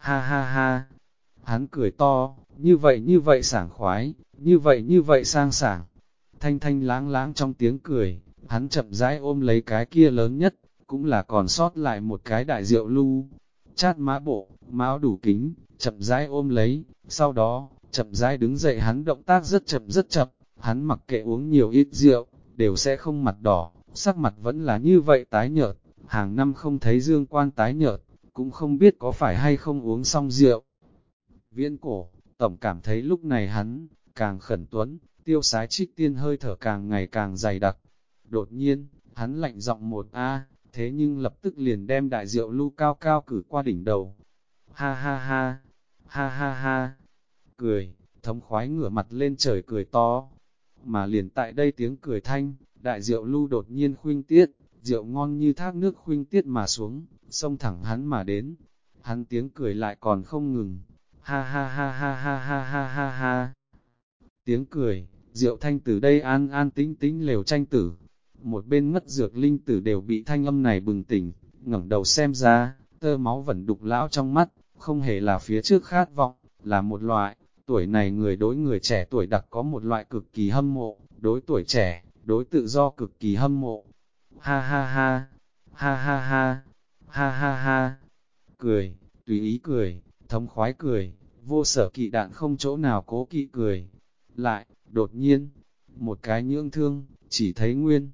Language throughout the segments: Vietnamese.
ha ha ha. Hắn cười to, như vậy sảng khoái, như vậy sang sảng. Thanh thanh láng láng trong tiếng cười, hắn chậm rãi ôm lấy cái kia lớn nhất, cũng là còn sót lại một cái đại rượu lu. Chát mã bộ, mão đủ kính, chậm rãi ôm lấy, sau đó, chậm rãi đứng dậy. Hắn động tác rất chậm, hắn mặc kệ uống nhiều ít rượu, đều sẽ không mặt đỏ, sắc mặt vẫn là như vậy tái nhợt, hàng năm không thấy dương quan tái nhợt, cũng không biết có phải hay không uống xong rượu. Viễn cổ, tổng cảm thấy lúc này hắn, càng khẩn tuấn, tiêu sái trích tiên hơi thở càng ngày càng dày đặc. Đột nhiên, hắn lạnh giọng một a, thế nhưng lập tức liền đem đại rượu lu cao cao cử qua đỉnh đầu. Ha ha ha, ha ha ha, cười, thống khoái ngửa mặt lên trời cười to. Mà liền tại đây tiếng cười thanh, đại rượu lu đột nhiên khuynh tiết, rượu ngon như thác nước khuynh tiết mà xuống, xông thẳng hắn mà đến. Hắn tiếng cười lại còn không ngừng. Ha ha ha ha ha ha ha ha ha. Tiếng cười, rượu thanh từ đây an an tĩnh tĩnh lều tranh tử. Một bên ngất dược linh tử đều bị thanh âm này bừng tỉnh, ngẩng đầu xem ra, tơ máu vẫn đục lão trong mắt, không hề là phía trước khát vọng, là một loại, tuổi này người đối người trẻ tuổi đặc có một loại cực kỳ hâm mộ, đối tuổi trẻ, đối tự do cực kỳ hâm mộ. Ha ha ha, ha ha ha, ha ha ha, cười, tùy ý cười, thống khoái cười, vô sở kỵ đạn không chỗ nào cố kỵ cười. Lại, đột nhiên, một cái nhưỡng thương, chỉ thấy nguyên.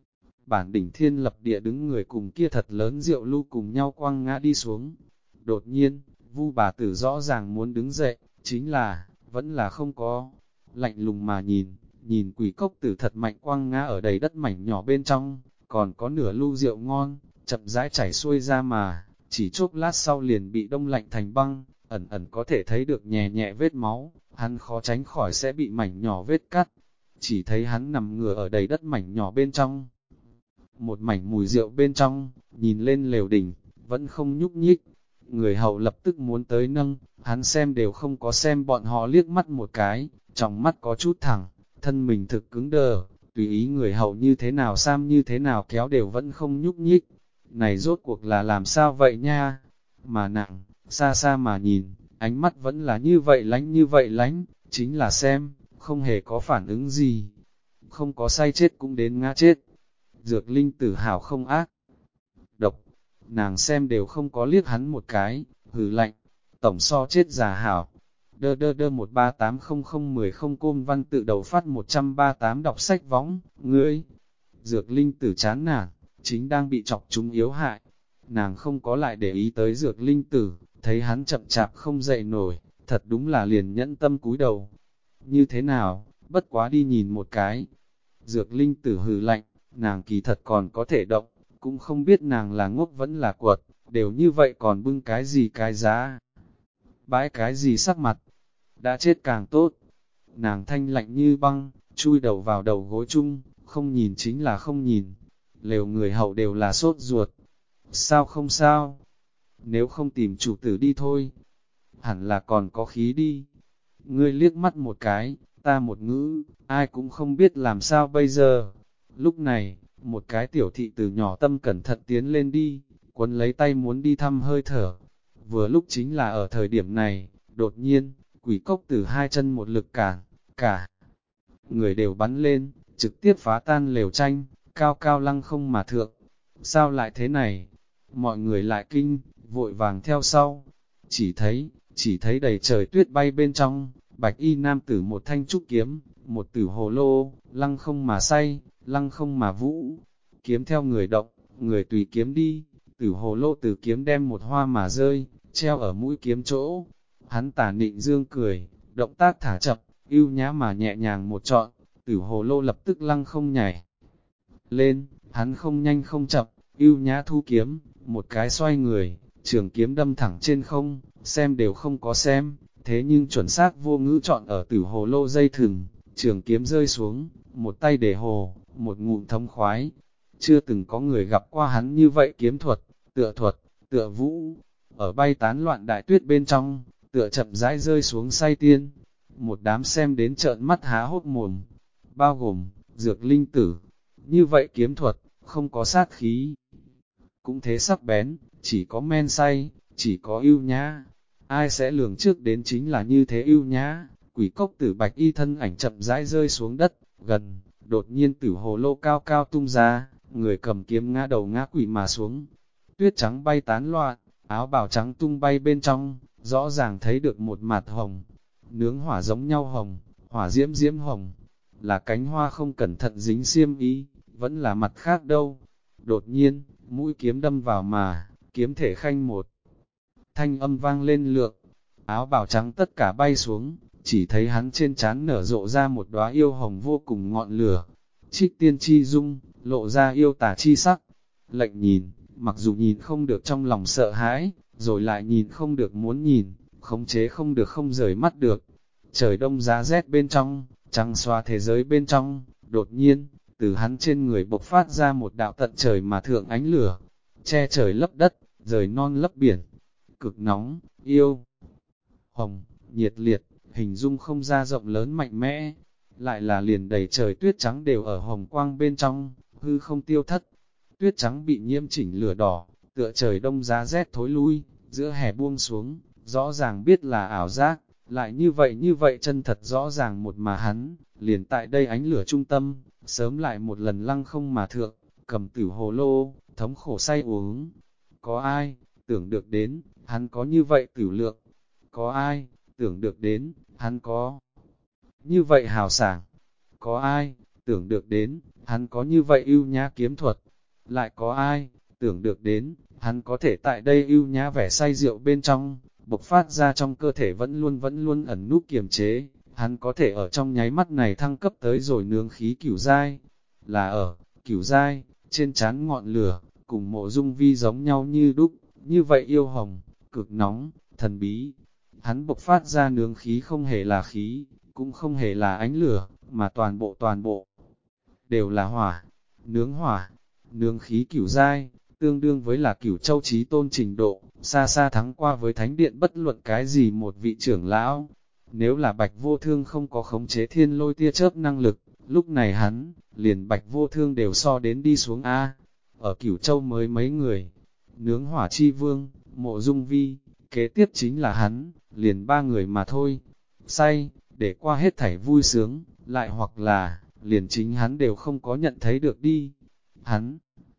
Bản đỉnh thiên lập địa đứng người cùng kia thật lớn rượu lu cùng nhau quăng ngã đi xuống. Đột nhiên, Vu bà tử rõ ràng muốn đứng dậy, chính là, vẫn là không có. Lạnh lùng mà nhìn quỷ cốc tử thật mạnh quăng ngã ở đầy đất mảnh nhỏ bên trong, còn có nửa lu rượu ngon, chậm rãi chảy xuôi ra mà, chỉ chốc lát sau liền bị đông lạnh thành băng, ẩn ẩn có thể thấy được nhẹ nhẹ vết máu, hắn khó tránh khỏi sẽ bị mảnh nhỏ vết cắt. Chỉ thấy hắn nằm ngửa ở đầy đất mảnh nhỏ bên trong. Một mảnh mùi rượu bên trong, nhìn lên lều đỉnh, vẫn không nhúc nhích. Người hầu lập tức muốn tới nâng, hắn xem đều không có xem bọn họ liếc mắt một cái, trong mắt có chút thẳng, thân mình thực cứng đờ, tùy ý người hầu như thế nào sam như thế nào kéo đều vẫn không nhúc nhích. Này rốt cuộc là làm sao vậy nha? Mà nặng, xa xa mà nhìn, ánh mắt vẫn là như vậy lánh, chính là xem, không hề có phản ứng gì. Không có say chết cũng đến ngã chết. Dược linh tử hảo không ác. Độc, nàng xem đều không có liếc hắn một cái, hừ lạnh, tổng so chết già hảo. Đơ đơ đơ 1380010 không côn văn tự đầu phát 138 đọc sách võng, ngươi. Dược linh tử chán nản, chính đang bị chọc chúng yếu hại. Nàng không có lại để ý tới dược linh tử, thấy hắn chậm chạp không dậy nổi, thật đúng là liền nhẫn tâm cúi đầu. Như thế nào, bất quá đi nhìn một cái. Dược linh tử hừ lạnh, nàng kỳ thật còn có thể động, cũng không biết nàng là ngốc vẫn là cuột, đều như vậy còn bưng cái gì cái giá. Bãi cái gì sắc mặt, đã chết càng tốt. Nàng thanh lạnh như băng, chui đầu vào đầu gối chung, không nhìn chính là không nhìn. Lều người hậu đều là sốt ruột. Sao không sao? Nếu không tìm chủ tử đi thôi. Hẳn là còn có khí đi. Ngươi liếc mắt một cái, ta một ngữ, ai cũng không biết làm sao bây giờ. Lúc này, một cái tiểu thị từ nhỏ tâm cẩn thận tiến lên đi, quấn lấy tay muốn đi thăm hơi thở. Vừa lúc chính là ở thời điểm này, đột nhiên, quỷ cốc từ hai chân một lực cả người đều bắn lên, trực tiếp phá tan lều tranh, cao cao lăng không mà thượng. Sao lại thế này? Mọi người lại kinh, vội vàng theo sau. Chỉ thấy đầy trời tuyết bay bên trong, bạch y nam tử một thanh trúc kiếm, một tử hồ lô, lăng không mà say, lăng không mà vũ. Kiếm theo người động, người tùy kiếm đi, tử hồ lô từ kiếm đem một hoa mà rơi, treo ở mũi kiếm chỗ. Hắn tà nịnh dương cười, động tác thả chậm, ưu nhã mà nhẹ nhàng một trọn, tử hồ lô lập tức lăng không nhảy lên, hắn không nhanh không chậm, ưu nhã thu kiếm, một cái xoay người, trường kiếm đâm thẳng trên không, xem đều không có xem, thế nhưng chuẩn xác vô ngữ chọn ở tử hồ lô dây thừng, trường kiếm rơi xuống, một tay để hồ, một ngụm thống khoái. Chưa từng có người gặp qua hắn như vậy kiếm thuật, tựa vũ, ở bay tán loạn đại tuyết bên trong, tựa chậm rãi rơi xuống say tiên. Một đám xem đến trợn mắt há hốc mồm, bao gồm, dược linh tử. Như vậy kiếm thuật, không có sát khí, cũng thế sắc bén, chỉ có men say, chỉ có ưu nhã. ai sẽ lường trước đến chính là như thế ưu nhã. Quỷ cốc tử bạch y thân ảnh chậm rãi rơi xuống đất, gần, đột nhiên tử hồ lô cao cao tung ra, người cầm kiếm ngã đầu ngã quỷ mà xuống. Tuyết trắng bay tán loạn, áo bào trắng tung bay bên trong, rõ ràng thấy được một mặt hồng, nướng hỏa giống nhau hồng, hỏa diễm diễm hồng, là cánh hoa không cẩn thận dính xiêm y, vẫn là mặt khác đâu. Đột nhiên, mũi kiếm đâm vào mà, kiếm thể khanh một. Thanh âm vang lên lượng, áo bào trắng tất cả bay xuống, chỉ thấy hắn trên trán nở rộ ra một đóa yêu hồng vô cùng ngọn lửa. Trích tiên chi dung, lộ ra yêu tà chi sắc. Lệnh nhìn, mặc dù nhìn không được trong lòng sợ hãi, rồi lại nhìn không được muốn nhìn, khống chế không được không rời mắt được. Trời đông giá rét bên trong, trăng xoa thế giới bên trong, đột nhiên, từ hắn trên người bộc phát ra một đạo tận trời mà thượng ánh lửa, che trời lấp đất, rời non lấp biển, cực nóng, yêu, hồng, nhiệt liệt, hình dung không ra rộng lớn mạnh mẽ, lại là liền đầy trời tuyết trắng đều ở hồng quang bên trong, hư không tiêu thất. Tuyết trắng bị nhiễm chỉnh lửa đỏ, tựa trời đông giá rét thối lui, giữa hè buông xuống, rõ ràng biết là ảo giác, lại như vậy chân thật rõ ràng một mà hắn, liền tại đây ánh lửa trung tâm, sớm lại một lần lăng không mà thượng, cầm tử hồ lô, thống khổ say uống. Có ai, tưởng được đến, hắn có như vậy tử lượng? Có ai, tưởng được đến, hắn có như vậy hào sảng? Có ai, tưởng được đến, hắn có như vậy ưu nhã kiếm thuật? Lại có ai, tưởng được đến, hắn có thể tại đây ưu nhã vẻ say rượu bên trong, bộc phát ra trong cơ thể vẫn luôn ẩn núp kiềm chế, hắn có thể ở trong nháy mắt này thăng cấp tới rồi nướng khí cửu giai, là ở cửu giai, trên trán ngọn lửa, cùng Mộ Dung Vi giống nhau như đúc, như vậy yêu hồng, cực nóng, thần bí. Hắn bộc phát ra nướng khí không hề là khí, cũng không hề là ánh lửa, mà toàn bộ đều là hỏa, nướng khí cửu giai, tương đương với là cửu châu chí tôn trình độ, xa xa thắng qua với thánh điện bất luận cái gì một vị trưởng lão. Nếu là Bạch Vô Thương không có khống chế thiên lôi tia chớp năng lực, lúc này hắn, liền Bạch Vô Thương đều so đến đi xuống A. Ở Cửu Châu mới mấy người, nướng hỏa chi vương, Mộ Dung Vi, kế tiếp chính là hắn, liền 3 người mà thôi. Say, để qua hết thảy vui sướng, lại hoặc là, liền chính hắn đều không có nhận thấy được đi. Hắn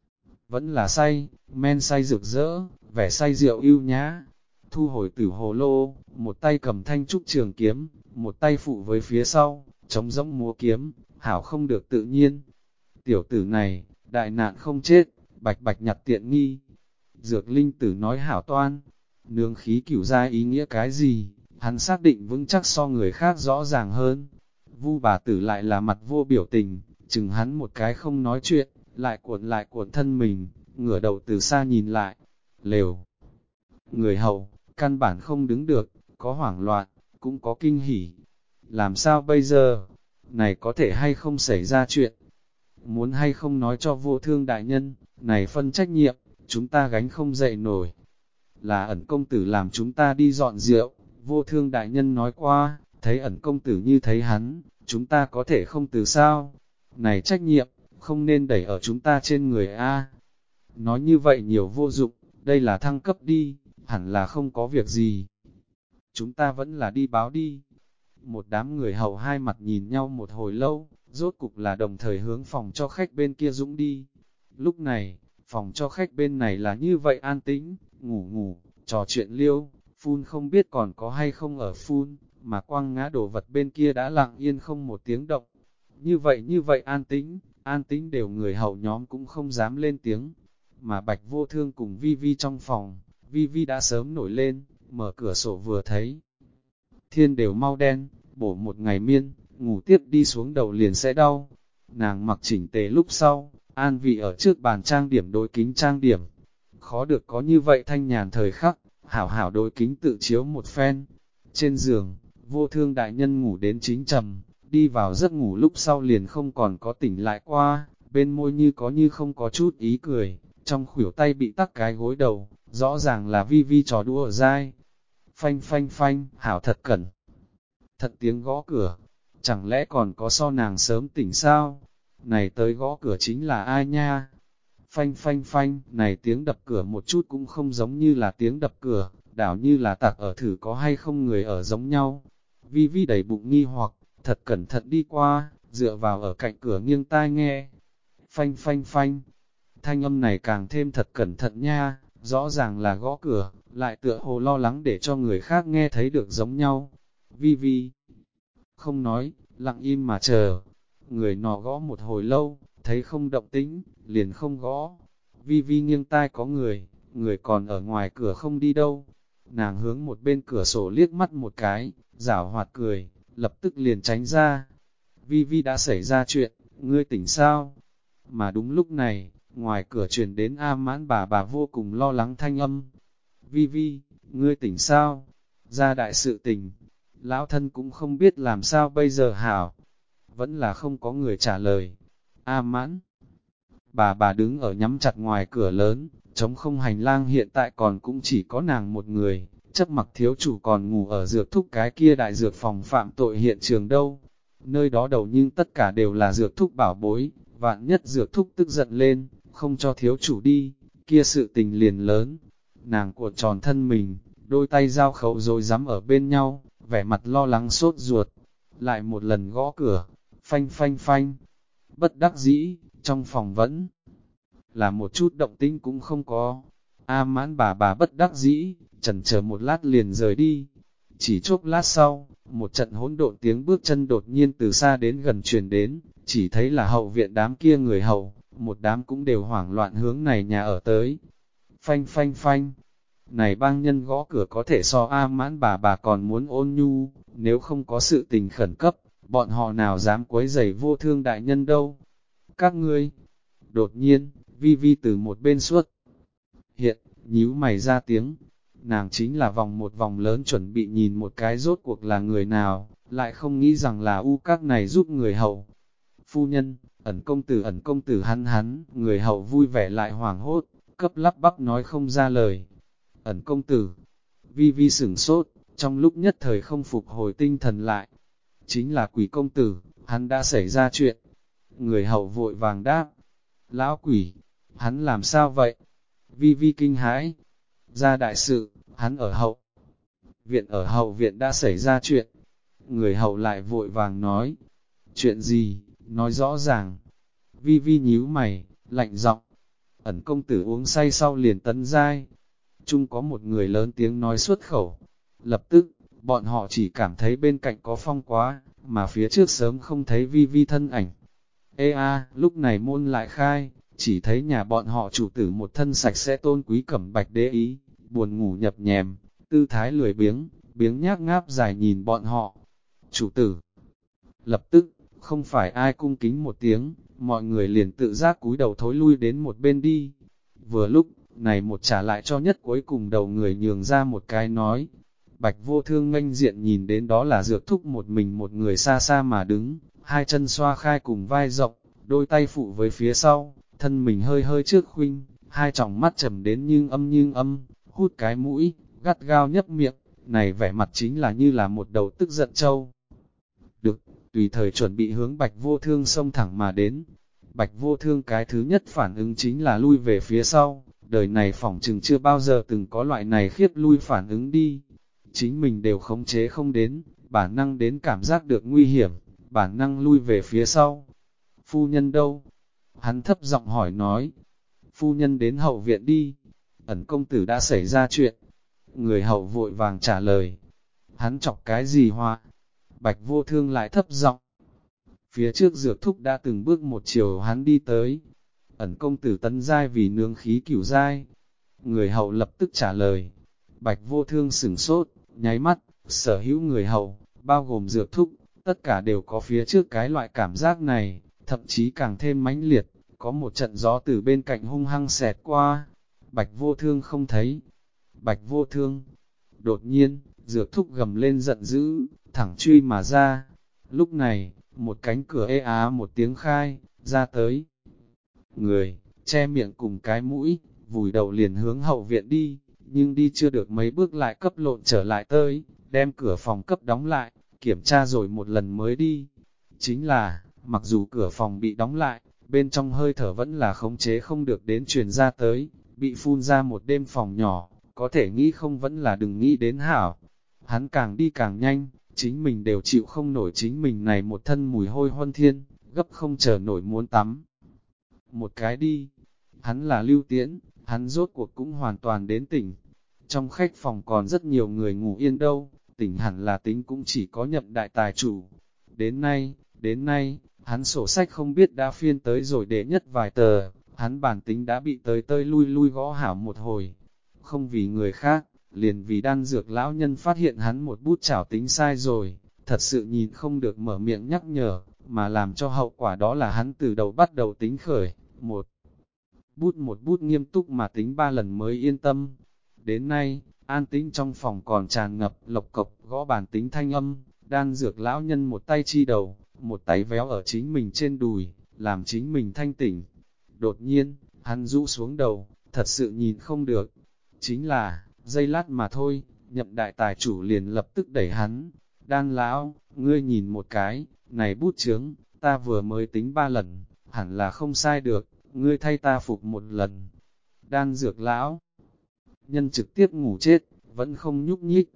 vẫn là say, men say rực rỡ, vẻ say rượu ưu nhã. Thu hồi tử hồ lô, một tay cầm thanh trúc trường kiếm, một tay phụ với phía sau, chống rỗng múa kiếm, hảo không được tự nhiên. Tiểu tử này, đại nạn không chết, bạch bạch nhặt tiện nghi. Dược linh tử nói hảo toan, nương khí cửu giai ý nghĩa cái gì, hắn xác định vững chắc so người khác rõ ràng hơn. Vu bà tử lại là mặt vô biểu tình, chừng hắn một cái không nói chuyện, lại cuộn thân mình, ngửa đầu từ xa nhìn lại. Lều, người hầu, căn bản không đứng được, có hoảng loạn, cũng có kinh hỉ. Làm sao bây giờ? Này có thể hay không xảy ra chuyện? Muốn hay không nói cho Vô Thương đại nhân, này phân trách nhiệm, chúng ta gánh không dậy nổi. Là Ẩn công tử làm chúng ta đi dọn rượu, Vô Thương đại nhân nói qua, thấy Ẩn công tử như thấy hắn, chúng ta có thể không từ sao? Này trách nhiệm, không nên đẩy ở chúng ta trên người A. Nói như vậy nhiều vô dụng, đây là thăng cấp đi, hẳn là không có việc gì. Chúng ta vẫn là đi báo đi. Một đám người hầu hai mặt nhìn nhau một hồi lâu, rốt cục là đồng thời hướng phòng cho khách bên kia dũng đi. Lúc này, phòng cho khách bên này là như vậy an tĩnh, ngủ, trò chuyện liêu, phun không biết còn có hay không ở phun, mà quăng ngã đồ vật bên kia đã lặng yên không một tiếng động. Như vậy an tĩnh đều người hầu nhóm cũng không dám lên tiếng. Mà Bạch Vô Thương cùng Vi Vi trong phòng, Vi Vi đã sớm nổi lên, mở cửa sổ vừa thấy. Thiên đều mau đen, bổ một ngày miên, ngủ tiếp đi xuống đầu liền sẽ đau. Nàng mặc chỉnh tề lúc sau, an vị ở trước bàn trang điểm đối kính trang điểm. Khó được có như vậy thanh nhàn thời khắc, hảo đối kính tự chiếu một phen. Trên giường, Vô Thương đại nhân ngủ đến chính trầm, đi vào giấc ngủ lúc sau liền không còn có tỉnh lại qua, bên môi như không có chút ý cười, trong khuỷu tay bị tắc cái gối đầu, rõ ràng là Vi Vi trò đũa ở dai. Phanh, hảo thật cẩn. Thật tiếng gõ cửa, chẳng lẽ còn có so nàng sớm tỉnh sao? Này tới gõ cửa chính là ai nha? Phanh, này tiếng đập cửa một chút cũng không giống như là tiếng đập cửa, đảo như là tặc ở thử có hay không người ở giống nhau. Vi Vi đầy bụng nghi hoặc, thật cẩn thận đi qua, dựa vào ở cạnh cửa nghiêng tai nghe. Phanh phanh phanh, thanh âm này càng thêm thật cẩn thận nha, rõ ràng là gõ cửa, lại tựa hồ lo lắng để cho người khác nghe thấy được giống nhau. Vi Vi không nói, lặng im mà chờ. Người nọ gõ một hồi lâu, thấy không động tĩnh, liền không gõ. Vi Vi nghiêng tai có người còn ở ngoài cửa không đi đâu. Nàng hướng một bên cửa sổ liếc mắt một cái, giảo hoạt cười, lập tức liền tránh ra. Vi Vi đã xảy ra chuyện, ngươi tỉnh sao? Mà đúng lúc này, ngoài cửa truyền đến A Mãn bà vô cùng lo lắng thanh âm. Vi Vi, ngươi tỉnh sao? Ra đại sự tình, lão thân cũng không biết làm sao bây giờ hảo. Vẫn là không có người trả lời. A Mãn, bà đứng ở nhắm chặt ngoài cửa lớn, trống không hành lang hiện tại còn cũng chỉ có nàng một người, chấp mặc thiếu chủ còn ngủ ở dược thúc cái kia đại dược phòng phạm tội hiện trường đâu. Nơi đó đầu nhưng tất cả đều là dược thúc bảo bối, vạn nhất dược thúc tức giận lên, không cho thiếu chủ đi, kia sự tình liền lớn. Nàng cuộn tròn thân mình, đôi tay giao khẩu rồi dám ở bên nhau, vẻ mặt lo lắng sốt ruột. Lại một lần gõ cửa, phanh phanh phanh. Bất đắc dĩ, trong phòng vẫn là một chút động tĩnh cũng không có. A Mãn bà bất đắc dĩ, chần chờ một lát liền rời đi. Chỉ chốc lát sau, một trận hỗn độn tiếng bước chân đột nhiên từ xa đến gần truyền đến, chỉ thấy là hậu viện đám kia người hậu, một đám cũng đều hoảng loạn hướng này nhà ở tới. Phanh phanh phanh, này bang nhân gõ cửa có thể so A Mãn bà còn muốn ôn nhu, nếu không có sự tình khẩn cấp, bọn họ nào dám quấy rầy vô thương đại nhân đâu. Các ngươi, đột nhiên, Vi Vi từ một bên suốt hiện, nhíu mày ra tiếng. Nàng chính là vòng một vòng lớn chuẩn bị nhìn một cái rốt cuộc là người nào, lại không nghĩ rằng là các này giúp người hậu. Phu nhân, ẩn công tử hắn, người hậu vui vẻ lại hoảng hốt, cấp lắp bắp nói không ra lời. Ẩn công tử, Vi Vi sửng sốt, trong lúc nhất thời không phục hồi tinh thần lại. Chính là Quỷ công tử, hắn đã xảy ra chuyện. Người hậu vội vàng đáp, lão quỷ, hắn làm sao vậy? Vi Vi kinh hãi, ra đại sự, hắn ở hậu viện đã xảy ra chuyện. Người hậu lại vội vàng nói, chuyện gì, nói rõ ràng. Vi Vi nhíu mày, lạnh giọng, ẩn công tử uống say sau liền tấn giai. Chung có một người lớn tiếng nói xuất khẩu. Lập tức, bọn họ chỉ cảm thấy bên cạnh có phong quá, mà phía trước sớm không thấy Vi Vi thân ảnh. Ê a, lúc này môn lại khai, chỉ thấy nhà bọn họ chủ tử một thân sạch sẽ tôn quý cẩm bạch đế ý, buồn ngủ nhập nhèm, tư thái lười biếng nhác ngáp dài nhìn bọn họ. Chủ tử, lập tức, không phải ai cung kính một tiếng, mọi người liền tự giác cúi đầu thối lui đến một bên đi. Vừa lúc, này một trả lại cho nhất cuối cùng đầu người nhường ra một cái nói. Bạch vô thương nghênh diện nhìn đến đó là dược thúc một mình một người xa xa mà đứng, hai chân xoa khai cùng vai rộng, đôi tay phụ với phía sau, thân mình hơi hơi trước khuynh, hai tròng mắt trầm đến nhưng âm, hút cái mũi, gắt gao nhấp miệng, này vẻ mặt chính là như là một đầu tức giận trâu. Được, tùy thời chuẩn bị hướng bạch vô thương xông thẳng mà đến. Bạch vô thương cái thứ nhất phản ứng chính là lui về phía sau, đời này phỏng chừng chưa bao giờ từng có loại này khiếp lui phản ứng đi. Chính mình đều khống chế không đến, bản năng đến cảm giác được nguy hiểm, bản năng lui về phía sau. Phu nhân đâu? Hắn thấp giọng hỏi nói. Phu nhân đến hậu viện đi. Ẩn công tử đã xảy ra chuyện. Người hậu vội vàng trả lời. Hắn chọc cái gì hoa? Bạch vô thương lại thấp giọng. Phía trước dược thúc đã từng bước một chiều hắn đi tới. Ẩn công tử tấn giai vì nương khí cửu giai. Người hậu lập tức trả lời. Bạch vô thương sửng sốt, nháy mắt, sở hữu người hậu, bao gồm dược thúc, tất cả đều có phía trước cái loại cảm giác này, thậm chí càng thêm mãnh liệt, có một trận gió từ bên cạnh hung hăng xẹt qua. Bạch vô thương không thấy. Bạch vô thương. Đột nhiên, dược thúc gầm lên giận dữ, thẳng truy mà ra. Lúc này, một cánh cửa ê á một tiếng khai, ra tới. Người, che miệng cùng cái mũi, vùi đầu liền hướng hậu viện đi, nhưng đi chưa được mấy bước lại cấp lộn trở lại tới, đem cửa phòng cấp đóng lại, kiểm tra rồi một lần mới đi. Chính là, mặc dù cửa phòng bị đóng lại, bên trong hơi thở vẫn là khống chế không được đến truyền ra tới, bị phun ra một đêm phòng nhỏ, có thể nghĩ không vẫn là đừng nghĩ đến hảo. Hắn càng đi càng nhanh, chính mình đều chịu không nổi chính mình này một thân mùi hôi huân thiên, gấp không chờ nổi muốn tắm. Một cái đi, hắn là Lưu Tiễn, hắn rốt cuộc cũng hoàn toàn đến tỉnh. Trong khách phòng còn rất nhiều người ngủ yên đâu, tỉnh hẳn là tính cũng chỉ có Nhậm đại tài chủ. Đến nay, hắn sổ sách không biết đã phiên tới rồi để nhất vài tờ, hắn bản tính đã bị tới lui lui gõ hảo một hồi. Không vì người khác, liền vì đan dược lão nhân phát hiện hắn một bút chảo tính sai rồi, thật sự nhìn không được mở miệng nhắc nhở, mà làm cho hậu quả đó là hắn từ đầu bắt đầu tính khởi, một bút nghiêm túc mà tính 3 lần mới yên tâm. Đến nay, an tĩnh trong phòng còn tràn ngập lộc cộc gõ bàn tính thanh âm, đan dược lão nhân một tay chi đầu, một tay véo ở chính mình trên đùi, làm chính mình thanh tỉnh. Đột nhiên, hắn rũ xuống đầu, thật sự nhìn không được. Chính là, giây lát mà thôi, Nhậm đại tài chủ liền lập tức đẩy hắn. Đan lão, ngươi nhìn một cái, này bút chướng, ta vừa mới tính 3 lần, hẳn là không sai được, ngươi thay ta phục một lần. Đan dược lão, nhân trực tiếp ngủ chết, vẫn không nhúc nhích.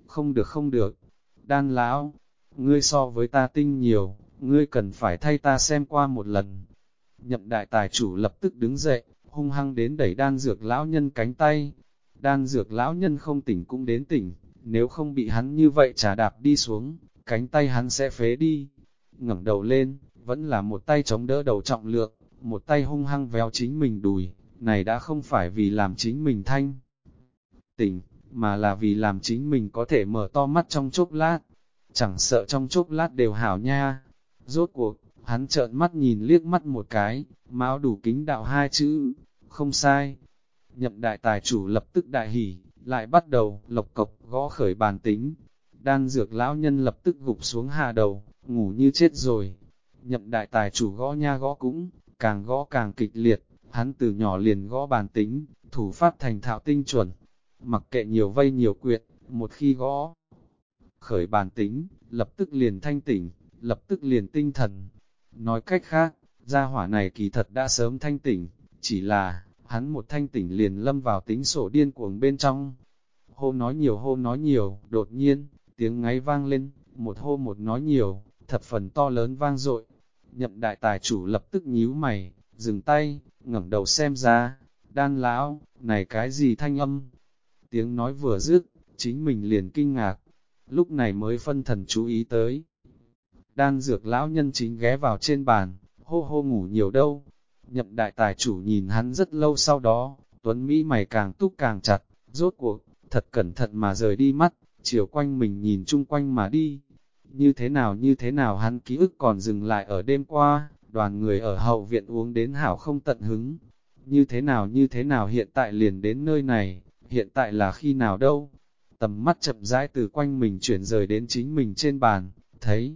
Không được, đan lão, ngươi so với ta tinh nhiều, ngươi cần phải thay ta xem qua một lần. Nhậm đại tài chủ lập tức đứng dậy, hung hăng đến đẩy đan dược lão nhân cánh tay. Đan dược lão nhân không tỉnh cũng đến tỉnh, nếu không bị hắn như vậy trà đạp đi xuống, cánh tay hắn sẽ phế đi. Ngẩng đầu lên, vẫn là một tay chống đỡ đầu trọng lượng, một tay hung hăng véo chính mình đùi, này đã không phải vì làm chính mình thanh tỉnh, mà là vì làm chính mình có thể mở to mắt trong chốc lát. Chẳng sợ trong chốc lát đều hảo nha. Rốt cuộc, hắn trợn mắt nhìn liếc mắt một cái, mão đủ kính đạo 2 chữ, không sai. Nhậm đại tài chủ lập tức đại hỉ, lại bắt đầu lộc cộc gõ khởi bàn tính. Đan dược lão nhân lập tức gục xuống hạ đầu, ngủ như chết rồi. Nhậm đại tài chủ gõ nha gõ cũng, càng gõ càng kịch liệt, hắn từ nhỏ liền gõ bàn tính, thủ pháp thành thạo tinh chuẩn. Mặc kệ nhiều vây nhiều quyệt, một khi gõ khởi bàn tính, lập tức liền thanh tỉnh, lập tức liền tinh thần. Nói cách khác, gia hỏa này kỳ thật đã sớm thanh tỉnh, chỉ là, hắn một thanh tỉnh liền lâm vào tính sổ điên cuồng bên trong. Hô nói nhiều, đột nhiên, tiếng ngáy vang lên, một hô một nói nhiều, thập phần to lớn vang dội. Nhậm đại tài chủ lập tức nhíu mày, dừng tay, ngẩng đầu xem ra, đan lão, này cái gì thanh âm? Tiếng nói vừa dứt, chính mình liền kinh ngạc, lúc này mới phân thần chú ý tới. Đan dược lão nhân chính ghé vào trên bàn, hô hô ngủ nhiều đâu. Nhậm đại tài chủ nhìn hắn rất lâu sau đó, Tuấn Mỹ mày càng túc càng chặt, rốt cuộc, thật cẩn thận mà rời đi mắt, chiều quanh mình nhìn chung quanh mà đi. Như thế nào hắn ký ức còn dừng lại ở đêm qua, đoàn người ở hậu viện uống đến hảo không tận hứng. Như thế nào hiện tại liền đến nơi này, hiện tại là khi nào đâu? Tầm mắt chậm rãi từ quanh mình chuyển rời đến chính mình trên bàn, thấy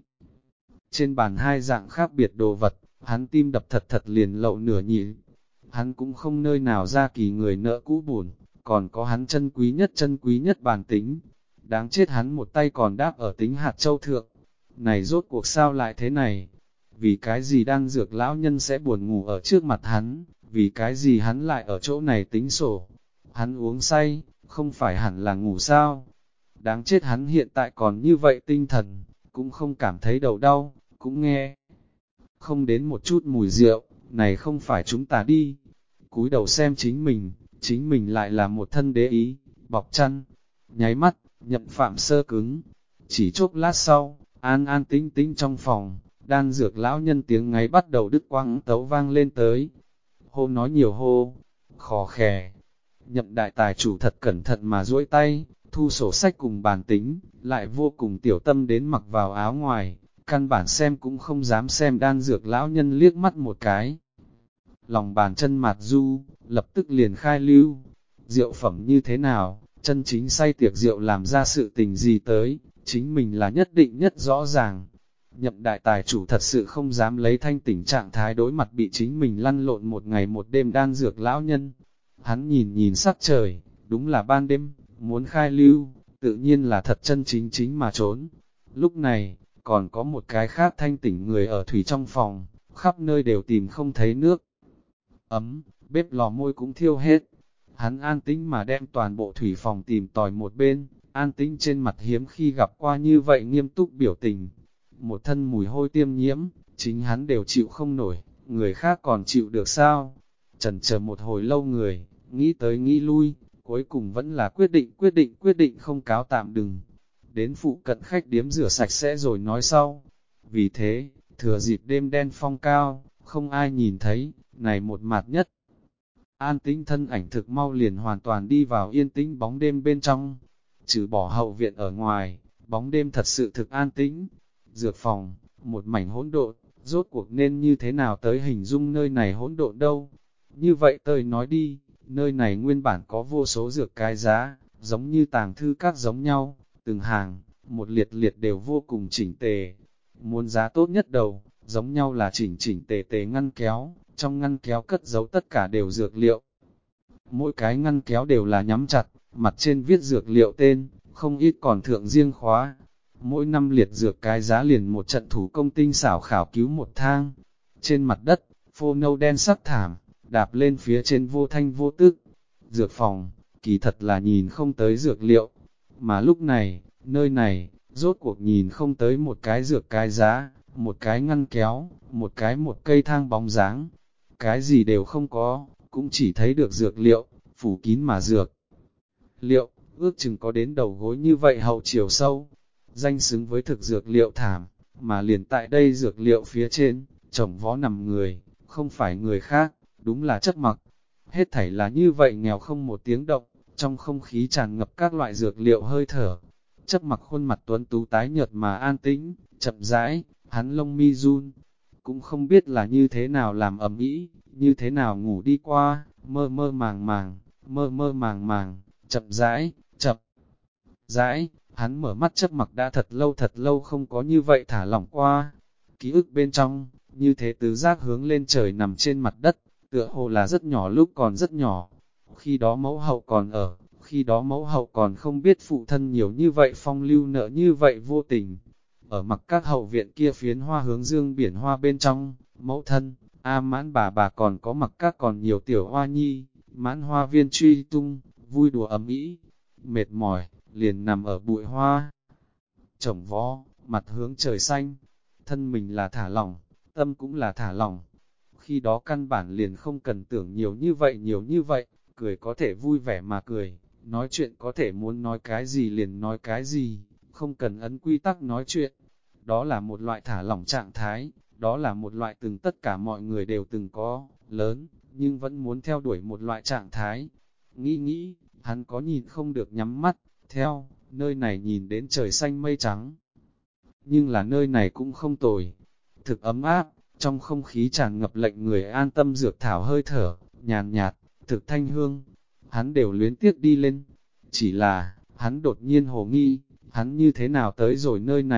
trên bàn hai dạng khác biệt đồ vật, hắn tim đập thật thật liền lậu nửa nhị. Hắn cũng không nơi nào ra kỳ người nợ cũ buồn, còn có hắn chân quý nhất bàn tính. Đáng chết hắn một tay còn đáp ở tính hạt châu thượng. Này rốt cuộc sao lại thế này? Vì cái gì đang dược lão nhân sẽ buồn ngủ ở trước mặt hắn? Vì cái gì hắn lại ở chỗ này tính sổ? Hắn uống say, không phải hẳn là ngủ sao? Đáng chết hắn hiện tại còn như vậy tinh thần, cũng không cảm thấy đầu đau, cũng nghe không đến một chút mùi rượu, này không phải chúng ta đi. Cúi đầu xem chính mình lại là một thân đế ý, bọc chăn, nháy mắt, Nhậm Phạm sơ cứng. Chỉ chốc lát sau, an an tĩnh tĩnh trong phòng, đan dược lão nhân tiếng ngáy bắt đầu đứt quãng tấu vang lên tới. Hô nói nhiều hô, khò khè. Nhậm đại tài chủ thật cẩn thận mà duỗi tay, thu sổ sách cùng bàn tính, lại vô cùng tiểu tâm đến mặc vào áo ngoài, căn bản xem cũng không dám xem đan dược lão nhân liếc mắt một cái. Lòng bàn chân mạt du, lập tức liền khai lưu. Rượu phẩm như thế nào, chân chính say tiệc rượu làm ra sự tình gì tới, chính mình là nhất định nhất rõ ràng. Nhậm đại tài chủ thật sự không dám lấy thanh tỉnh trạng thái đối mặt bị chính mình lăn lộn một ngày một đêm đan dược lão nhân. Hắn nhìn sắc trời, đúng là ban đêm, muốn khai lưu, tự nhiên là thật chân chính mà trốn. Lúc này, còn có một cái khác thanh tỉnh người ở thủy trong phòng, khắp nơi đều tìm không thấy nước ấm, bếp lò môi cũng thiêu hết. Hắn an tĩnh mà đem toàn bộ thủy phòng tìm tòi một bên, an tĩnh trên mặt hiếm khi gặp qua như vậy nghiêm túc biểu tình. Một thân mùi hôi tiêm nhiễm, chính hắn đều chịu không nổi, người khác còn chịu được sao? Chần chờ một hồi lâu người, nghĩ tới nghĩ lui, cuối cùng vẫn là quyết định không cáo tạm đừng. Đến phụ cận khách điếm rửa sạch sẽ rồi nói sau. Vì thế, thừa dịp đêm đen phong cao, không ai nhìn thấy, này một mặt nhất. An tĩnh thân ảnh thực mau liền hoàn toàn đi vào yên tĩnh bóng đêm bên trong. Trừ bỏ hậu viện ở ngoài, bóng đêm thật sự thực an tĩnh. Dược phòng, một mảnh hỗn độn, rốt cuộc nên như thế nào tới hình dung nơi này hỗn độn đâu. Như vậy tôi nói đi, nơi này nguyên bản có vô số dược cái giá, giống như tàng thư các giống nhau, từng hàng, một liệt liệt đều vô cùng chỉnh tề. Muốn giá tốt nhất đầu, giống nhau là chỉnh chỉnh tề tề ngăn kéo, trong ngăn kéo cất giấu tất cả đều dược liệu. Mỗi cái ngăn kéo đều là nhắm chặt, mặt trên viết dược liệu tên, không ít còn thượng riêng khóa. Mỗi năm liệt dược cái giá liền một trận thủ công tinh xảo khảo cứu một thang. Trên mặt đất, phô nâu đen sắc thảm, đạp lên phía trên vô thanh vô tức. Dược phòng, kỳ thật là nhìn không tới dược liệu. Mà lúc này, nơi này, rốt cuộc nhìn không tới một cái dược cái giá, một cái ngăn kéo, một cây thang bóng dáng. Cái gì đều không có, cũng chỉ thấy được dược liệu, phủ kín mà dược. Liệu, ước chừng có đến đầu gối như vậy hậu chiều sâu, danh xứng với thực dược liệu thảm, mà liền tại đây dược liệu phía trên, chồng vó nằm người, không phải người khác, đúng là Chấp Mặc. Hết thảy là như vậy nghèo không một tiếng động, trong không khí tràn ngập các loại dược liệu hơi thở. Chấp Mặc khuôn mặt tuấn tú tái nhợt mà an tĩnh, chậm rãi, hắn lông mi run, cũng không biết là như thế nào làm ầm ĩ, như thế nào ngủ đi qua, mơ mơ màng màng, chậm rãi, hắn mở mắt. Chấp Mặc đã thật lâu không có như vậy thả lỏng qua. Ký ức bên trong, như thế tứ giác hướng lên trời nằm trên mặt đất, tựa hồ là rất nhỏ lúc còn rất nhỏ. Khi đó mẫu hậu còn ở, khi đó mẫu hậu còn không biết phụ thân nhiều như vậy phong lưu nợ như vậy vô tình. Ở mặc các hậu viện kia phiến hoa hướng dương biển hoa bên trong, mẫu thân, Mãn bà còn có mặc các còn nhiều tiểu hoa nhi, mãn hoa viên truy tung, vui đùa ấm ĩ, mệt mỏi, liền nằm ở bụi hoa. Chổng vó, mặt hướng trời xanh, thân mình là thả lỏng, tâm cũng là thả lỏng. Khi đó căn bản liền không cần tưởng nhiều như vậy, cười có thể vui vẻ mà cười, nói chuyện có thể muốn nói cái gì liền nói cái gì, không cần ấn quy tắc nói chuyện. Đó là một loại thả lỏng trạng thái, đó là một loại từng tất cả mọi người đều từng có, lớn, nhưng vẫn muốn theo đuổi một loại trạng thái. Nghĩ, hắn có nhìn không được nhắm mắt, theo, nơi này nhìn đến trời xanh mây trắng. Nhưng là nơi này cũng không tồi, thực ấm áp, trong không khí tràn ngập lệnh người an tâm dược thảo hơi thở, nhàn nhạt, thực thanh hương. Hắn đều luyến tiếc đi lên, chỉ là, hắn đột nhiên hồ nghi, hắn như thế nào tới rồi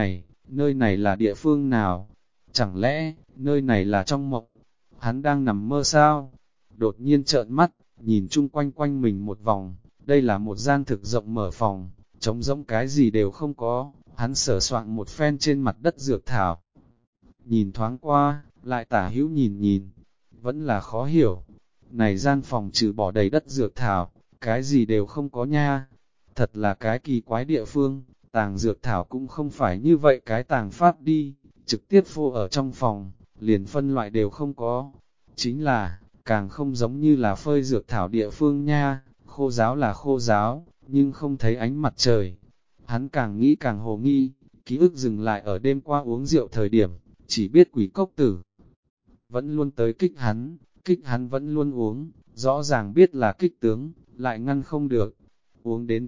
nơi này là địa phương nào? Chẳng lẽ, nơi này là trong mộng? Hắn đang nằm mơ sao? Đột nhiên trợn mắt, nhìn chung quanh quanh mình một vòng, đây là một gian thực rộng mở phòng, trống rỗng cái gì đều không có, hắn sờ soạng một phen trên mặt đất dược thảo. Nhìn thoáng qua, lại tả hữu nhìn, vẫn là khó hiểu. Này gian phòng trừ bỏ đầy đất dược thảo, cái gì đều không có nha. Thật là cái kỳ quái địa phương, tàng dược thảo cũng không phải như vậy cái tàng pháp đi, trực tiếp phô ở trong phòng, liền phân loại đều không có. Chính là, càng không giống như là phơi dược thảo địa phương nha, khô giáo là khô giáo, nhưng không thấy ánh mặt trời. Hắn càng nghĩ càng hồ nghi, ký ức dừng lại ở đêm qua uống rượu thời điểm, chỉ biết quỷ cốc tử vẫn luôn tới kích hắn vẫn luôn uống, rõ ràng biết là kích tướng, lại ngăn không được. Uống đến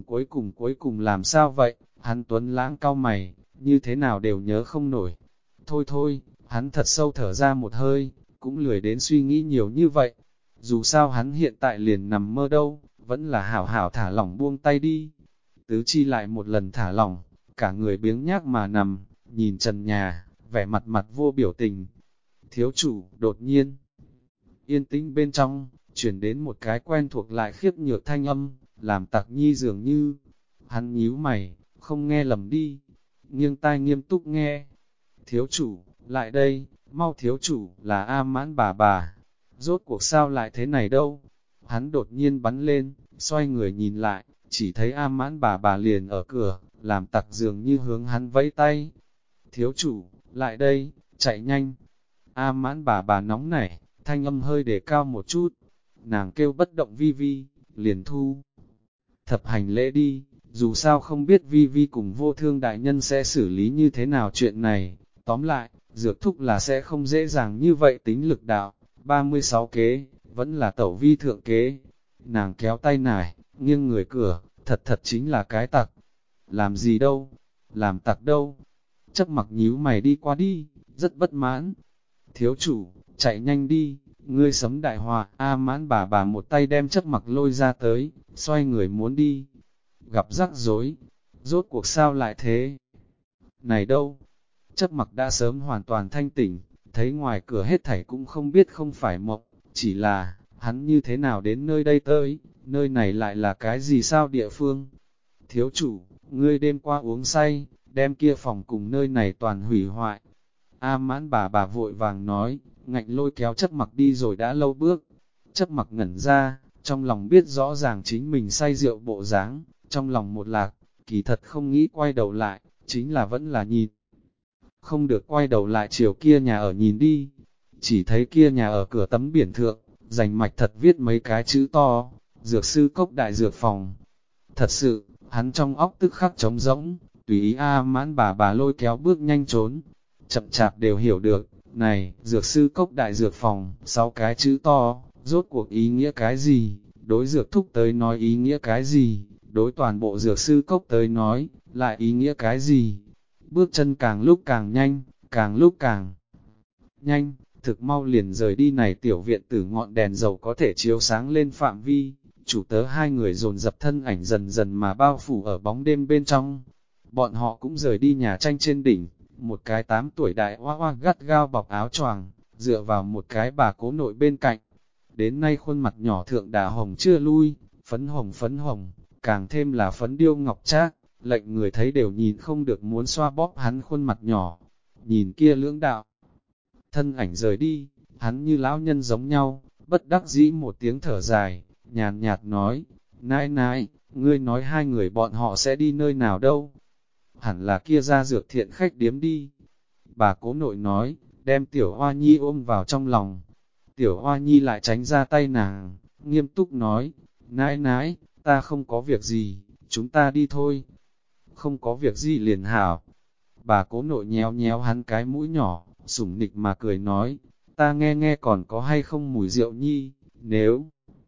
cuối cùng làm sao vậy, hắn tuấn lãng cau mày, như thế nào đều nhớ không nổi. Thôi, hắn thật sâu thở ra một hơi, cũng lười đến suy nghĩ nhiều như vậy. Dù sao hắn hiện tại liền nằm mơ đâu, vẫn là hảo hảo thả lỏng buông tay đi. Tứ chi lại một lần thả lỏng, cả người biếng nhác mà nằm, nhìn trần nhà, vẻ mặt vô biểu tình. Thiếu chủ, đột nhiên, yên tĩnh bên trong, chuyển đến một cái quen thuộc lại khiếp nhược thanh âm, làm Tặc Nhi dường như, hắn nhíu mày, không nghe lầm đi, nghiêng tai nghiêm túc nghe. Thiếu chủ, lại đây, mau thiếu chủ, là Mãn bà, rốt cuộc sao lại thế này đâu? hắn đột nhiên bắn lên, xoay người nhìn lại, chỉ thấy A Mãn bà liền ở cửa, làm tặc dường như hướng hắn vẫy tay. Thiếu chủ, lại đây, chạy nhanh. A Mãn bà nóng nảy, thanh âm hơi đề cao một chút. Nàng kêu bất động Vi Vi, liền thu. Thập hành lễ đi, dù sao không biết Vi Vi cùng vô thương đại nhân sẽ xử lý như thế nào chuyện này. Tóm lại, dược thúc là sẽ không dễ dàng như vậy tính lực đạo. 36 kế, vẫn là tẩu vi thượng kế. Nàng kéo tay nải, nghiêng người cửa, thật chính là cái tặc. Làm gì đâu? Làm tặc đâu? Chấp mặc nhíu mày đi qua đi, rất bất mãn. Thiếu chủ, chạy nhanh đi, ngươi sấm đại hòa. A Mãn bà một tay đem chấp mặc lôi ra tới, xoay người muốn đi. Gặp rắc rối, rốt cuộc sao lại thế? Này đâu? Chấp mặc đã sớm hoàn toàn thanh tỉnh, thấy ngoài cửa hết thảy cũng không biết không phải mộng, chỉ là, hắn như thế nào đến nơi đây tới, nơi này lại là cái gì sao địa phương? Thiếu chủ, ngươi đêm qua uống say, đem kia phòng cùng nơi này toàn hủy hoại. A Mãn bà vội vàng nói, ngạnh lôi kéo chấp mặc đi rồi đã lâu bước. Chấp mặc ngẩn ra, trong lòng biết rõ ràng chính mình say rượu bộ dáng, trong lòng một lạc, kỳ thật không nghĩ quay đầu lại, chính là vẫn là nhìn. Không được quay đầu lại chiều kia nhà ở nhìn đi, chỉ thấy kia nhà ở cửa tấm biển thượng, rành mạch thật viết mấy cái chữ to, dược sư cốc đại dược phòng. Thật sự, hắn trong óc tức khắc trống rỗng, tùy ý A Mãn bà lôi kéo bước nhanh trốn, chậm chạp đều hiểu được, này, dược sư cốc đại dược phòng, 6 cái chữ to, rốt cuộc ý nghĩa cái gì, đối dược thúc tới nói ý nghĩa cái gì, đối toàn bộ dược sư cốc tới nói, lại ý nghĩa cái gì. Bước chân càng lúc càng nhanh, càng lúc càng nhanh, thực mau liền rời đi này tiểu viện tử ngọn đèn dầu có thể chiếu sáng lên phạm vi, chủ tớ hai người dồn dập thân ảnh dần dần mà bao phủ ở bóng đêm bên trong. Bọn họ cũng rời đi nhà tranh trên đỉnh, một cái 8 tuổi đại hoa hoa gắt gao bọc áo choàng, dựa vào một cái bà cố nội bên cạnh. Đến nay khuôn mặt nhỏ thượng đà hồng chưa lui, phấn hồng, càng thêm là phấn điêu ngọc trác, lệnh người thấy đều nhìn không được muốn xoa bóp hắn khuôn mặt nhỏ. Nhìn kia lưỡng đạo, thân ảnh rời đi, hắn như lão nhân giống nhau, bất đắc dĩ một tiếng thở dài, nhàn nhạt nói, nãi nãi, ngươi nói hai người bọn họ sẽ đi nơi nào đâu? Hẳn là kia ra dược thiện khách điếm đi. Bà cố nội nói, đem tiểu hoa nhi ôm vào trong lòng. Tiểu hoa nhi lại tránh ra tay nàng, nghiêm túc nói, nãi nãi, ta không có việc gì, chúng ta đi thôi. Không có việc gì liền hảo. Bà cố nội nhéo nhéo hắn cái mũi nhỏ, sủng nịch mà cười nói, ta nghe nghe còn có hay không mùi rượu nhi, nếu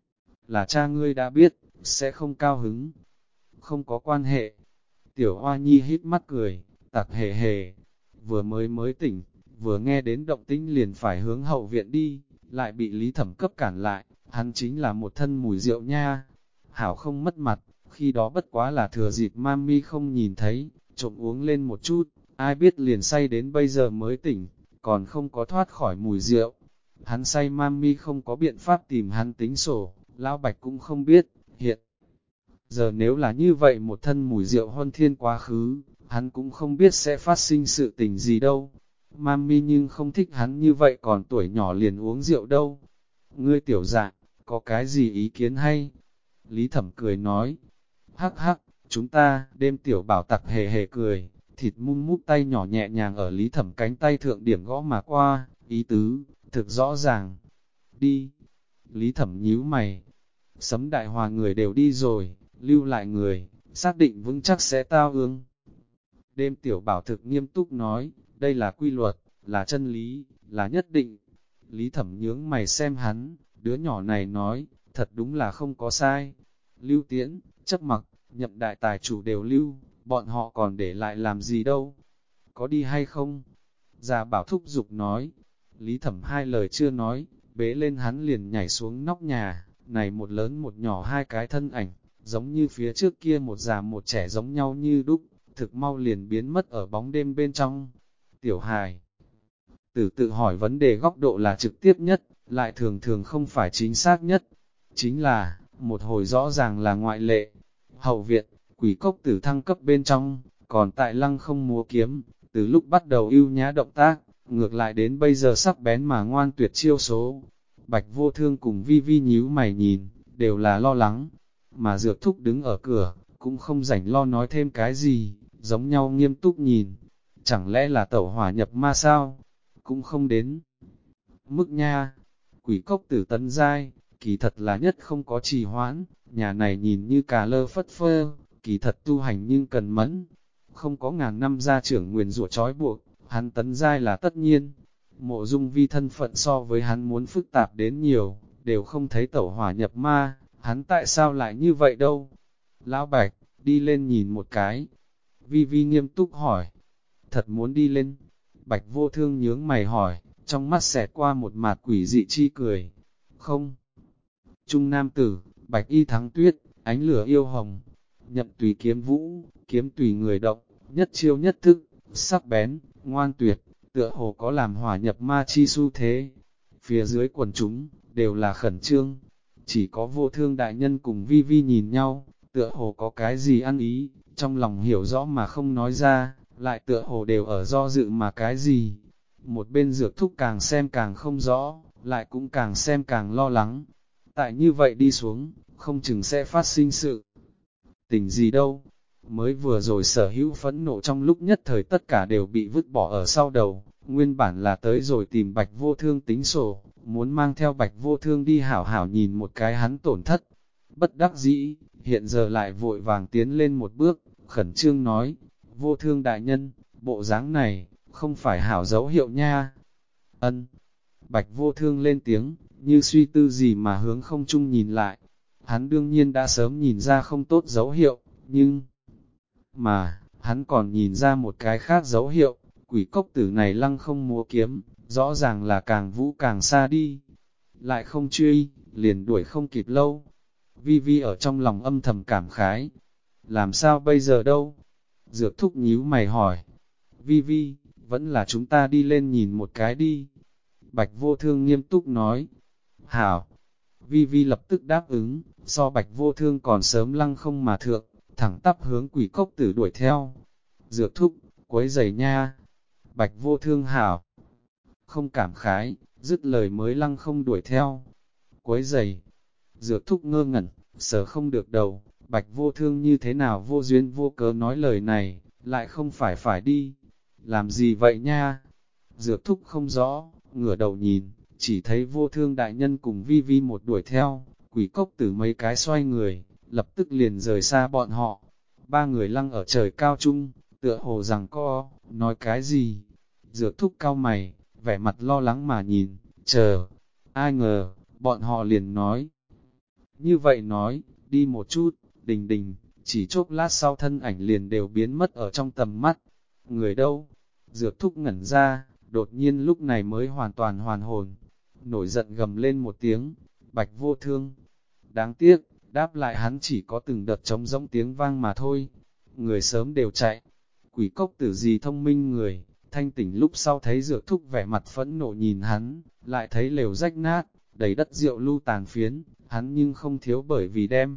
là cha ngươi đã biết, sẽ không cao hứng. Không có quan hệ. Tiểu Hoa Nhi hít mắt cười, tặc hề hề, vừa mới tỉnh, vừa nghe đến động tĩnh liền phải hướng hậu viện đi, lại bị Lý Thẩm cấp cản lại, hắn chính là một thân mùi rượu nha. Hảo không mất mặt, khi đó bất quá là thừa dịp mami không nhìn thấy, trộm uống lên một chút, ai biết liền say đến bây giờ mới tỉnh, còn không có thoát khỏi mùi rượu. Hắn say mami không có biện pháp tìm hắn tính sổ, Lão Bạch cũng không biết, hiện giờ nếu là như vậy một thân mùi rượu huân thiên quá khứ, hắn cũng không biết sẽ phát sinh sự tình gì đâu. Mami nhưng không thích hắn như vậy còn tuổi nhỏ liền uống rượu đâu. Ngươi tiểu dạng, có cái gì ý kiến hay? Lý Thẩm cười nói, hắc hắc, chúng ta, đêm tiểu bảo tặc hề hề cười, thịt mum mút tay nhỏ nhẹ nhàng ở Lý Thẩm cánh tay thượng điểm gõ mà qua, ý tứ, thực rõ ràng. Đi. Lý Thẩm nhíu mày. Sấm đại hòa người đều đi rồi, lưu lại người, xác định vững chắc sẽ tao ương. Đêm tiểu bảo thực nghiêm túc nói, đây là quy luật, là chân lý, là nhất định. Lý Thẩm nhướng mày xem hắn, đứa nhỏ này nói, thật đúng là không có sai. Lưu Tiễn, Chấp Mặc, Nhậm đại tài chủ đều lưu, bọn họ còn để lại làm gì đâu? Có đi hay không? Già bảo thúc giục nói. Lý Thẩm hai lời chưa nói, bế lên hắn liền nhảy xuống nóc nhà, này một lớn một nhỏ hai cái thân ảnh, giống như phía trước kia một già một trẻ giống nhau như đúc, thực mau liền biến mất ở bóng đêm bên trong. Tiểu hài tự hỏi vấn đề góc độ là trực tiếp nhất, lại thường thường không phải chính xác nhất. Chính là, một hồi rõ ràng là ngoại lệ. Hậu viện, quỷ cốc tử thăng cấp bên trong, còn tại lăng không múa kiếm, từ lúc bắt đầu ưu nhã động tác, ngược lại đến bây giờ sắc bén mà ngoan tuyệt chiêu số. Bạch vô thương cùng vi vi nhíu mày nhìn, đều là lo lắng, mà Dược Thúc đứng ở cửa, cũng không rảnh lo nói thêm cái gì, giống nhau nghiêm túc nhìn, chẳng lẽ là tẩu hỏa nhập ma sao, cũng không đến mức nha. Quỷ cốc tử Tấn Giai, kỳ thật là nhất không có trì hoãn, nhà này nhìn như cà lơ phất phơ, kỳ thật tu hành nhưng cần mẫn, không có ngàn năm gia trưởng nguyền rủa trói buộc, hắn Tấn Giai là tất nhiên. Mộ Dung Vi thân phận so với hắn muốn phức tạp đến nhiều, đều không thấy tẩu hỏa nhập ma, hắn tại sao lại như vậy đâu? Lão Bạch, đi lên nhìn một cái. Vi Vi nghiêm túc hỏi, thật muốn đi lên? Bạch Vô Thương nhướng mày hỏi, trong mắt xẹt qua một mạt quỷ dị chi cười. Không. Trung nam tử, Bạch Y Thắng Tuyết, ánh lửa yêu hồng, nhậm tùy kiếm vũ, kiếm tùy người động, nhất chiêu nhất thức, sắc bén, ngoan tuyệt, tựa hồ có làm hỏa nhập ma chi xu thế. Phía dưới quần chúng, đều là khẩn trương, chỉ có Vô Thương đại nhân cùng Vi Vi nhìn nhau, tựa hồ có cái gì ăn ý, trong lòng hiểu rõ mà không nói ra, lại tựa hồ đều ở do dự mà cái gì. Một bên Dược Thúc càng xem càng không rõ, lại cũng càng xem càng lo lắng. Tại như vậy đi xuống, không chừng sẽ phát sinh sự tình gì đâu. Mới vừa rồi sở hữu phẫn nộ trong lúc nhất thời tất cả đều bị vứt bỏ ở sau đầu, nguyên bản là tới rồi tìm Bạch Vô Thương tính sổ, muốn mang theo Bạch Vô Thương đi hảo hảo nhìn một cái hắn tổn thất. Bất đắc dĩ, hiện giờ lại vội vàng tiến lên một bước, khẩn trương nói, Vô Thương đại nhân, bộ dáng này, không phải hảo dấu hiệu nha. Ân. Bạch Vô Thương lên tiếng, như suy tư gì mà hướng không chung nhìn lại. Hắn đương nhiên đã sớm nhìn ra không tốt dấu hiệu, nhưng mà, hắn còn nhìn ra một cái khác dấu hiệu, quỷ cốc tử này lăng không múa kiếm, rõ ràng là càng vũ càng xa đi. Lại không truy, liền đuổi không kịp lâu. Vi Vi ở trong lòng âm thầm cảm khái. Làm sao bây giờ đâu? Dược Thúc nhíu mày hỏi. Vi Vi, vẫn là chúng ta đi lên nhìn một cái đi. Bạch Vô Thương nghiêm túc nói. Hảo. Vi Vi lập tức đáp ứng, so Bạch Vô Thương còn sớm lăng không mà thượng, thẳng tắp hướng quỷ cốc tử đuổi theo. Dược Thúc, quấy giày nha. Bạch Vô Thương hảo. Không cảm khái, dứt lời mới lăng không đuổi theo. Quấy giày. Dược Thúc ngơ ngẩn, sờ không được đầu. Bạch Vô Thương như thế nào vô duyên vô cớ nói lời này, lại không phải đi. Làm gì vậy nha? Dược Thúc không rõ, ngửa đầu nhìn, chỉ thấy Vô Thương đại nhân cùng Vi Vi một đuổi theo, quỷ cốc tử mấy cái xoay người, lập tức liền rời xa bọn họ. Ba người lăng ở trời cao trung, tựa hồ rằng co, nói cái gì? Dược Thúc cao mày, vẻ mặt lo lắng mà nhìn, chờ. Ai ngờ, bọn họ liền nói. Như vậy nói, đi một chút, đình đình, chỉ chốc lát sau thân ảnh liền đều biến mất ở trong tầm mắt. Người đâu? Dược Thúc ngẩn ra, đột nhiên lúc này mới hoàn toàn hoàn hồn. Nổi giận gầm lên một tiếng, Bạch Vô Thương. Đáng tiếc, đáp lại hắn chỉ có từng đợt trống rỗng tiếng vang mà thôi. Người sớm đều chạy. Quỷ cốc tử gì thông minh người, thanh tỉnh lúc sau thấy Dược Thúc vẻ mặt phẫn nộ nhìn hắn, lại thấy lều rách nát, đầy đất rượu lưu tàn phiến, hắn nhưng không thiếu bởi vì đem.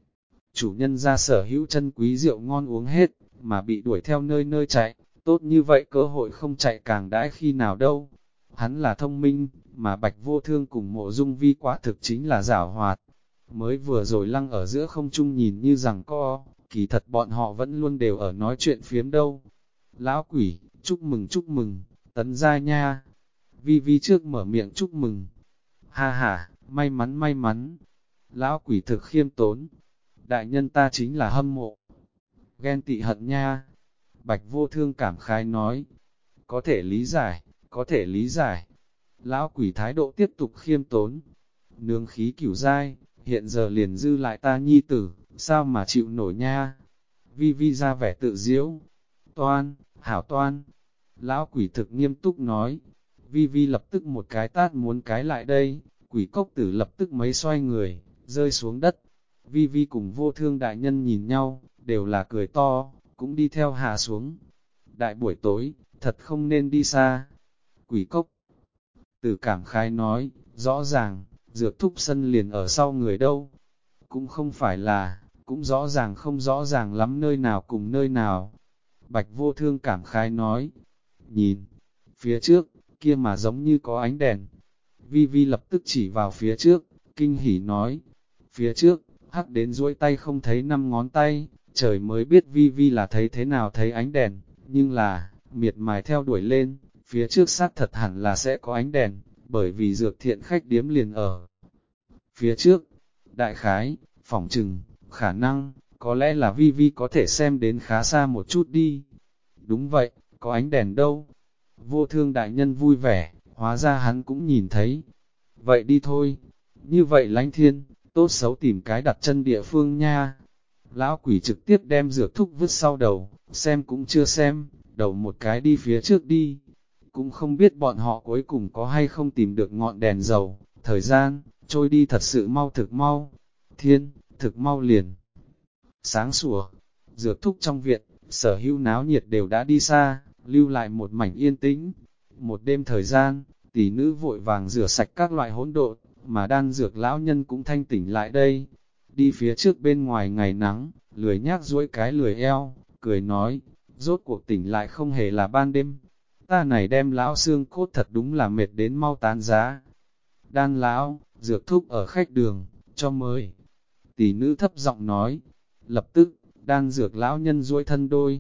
Chủ nhân ra sở hữu chân quý rượu ngon uống hết, mà bị đuổi theo nơi nơi chạy, tốt như vậy cơ hội không chạy càng đãi khi nào đâu. Hắn là thông minh, mà Bạch Vô Thương cùng Mộ Dung Vi quả thực chính là giảo hoạt. Mới vừa rồi lăng ở giữa không trung nhìn như rằng co, kỳ thật bọn họ vẫn luôn đều ở nói chuyện phiếm đâu. Lão quỷ, chúc mừng, Tấn Giai nha. Vi Vi trước mở miệng chúc mừng. Ha ha, may mắn. Lão quỷ thực khiêm tốn. Đại nhân ta chính là hâm mộ. Ghen tị hận nha. Bạch Vô Thương cảm khái nói. Có thể lý giải. Lão quỷ thái độ tiếp tục khiêm tốn. Nương khí cửu giai, hiện giờ liền dư lại ta nhi tử, sao mà chịu nổi nha. Vi Vi ra vẻ tự diễu. Toan, hảo toan. Lão quỷ thực nghiêm túc nói. Vi Vi lập tức một cái tát muốn cái lại đây, quỷ cốc tử lập tức mấy xoay người, rơi xuống đất. Vi Vi cùng Vô Thương đại nhân nhìn nhau, đều là cười to, cũng đi theo hạ xuống. Đại buổi tối, thật không nên đi xa. Quỷ cốc tử cảm khái nói, rõ ràng, Dược Thúc sân liền ở sau người đâu. Cũng không phải là, cũng rõ ràng không rõ ràng lắm nơi nào cùng nơi nào. Bạch Vô Thương cảm khái nói, nhìn, phía trước, kia mà giống như có ánh đèn. Vi Vi lập tức chỉ vào phía trước, kinh hỉ nói, Phía trước, hắc đến duỗi tay không thấy 5 ngón tay, trời mới biết vi vi là thấy thế nào thấy ánh đèn, nhưng là, miệt mài theo đuổi lên, phía trước xác thật hẳn là sẽ có ánh đèn, bởi vì dược thiện khách điếm liền ở. Phía trước, đại khái, phỏng chừng, khả năng, có lẽ là vi vi có thể xem đến khá xa một chút đi. Đúng vậy, có ánh đèn đâu. Vô thương đại nhân vui vẻ, hóa ra hắn cũng nhìn thấy. Vậy đi thôi. Như vậy Lánh Thiên, tốt xấu tìm cái đặt chân địa phương nha. Lão quỷ trực tiếp đem dược thúc vứt sau đầu, xem cũng chưa xem, đầu một cái đi phía trước đi. Cũng không biết bọn họ cuối cùng có hay không tìm được ngọn đèn dầu, thời gian, trôi đi thật sự mau thực mau. Thiên, thực mau liền. Sáng sủa, dược thúc trong viện, sở hữu náo nhiệt đều đã đi xa, lưu lại một mảnh yên tĩnh. Một đêm thời gian, tỷ nữ vội vàng rửa sạch các loại hỗn độn, mà đan dược lão nhân cũng thanh tỉnh lại đây. Đi phía trước bên ngoài ngày nắng, lười nhác duỗi cái lười eo, cười nói, rốt cuộc tỉnh lại không hề là ban đêm. Ta này đem lão xương cốt thật đúng là mệt đến mau tán giá. Đan lão, dược thúc ở khách đường, cho mời. Tỷ nữ thấp giọng nói, lập tức, đan dược lão nhân duỗi thân đôi.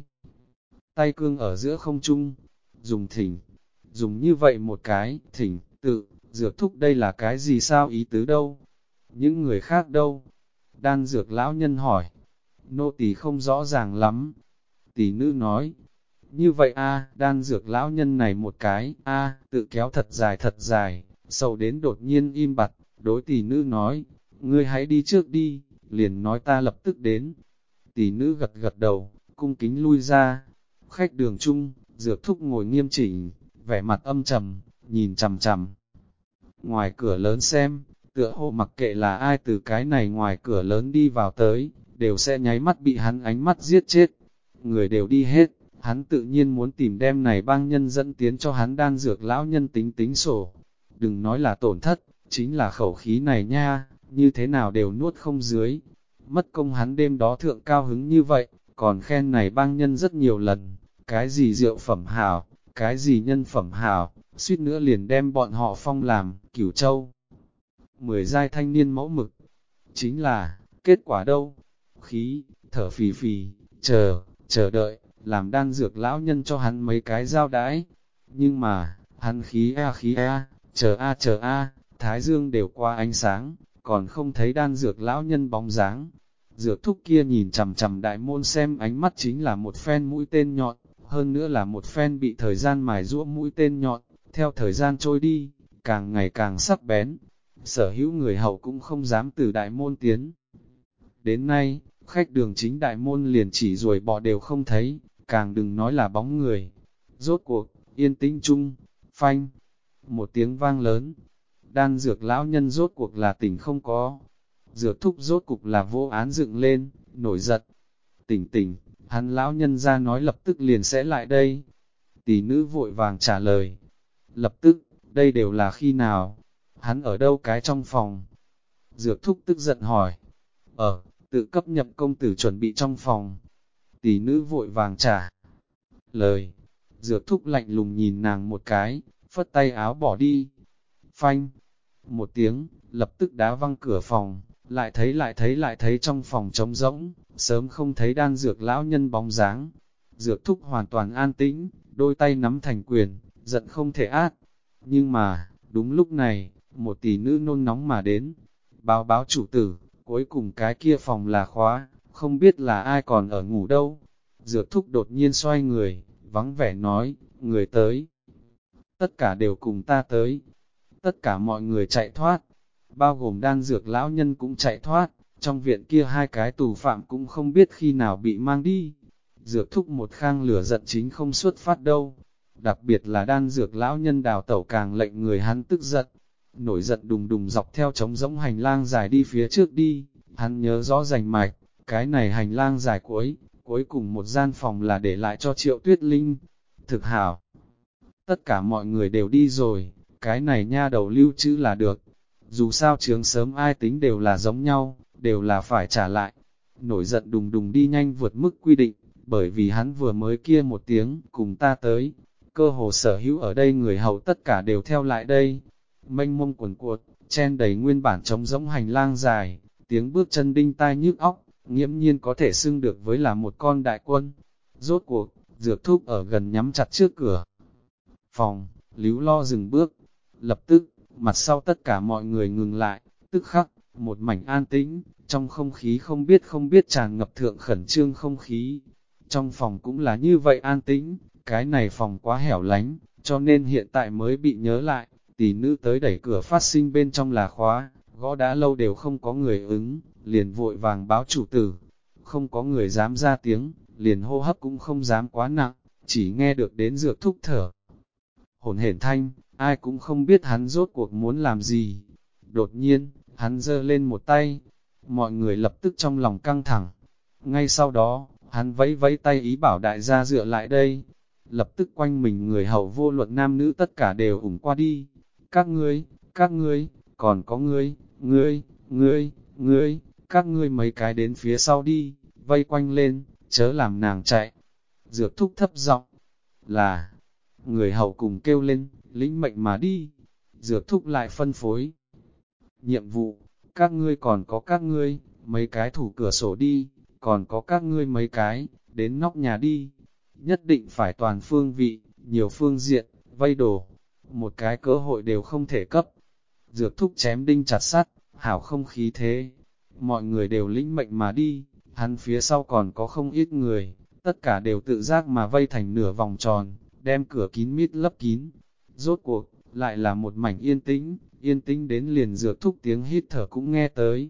Tay cương ở giữa không trung, dùng thỉnh, dùng như vậy một cái, thỉnh, tự, dược thúc đây là cái gì sao ý tứ đâu? Những người khác đâu? Đan dược lão nhân hỏi, nô tỳ không rõ ràng lắm. Tỷ nữ nói, như vậy a, đan dược lão nhân này một cái, a, tự kéo thật dài, sầu đến đột nhiên im bặt, đối tỷ nữ nói, ngươi hãy đi trước đi, liền nói ta lập tức đến. Tỷ nữ gật gật đầu, cung kính lui ra. Khách đường chung, dược thúc ngồi nghiêm chỉnh, vẻ mặt âm trầm, nhìn chằm chằm. Ngoài cửa lớn xem, tựa hồ mặc kệ là ai từ cái này ngoài cửa lớn đi vào tới, đều sẽ nháy mắt bị hắn ánh mắt giết chết. Người đều đi hết, hắn tự nhiên muốn tìm đem này bang nhân dẫn tiến cho hắn đan dược lão nhân tính tính sổ. Đừng nói là tổn thất, chính là khẩu khí này nha, như thế nào đều nuốt không dưới. Mất công hắn đêm đó thượng cao hứng như vậy, còn khen này bang nhân rất nhiều lần, cái gì rượu phẩm hảo, cái gì nhân phẩm hảo, suýt nữa liền đem bọn họ phong làm Cửu Châu. 10 giai thanh niên mẫu mực, chính là, kết quả đâu? Khí, thở phì phì, chờ đợi, làm đan dược lão nhân cho hắn mấy cái dao đãi. Nhưng mà, hắn khí a, chờ a, thái dương đều qua ánh sáng, còn không thấy đan dược lão nhân bóng dáng. Dược thúc kia nhìn chằm chằm đại môn xem ánh mắt chính là một phen mũi tên nhọn, hơn nữa là một phen bị thời gian mài giũa mũi tên nhọn, theo thời gian trôi đi, càng ngày càng sắc bén. Sở hữu người hậu cũng không dám từ đại môn tiến. Đến nay, khách đường chính đại môn liền chỉ ruồi bọ đều không thấy, càng đừng nói là bóng người. Rốt cuộc, yên tĩnh chung, phanh, một tiếng vang lớn. Đan dược lão nhân rốt cuộc là tỉnh không có. Dược thúc rốt cục là vô án dựng lên, nổi giận. Tỉnh, hắn lão nhân ra nói lập tức liền sẽ lại đây. Tỷ nữ vội vàng trả lời. Lập tức, đây đều là khi nào? Hắn ở đâu cái trong phòng? Dược thúc tức giận hỏi. Tự cấp nhậm công tử chuẩn bị trong phòng. Tỷ nữ vội vàng trả lời. Dược thúc lạnh lùng nhìn nàng một cái, phất tay áo bỏ đi. Phanh! Một tiếng, lập tức đá văng cửa phòng, lại thấy trong phòng trống rỗng, sớm không thấy đan dược lão nhân bóng dáng. Dược thúc hoàn toàn an tĩnh, đôi tay nắm thành quyền, giận không thể át. Nhưng mà, đúng lúc này, một tỷ nữ nôn nóng mà đến. Báo chủ tử, cuối cùng cái kia phòng là khóa, không biết là ai còn ở ngủ đâu. Dược thúc đột nhiên xoay người, vắng vẻ nói, người tới. Tất cả đều cùng ta tới. Tất cả mọi người chạy thoát, bao gồm đan dược lão nhân cũng chạy thoát, trong viện kia hai cái tù phạm cũng không biết khi nào bị mang đi. Dược thúc một khang lửa giận chính không xuất phát đâu, đặc biệt là đan dược lão nhân đào tẩu càng lệnh người hắn tức giận. Nổi giận đùng đùng dọc theo trống rỗng hành lang dài đi phía trước đi, hắn nhớ rõ rành mạch, cái này hành lang dài cuối cùng một gian phòng là để lại cho Triệu Tuyết Linh. Thực hảo, tất cả mọi người đều đi rồi, cái này nha đầu lưu trữ là được. Dù sao chướng sớm ai tính đều là giống nhau, đều là phải trả lại. Nổi giận đùng đùng đi nhanh vượt mức quy định, bởi vì hắn vừa mới kia một tiếng, cùng ta tới. Cơ hồ sở hữu ở đây người hầu tất cả đều theo lại đây. Mênh mông quần cuột, chen đầy nguyên bản trống rỗng hành lang dài, tiếng bước chân đinh tai nhức óc, nghiễm nhiên có thể xưng được với là một con đại quân. Rốt cuộc, Dược Thúc ở gần nhắm chặt trước cửa phòng, líu lo dừng bước. Lập tức, mặt sau tất cả mọi người ngừng lại, tức khắc, một mảnh an tĩnh, trong không khí không biết tràn ngập thượng khẩn trương không khí. Trong phòng cũng là như vậy an tĩnh, cái này phòng quá hẻo lánh, cho nên hiện tại mới bị nhớ lại, tỷ nữ tới đẩy cửa phát sinh bên trong là khóa, gõ đã lâu đều không có người ứng, liền vội vàng báo chủ tử. Không có người dám ra tiếng, liền hô hấp cũng không dám quá nặng, chỉ nghe được đến Dược Thúc thở hổn hển thanh, ai cũng không biết hắn rốt cuộc muốn làm gì. Đột nhiên, hắn giơ lên một tay, mọi người lập tức trong lòng căng thẳng. Ngay sau đó, hắn vẫy vẫy tay ý bảo đại gia dựa lại đây. Lập tức quanh mình người hầu vô luận nam nữ tất cả đều ủng qua đi. Các ngươi, còn có ngươi, các ngươi mấy cái đến phía sau đi, vây quanh lên, chớ làm nàng chạy. Dược Thúc thấp giọng là, người hầu cùng kêu lên, lĩnh mệnh mà đi. Dược Thúc lại phân phối nhiệm vụ, các ngươi còn có các ngươi, mấy cái thủ cửa sổ đi, còn có các ngươi mấy cái, đến nóc nhà đi. Nhất định phải toàn phương vị, nhiều phương diện, vây đổ, một cái cơ hội đều không thể cấp. Dược Thúc chém đinh chặt sắt, hảo không khí thế. Mọi người đều lĩnh mệnh mà đi, hắn phía sau còn có không ít người, tất cả đều tự giác mà vây thành nửa vòng tròn, đem cửa kín mít lấp kín. Rốt cuộc, lại là một mảnh yên tĩnh đến liền Dược Thúc tiếng hít thở cũng nghe tới.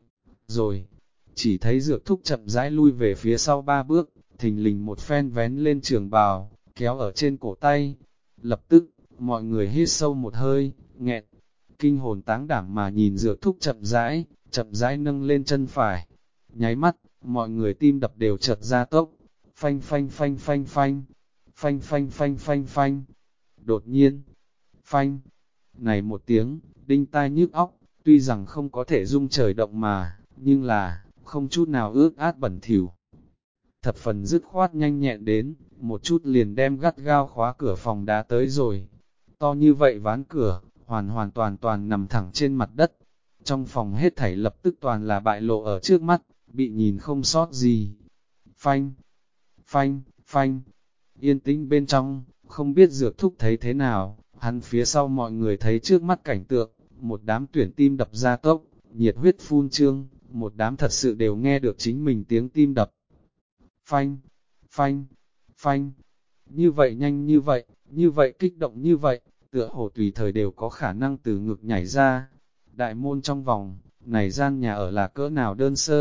Rồi, chỉ thấy Dược Thúc chậm rãi lui về phía sau 3 bước, thình lình một phen vén lên trường bào, kéo ở trên cổ tay. Lập tức, mọi người hít sâu một hơi, nghẹn, kinh hồn táng đảm mà nhìn Dược Thúc chậm rãi nâng lên chân phải. Nháy mắt, mọi người tim đập đều chợt ra tốc, phanh phanh phanh phanh phanh, phanh phanh phanh phanh phanh. Đột nhiên, phanh, này một tiếng, đinh tai nhức óc, tuy rằng không có thể rung trời động mà, nhưng là, không chút nào ướt át bẩn thỉu. Thập phần dứt khoát nhanh nhẹn đến, một chút liền đem gắt gao khóa cửa phòng đá tới rồi. To như vậy ván cửa, hoàn toàn nằm thẳng trên mặt đất. Trong phòng hết thảy lập tức toàn là bại lộ ở trước mắt, bị nhìn không sót gì. Phanh, phanh, phanh, yên tĩnh bên trong, không biết Dược Thúc thấy thế nào, hắn phía sau mọi người thấy trước mắt cảnh tượng, một đám tuyển tim đập ra tốc, nhiệt huyết phun trương, một đám thật sự đều nghe được chính mình tiếng tim đập. Phanh, phanh, phanh, như vậy nhanh như vậy kích động như vậy, tựa hồ tùy thời đều có khả năng từ ngực nhảy ra. Đại môn trong vòng, này gian nhà ở là cỡ nào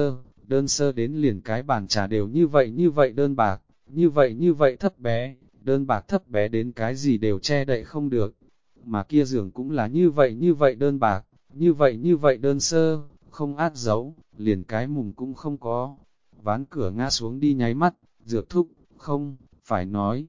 đơn sơ đến liền cái bàn trà đều như vậy đơn bạc, như vậy thấp bé, đơn bạc thấp bé đến cái gì đều che đậy không được. Mà kia giường cũng là như vậy đơn bạc, như vậy đơn sơ, không át dấu, liền cái mùng cũng không có. Ván cửa ngã xuống đi nháy mắt, Dược Thúc, không, phải nói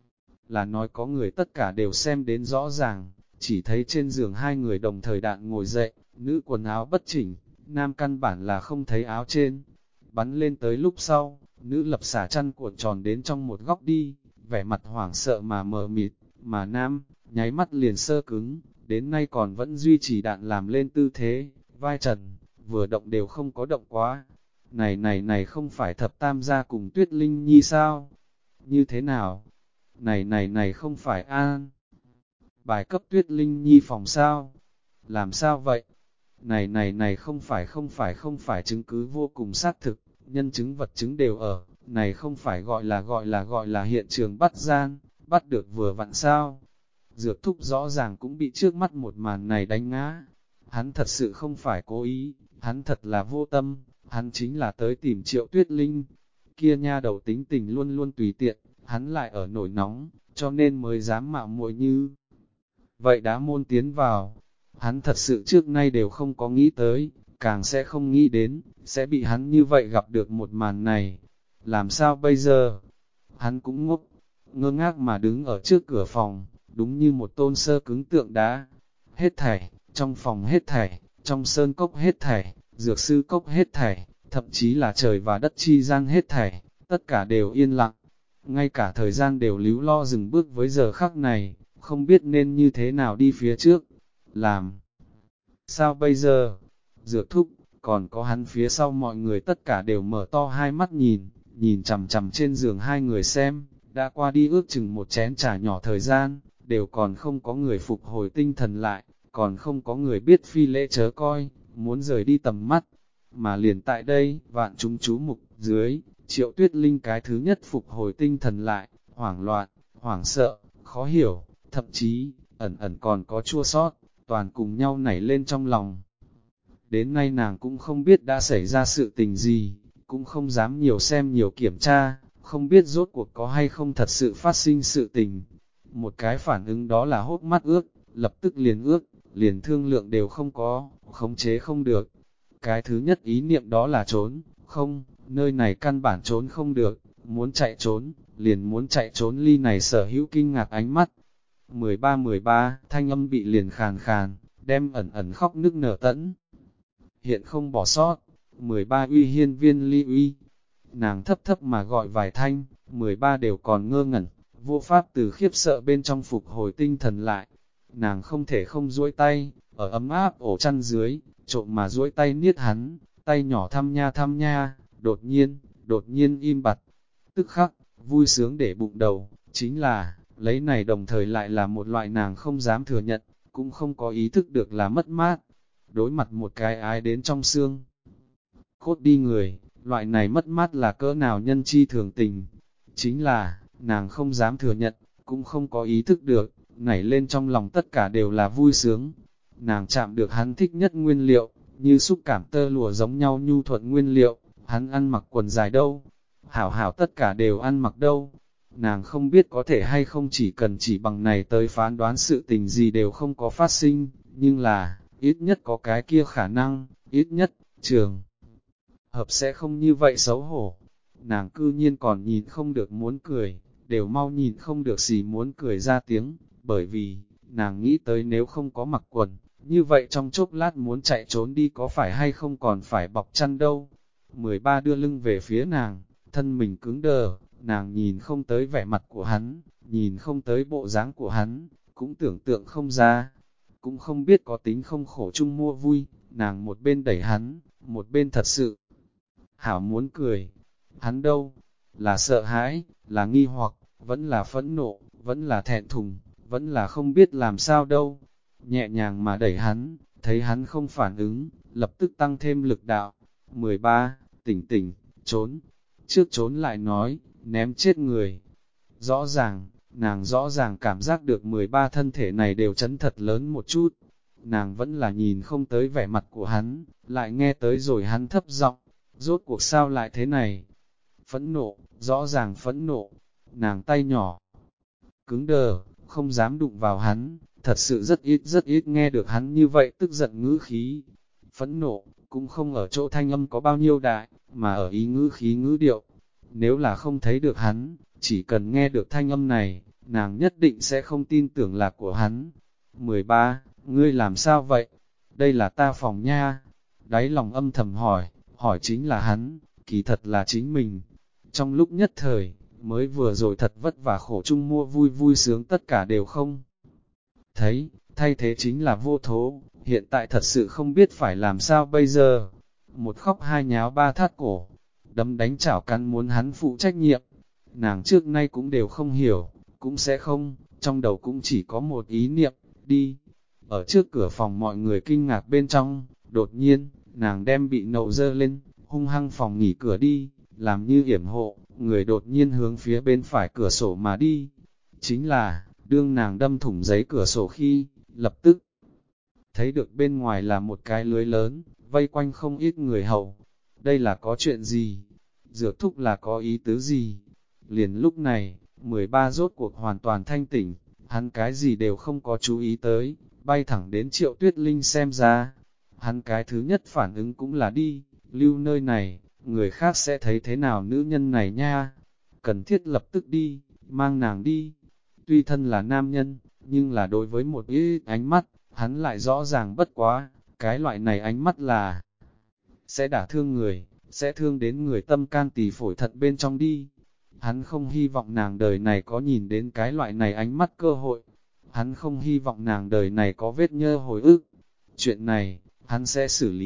là nói có người tất cả đều xem đến rõ ràng, chỉ thấy trên giường hai người đồng thời đạn ngồi dậy, nữ quần áo bất chỉnh, nam căn bản là không thấy áo trên. Bắn lên tới lúc sau, nữ lập xả chăn cuộn tròn đến trong một góc đi, vẻ mặt hoảng sợ mà mờ mịt, mà nam, nháy mắt liền sơ cứng, đến nay còn vẫn duy trì đạn làm lên tư thế, vai trần, vừa động đều không có động quá. Này không phải thập tam gia cùng Tuyết Linh Nhi sao? Như thế nào? Này không phải an bài cấp Tuyết Linh Nhi phòng sao? Làm sao vậy? Này không phải chứng cứ vô cùng xác thực, nhân chứng vật chứng đều ở, này không phải gọi là hiện trường bắt gian, bắt được vừa vặn sao? Dược Thúc rõ ràng cũng bị trước mắt một màn này đánh ngã. Hắn thật sự không phải cố ý, hắn thật là vô tâm, hắn chính là tới tìm Triệu Tuyết Linh. Kia nha đầu tính tình luôn luôn tùy tiện, hắn lại ở nổi nóng, cho nên mới dám mạo muội như vậy đá môn tiến vào. Hắn thật sự trước nay đều không có nghĩ tới, càng sẽ không nghĩ đến, sẽ bị hắn như vậy gặp được một màn này. Làm sao bây giờ? Hắn cũng ngốc, ngơ ngác mà đứng ở trước cửa phòng, đúng như một tôn sơ cứng tượng đá. Hết thảy, trong phòng hết thảy, trong sơn cốc hết thảy, dược sư cốc hết thảy, thậm chí là trời và đất chi gian hết thảy, tất cả đều yên lặng. Ngay cả thời gian đều líu lo dừng bước với giờ khắc này, không biết nên như thế nào đi phía trước. Làm sao bây giờ? Dược Thúc, còn có hắn phía sau mọi người tất cả đều mở to hai mắt nhìn chằm chằm trên giường hai người xem, đã qua đi ước chừng một chén trà nhỏ thời gian, đều còn không có người phục hồi tinh thần lại, còn không có người biết phi lễ chớ coi, muốn rời đi tầm mắt. Mà liền tại đây, vạn chúng chú mục dưới, Triệu Tuyết Linh cái thứ nhất phục hồi tinh thần lại, hoảng loạn, hoảng sợ, khó hiểu, thậm chí, ẩn ẩn còn có chua xót, toàn cùng nhau nảy lên trong lòng. Đến nay nàng cũng không biết đã xảy ra sự tình gì, cũng không dám nhiều xem nhiều kiểm tra, không biết rốt cuộc có hay không thật sự phát sinh sự tình. Một cái phản ứng đó là hốt mắt ướt, lập tức liền ướt, liền thương lượng đều không có, khống chế không được. Cái thứ nhất ý niệm đó là trốn, không, nơi này căn bản trốn không được, muốn chạy trốn, liền muốn chạy trốn ly này sở hữu kinh ngạc ánh mắt. 13, thanh âm bị liền khàn khàn, đem ẩn ẩn khóc nức nở tẫn. Hiện không bỏ sót, 13 uy hiên viên ly uy. Nàng thấp thấp mà gọi vài thanh, 13 đều còn ngơ ngẩn, vô pháp từ khiếp sợ bên trong phục hồi tinh thần lại. Nàng không thể không duỗi tay, ở ấm áp ổ chăn dưới, trộm mà duỗi tay niết hắn, tay nhỏ thăm nha, đột nhiên im bặt. Tức khắc, vui sướng để bụng đầu, chính là, lấy này đồng thời lại là một loại nàng không dám thừa nhận, cũng không có ý thức được là mất mát. Đối mặt một cái ái đến trong xương cốt đi người, loại này mất mát là cỡ nào nhân chi thường tình. Chính là, nàng không dám thừa nhận, cũng không có ý thức được, nảy lên trong lòng tất cả đều là vui sướng. Nàng chạm được hắn thích nhất nguyên liệu, như xúc cảm tơ lụa giống nhau nhu thuận nguyên liệu, hắn ăn mặc quần dài đâu, hảo tất cả đều ăn mặc đâu. Nàng không biết có thể hay không chỉ bằng này tới phán đoán sự tình gì đều không có phát sinh, nhưng là, ít nhất có cái kia khả năng, ít nhất, trường hợp sẽ không như vậy xấu hổ. Nàng cư nhiên còn nhìn không được muốn cười, đều mau nhìn không được gì muốn cười ra tiếng, bởi vì, nàng nghĩ tới nếu không có mặc quần, như vậy trong chốc lát muốn chạy trốn đi có phải hay không còn phải bọc chăn đâu. 13 đưa lưng về phía nàng, thân mình cứng đờ, nàng nhìn không tới vẻ mặt của hắn, nhìn không tới bộ dáng của hắn, cũng tưởng tượng không ra, cũng không biết có tính không khổ chung mua vui, nàng một bên đẩy hắn, một bên thật sự hảo muốn cười. Hắn đâu? Là sợ hãi, là nghi hoặc, vẫn là phẫn nộ, vẫn là thẹn thùng, vẫn là không biết làm sao đâu. Nhẹ nhàng mà đẩy hắn, thấy hắn không phản ứng, lập tức tăng thêm lực đạo. 13, tỉnh, trốn. Trước trốn lại nói, ném chết người. Rõ ràng, nàng rõ ràng cảm giác được 13 thân thể này đều chấn thật lớn một chút. Nàng vẫn là nhìn không tới vẻ mặt của hắn, lại nghe tới rồi hắn thấp giọng, rốt cuộc sao lại thế này? Phẫn nộ, rõ ràng phẫn nộ, nàng tay nhỏ, cứng đờ, không dám đụng vào hắn, thật sự rất ít nghe được hắn như vậy tức giận ngữ khí. Phẫn nộ, cũng không ở chỗ thanh âm có bao nhiêu đại, mà ở ý ngữ khí ngữ điệu. Nếu là không thấy được hắn, chỉ cần nghe được thanh âm này, nàng nhất định sẽ không tin tưởng là của hắn. 13, ngươi làm sao vậy? Đây là ta phòng nha. Đáy lòng âm thầm hỏi chính là hắn, kỳ thật là chính mình. Trong lúc nhất thời, mới vừa rồi thật vất vả khổ chung mua vui sướng tất cả đều không thấy, thay thế chính là vô thố, hiện tại thật sự không biết phải làm sao bây giờ. Một khóc hai nháo ba thắt cổ, đấm đánh chảo cắn muốn hắn phụ trách nhiệm. Nàng trước nay cũng đều không hiểu, cũng sẽ không, trong đầu cũng chỉ có một ý niệm, đi. Ở trước cửa phòng mọi người kinh ngạc bên trong, đột nhiên, nàng đem bị nậu dơ lên, hung hăng phòng nghỉ cửa đi, làm như yểm hộ, người đột nhiên hướng phía bên phải cửa sổ mà đi. Chính là, đương nàng đâm thủng giấy cửa sổ khi, lập tức thấy được bên ngoài là một cái lưới lớn, vây quanh không ít người hầu. Đây là có chuyện gì? Dược thúc là có ý tứ gì? Liền lúc này, 13 rốt cuộc hoàn toàn thanh tỉnh, hắn cái gì đều không có chú ý tới, bay thẳng đến Triệu Tuyết Linh xem ra. Hắn cái thứ nhất phản ứng cũng là đi, lưu nơi này, người khác sẽ thấy thế nào nữ nhân này nha. Cần thiết lập tức đi, mang nàng đi. Tuy thân là nam nhân, nhưng là đối với một ít ánh mắt, hắn lại rõ ràng bất quá, cái loại này ánh mắt là sẽ đả thương người, sẽ thương đến người tâm can tỳ phổi thận bên trong đi. Hắn không hy vọng nàng đời này có nhìn đến cái loại này ánh mắt cơ hội. Hắn không hy vọng nàng đời này có vết nhơ hồi ức. Chuyện này, hắn sẽ xử lý,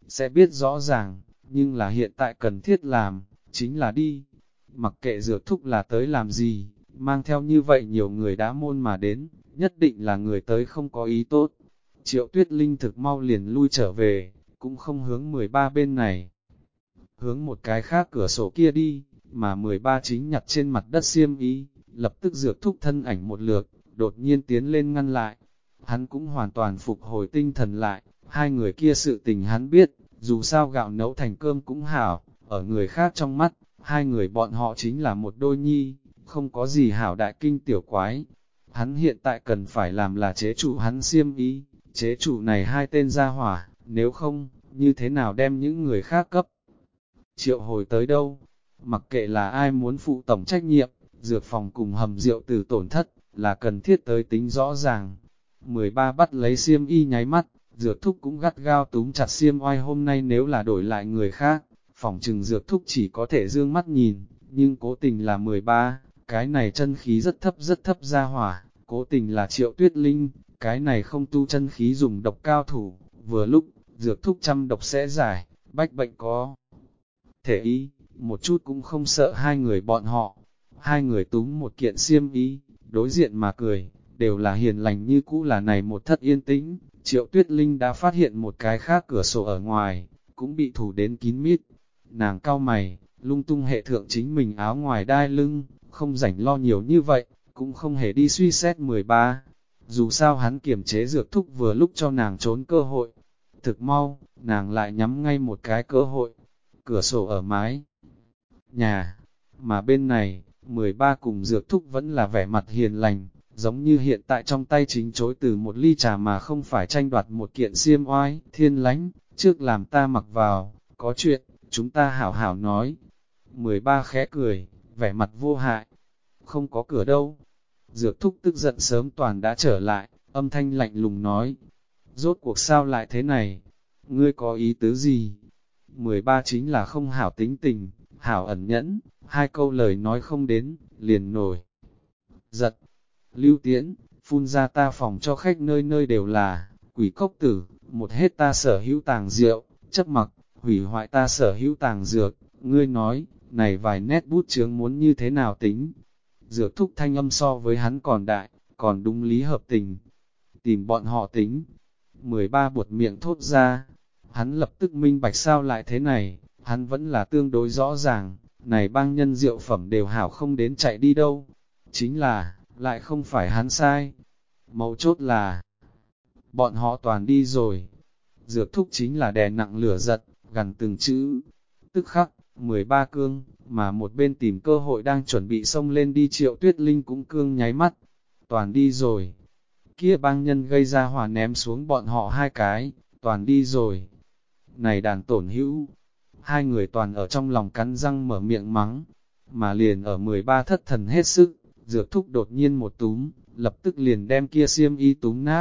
sẽ biết rõ ràng, nhưng là hiện tại cần thiết làm, chính là đi. Mặc kệ dược thúc là tới làm gì, mang theo như vậy nhiều người đã môn mà đến, nhất định là người tới không có ý tốt. Triệu Tuyết Linh thực mau liền lui trở về, cũng không hướng 13 bên này. Hướng một cái khác cửa sổ kia đi, mà 13 chính nhặt trên mặt đất xiêm y, lập tức dược thúc thân ảnh một lượt, đột nhiên tiến lên ngăn lại. Hắn cũng hoàn toàn phục hồi tinh thần lại, hai người kia sự tình hắn biết, dù sao gạo nấu thành cơm cũng hảo, ở người khác trong mắt, hai người bọn họ chính là một đôi nhi, không có gì hảo đại kinh tiểu quái. Hắn hiện tại cần phải làm là chế trụ hắn xiêm y, chế trụ này hai tên gia hỏa, nếu không, như thế nào đem những người khác cấp. Triệu hồi tới đâu? Mặc kệ là ai muốn phụ tổng trách nhiệm, dược phòng cùng hầm rượu từ tổn thất, là cần thiết tới tính rõ ràng. 13 bắt lấy xiêm y nháy mắt, dược thúc cũng gắt gao túm chặt xiêm oai hôm nay nếu là đổi lại người khác, phòng trừng dược thúc chỉ có thể dương mắt nhìn, nhưng cố tình là 13, cái này chân khí rất thấp ra hỏa, cố tình là Triệu Tuyết Linh, cái này không tu chân khí dùng độc cao thủ, vừa lúc, dược thúc trăm độc sẽ giải, bách bệnh có thể y, một chút cũng không sợ hai người bọn họ. Hai người túm một kiện xiêm y, đối diện mà cười, đều là hiền lành như cũ là này một thất yên tĩnh. Triệu Tuyết Linh đã phát hiện một cái khác cửa sổ ở ngoài, cũng bị thủ đến kín mít. Nàng cau mày, lung tung hệ thượng chính mình áo ngoài đai lưng, không rảnh lo nhiều như vậy, cũng không hề đi suy xét 13. Dù sao hắn kiềm chế dược thúc vừa lúc cho nàng trốn cơ hội. Thực mau, nàng lại nhắm ngay một cái cơ hội. Cửa sổ ở mái nhà, mà bên này, 13 cùng dược thúc vẫn là vẻ mặt hiền lành, giống như hiện tại trong tay chính chối từ một ly trà mà không phải tranh đoạt một kiện xiêm oai, thiên lánh, trước làm ta mặc vào, có chuyện, chúng ta hảo hảo nói. 13 khẽ cười, vẻ mặt vô hại, không có cửa đâu. Dược thúc tức giận sớm toàn đã trở lại, âm thanh lạnh lùng nói, rốt cuộc sao lại thế này, ngươi có ý tứ gì? 13 chính là không hảo tính tình, hảo ẩn nhẫn, hai câu lời nói không đến, liền nổi. Giật, Lưu Tiễn, phun ra ta phòng cho khách nơi nơi đều là, quỷ cốc tử, một hết ta sở hữu tàng rượu, chấp mặc, hủy hoại ta sở hữu tàng dược, ngươi nói, này vài nét bút chướng muốn như thế nào tính? Dược thúc thanh âm so với hắn còn đại, còn đúng lý hợp tình. Tìm bọn họ tính. 13 buột miệng thốt ra. Hắn lập tức minh bạch sao lại thế này, hắn vẫn là tương đối rõ ràng, này bang nhân rượu phẩm đều hảo không đến chạy đi đâu. Chính là, lại không phải hắn sai. Mấu chốt là, bọn họ toàn đi rồi. Dược thúc chính là đè nặng lửa giật, gần từng chữ. Tức khắc, 13 cương, mà một bên tìm cơ hội đang chuẩn bị xông lên đi Triệu Tuyết Linh cũng cương nháy mắt. Toàn đi rồi. Kia bang nhân gây ra hỏa ném xuống bọn họ hai cái, toàn đi rồi. Này đàn tổn hữu. Hai người toàn ở trong lòng cắn răng mở miệng mắng. Mà liền ở 13 thất thần hết sức, dược thúc đột nhiên một túm, lập tức liền đem kia xiêm y túm nát.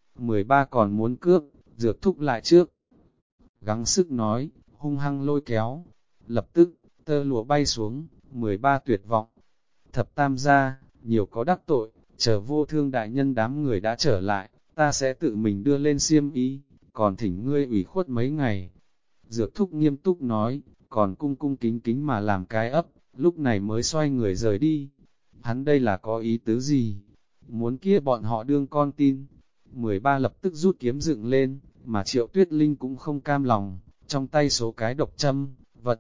13 còn muốn cướp, dược thúc lại trước. Gắng sức nói, hung hăng lôi kéo. Lập tức, tơ lụa bay xuống, 13 tuyệt vọng. Thập tam gia, nhiều có đắc tội, chờ vô thương đại nhân đám người đã trở lại, ta sẽ tự mình đưa lên xiêm y, còn thỉnh ngươi ủy khuất mấy ngày. Dược thúc nghiêm túc nói, còn cung cung kính kính mà làm cái ấp, lúc này mới xoay người rời đi. Hắn đây là có ý tứ gì? Muốn kia bọn họ đương con tin. 13 lập tức rút kiếm dựng lên, mà Triệu Tuyết Linh cũng không cam lòng, trong tay số cái độc châm, vật.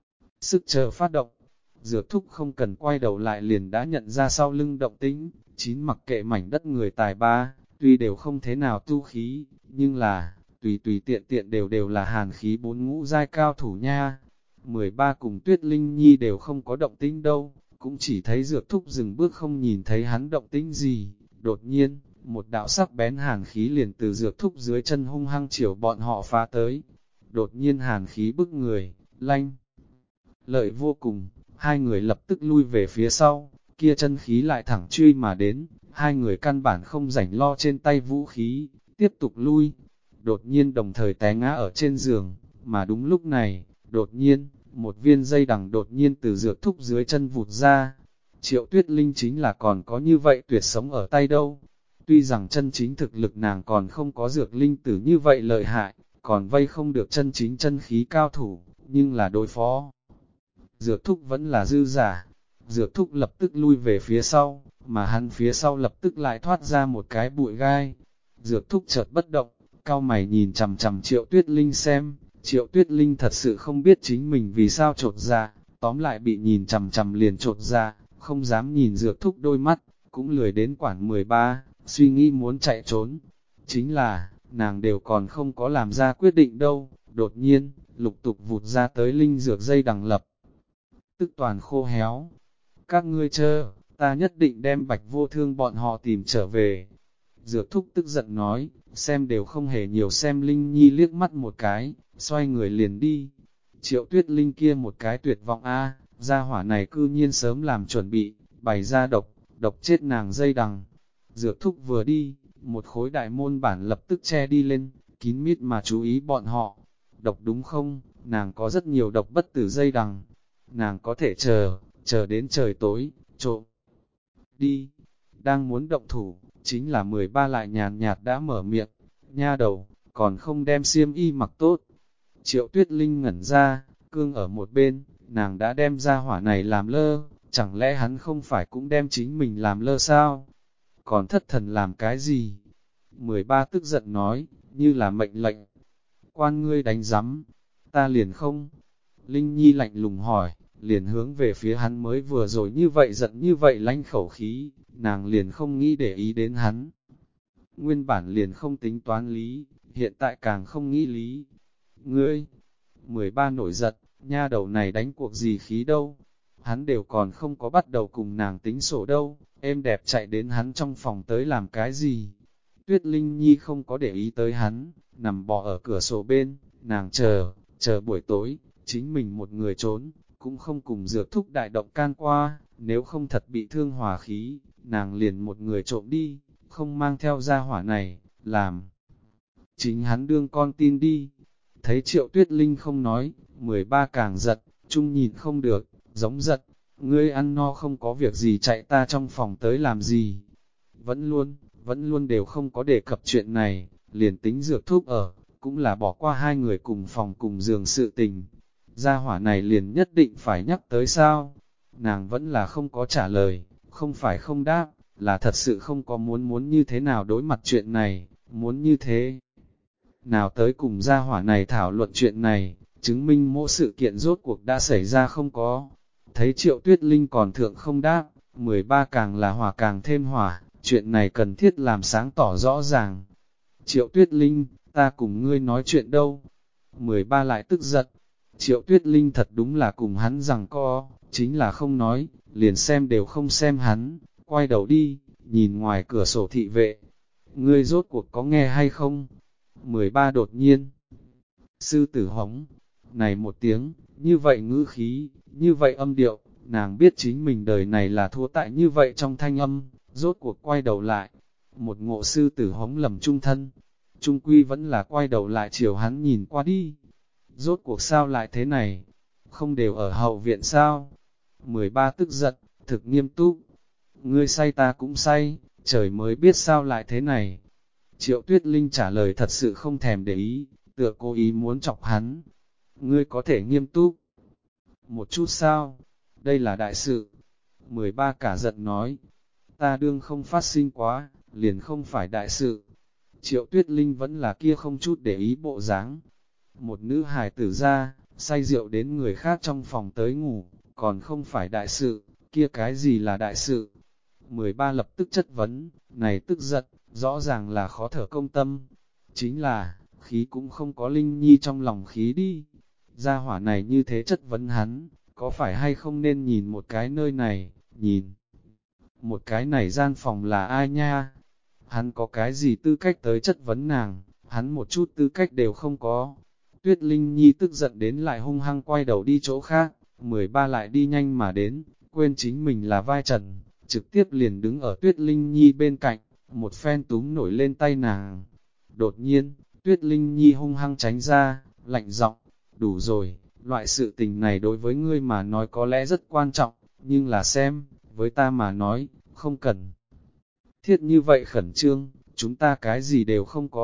Sức chờ phát động, dược thúc không cần quay đầu lại liền đã nhận ra sau lưng động tĩnh, chín mặc kệ mảnh đất người tài ba, tuy đều không thế nào tu khí, nhưng là, tùy tùy tiện tiện đều là hàn khí bốn ngũ giai cao thủ nha. 13 cùng Tuyết Linh Nhi đều không có động tĩnh đâu, cũng chỉ thấy dược thúc dừng bước không nhìn thấy hắn động tĩnh gì. Đột nhiên, một đạo sắc bén hàn khí liền từ dược thúc dưới chân hung hăng chiều bọn họ phá tới. Đột nhiên hàn khí bức người, lanh. Lợi vô cùng, hai người lập tức lui về phía sau, kia chân khí lại thẳng truy mà đến, hai người căn bản không rảnh lo trên tay vũ khí, tiếp tục lui. Đột nhiên đồng thời té ngã ở trên giường, mà đúng lúc này, đột nhiên, một viên dây đằng đột nhiên từ dược thúc dưới chân vụt ra. Triệu Tuyết Linh chính là còn có như vậy tuyệt sống ở tay đâu. Tuy rằng chân chính thực lực nàng còn không có dược linh tử như vậy lợi hại, còn vây không được chân chính chân khí cao thủ, nhưng là đối phó. Dược thúc vẫn là dư giả, dược thúc lập tức lui về phía sau, mà hắn phía sau lập tức lại thoát ra một cái bụi gai. Dược thúc chợt bất động, cau mày nhìn chằm chằm Triệu Tuyết Linh xem, Triệu Tuyết Linh thật sự không biết chính mình vì sao chột dạ, tóm lại bị nhìn chằm chằm liền chột dạ, không dám nhìn dược thúc đôi mắt, cũng lười đến quản 13, suy nghĩ muốn chạy trốn. Chính là, nàng đều còn không có làm ra quyết định đâu, đột nhiên, lục tục vụt ra tới linh dược dây đằng lập. Tức toàn khô héo. Các ngươi chờ, ta nhất định đem Bạch Vô Thương bọn họ tìm trở về. Dược thúc tức giận nói, xem đều không hề nhiều xem Linh Nhi liếc mắt một cái, xoay người liền đi. Triệu Tuyết Linh kia một cái tuyệt vọng a, gia hỏa này cư nhiên sớm làm chuẩn bị, bày ra độc chết nàng dây đằng. Dược thúc vừa đi, một khối đại môn bản lập tức che đi lên, kín mít mà chú ý bọn họ. Độc đúng không, nàng có rất nhiều độc bất tử dây đằng. Nàng có thể chờ đến trời tối, trộm. Đi, đang muốn động thủ, chính là 13 lại nhàn nhạt đã mở miệng, nha đầu, còn không đem xiêm y mặc tốt. Triệu Tuyết Linh ngẩn ra, cương ở một bên, nàng đã đem ra hỏa này làm lơ, chẳng lẽ hắn không phải cũng đem chính mình làm lơ sao? Còn thất thần làm cái gì? 13 tức giận nói, như là mệnh lệnh. Quan ngươi đánh giấm, ta liền không. Linh Nhi lạnh lùng hỏi, liền hướng về phía hắn mới vừa rồi như vậy giận như vậy lanh khẩu khí, nàng liền không nghĩ để ý đến hắn. Nguyên bản liền không tính toán lý, hiện tại càng không nghĩ lý. Ngươi, 13 nổi giận, nha đầu này đánh cuộc gì khí đâu, hắn đều còn không có bắt đầu cùng nàng tính sổ đâu, em đẹp chạy đến hắn trong phòng tới làm cái gì. Tuyết Linh Nhi không có để ý tới hắn, nằm bò ở cửa sổ bên, nàng chờ buổi tối, chính mình một người trốn, cũng không cùng dược thúc đại động can qua, nếu không thật bị thương hòa khí, nàng liền một người trộm đi, không mang theo gia hỏa này, làm. Chính hắn đương con tin đi. Thấy Triệu Tuyết Linh không nói, 13 càng giật, chung nhìn không được, giống giật, ngươi ăn no không có việc gì chạy ta trong phòng tới làm gì. Vẫn luôn đều không có đề cập chuyện này, liền tính dược thuốc ở, cũng là bỏ qua hai người cùng phòng cùng giường sự tình. Gia hỏa này liền nhất định phải nhắc tới sao? Nàng vẫn là không có trả lời, không phải không đáp, là thật sự không có muốn như thế nào đối mặt chuyện này, muốn như thế. Nào tới cùng gia hỏa này thảo luận chuyện này, chứng minh mỗi sự kiện rốt cuộc đã xảy ra không có. Thấy Triệu Tuyết Linh còn thượng không đáp, 13 càng là hỏa càng thêm hỏa, chuyện này cần thiết làm sáng tỏ rõ ràng. Triệu Tuyết Linh, ta cùng ngươi nói chuyện đâu? 13 lại tức giận. Triệu Tuyết Linh thật đúng là cùng hắn rằng co, chính là không nói, liền xem đều không xem hắn, quay đầu đi, nhìn ngoài cửa sổ thị vệ. Ngươi rốt cuộc có nghe hay không? 13 đột nhiên. Sư tử hống, này một tiếng, như vậy ngữ khí, như vậy âm điệu, nàng biết chính mình đời này là thua tại như vậy trong thanh âm, rốt cuộc quay đầu lại. Một ngộ sư tử hống lầm trung thân, trung quy vẫn là quay đầu lại chiều hắn nhìn qua đi. Rốt cuộc sao lại thế này? Không đều ở hậu viện sao? 13 tức giận, thực nghiêm túc. Ngươi say ta cũng say, trời mới biết sao lại thế này. Triệu Tuyết Linh trả lời thật sự không thèm để ý, tựa cố ý muốn chọc hắn. Ngươi có thể nghiêm túc một chút sao? Đây là đại sự. 13 cả giận nói, ta đương không phát sinh quá, liền không phải đại sự. Triệu Tuyết Linh vẫn là kia không chút để ý bộ dáng. Một nữ hài tử ra, say rượu đến người khác trong phòng tới ngủ, còn không phải đại sự, kia cái gì là đại sự? 13 lập tức chất vấn, này tức giận, rõ ràng là khó thở công tâm. Chính là, khí cũng không có Linh Nhi trong lòng khí đi. Gia hỏa này như thế chất vấn hắn, có phải hay không nên nhìn một cái nơi này, nhìn. Một cái này gian phòng là ai nha? Hắn có cái gì tư cách tới chất vấn nàng, hắn một chút tư cách đều không có. Tuyết Linh Nhi tức giận đến lại hung hăng quay đầu đi chỗ khác, 13 lại đi nhanh mà đến, quên chính mình là vai trần, trực tiếp liền đứng ở Tuyết Linh Nhi bên cạnh, một phen túm nổi lên tay nàng. Đột nhiên, Tuyết Linh Nhi hung hăng tránh ra, lạnh giọng, đủ rồi, loại sự tình này đối với ngươi mà nói có lẽ rất quan trọng, nhưng là xem, với ta mà nói, không cần. Thiết như vậy khẩn trương, chúng ta cái gì đều không có,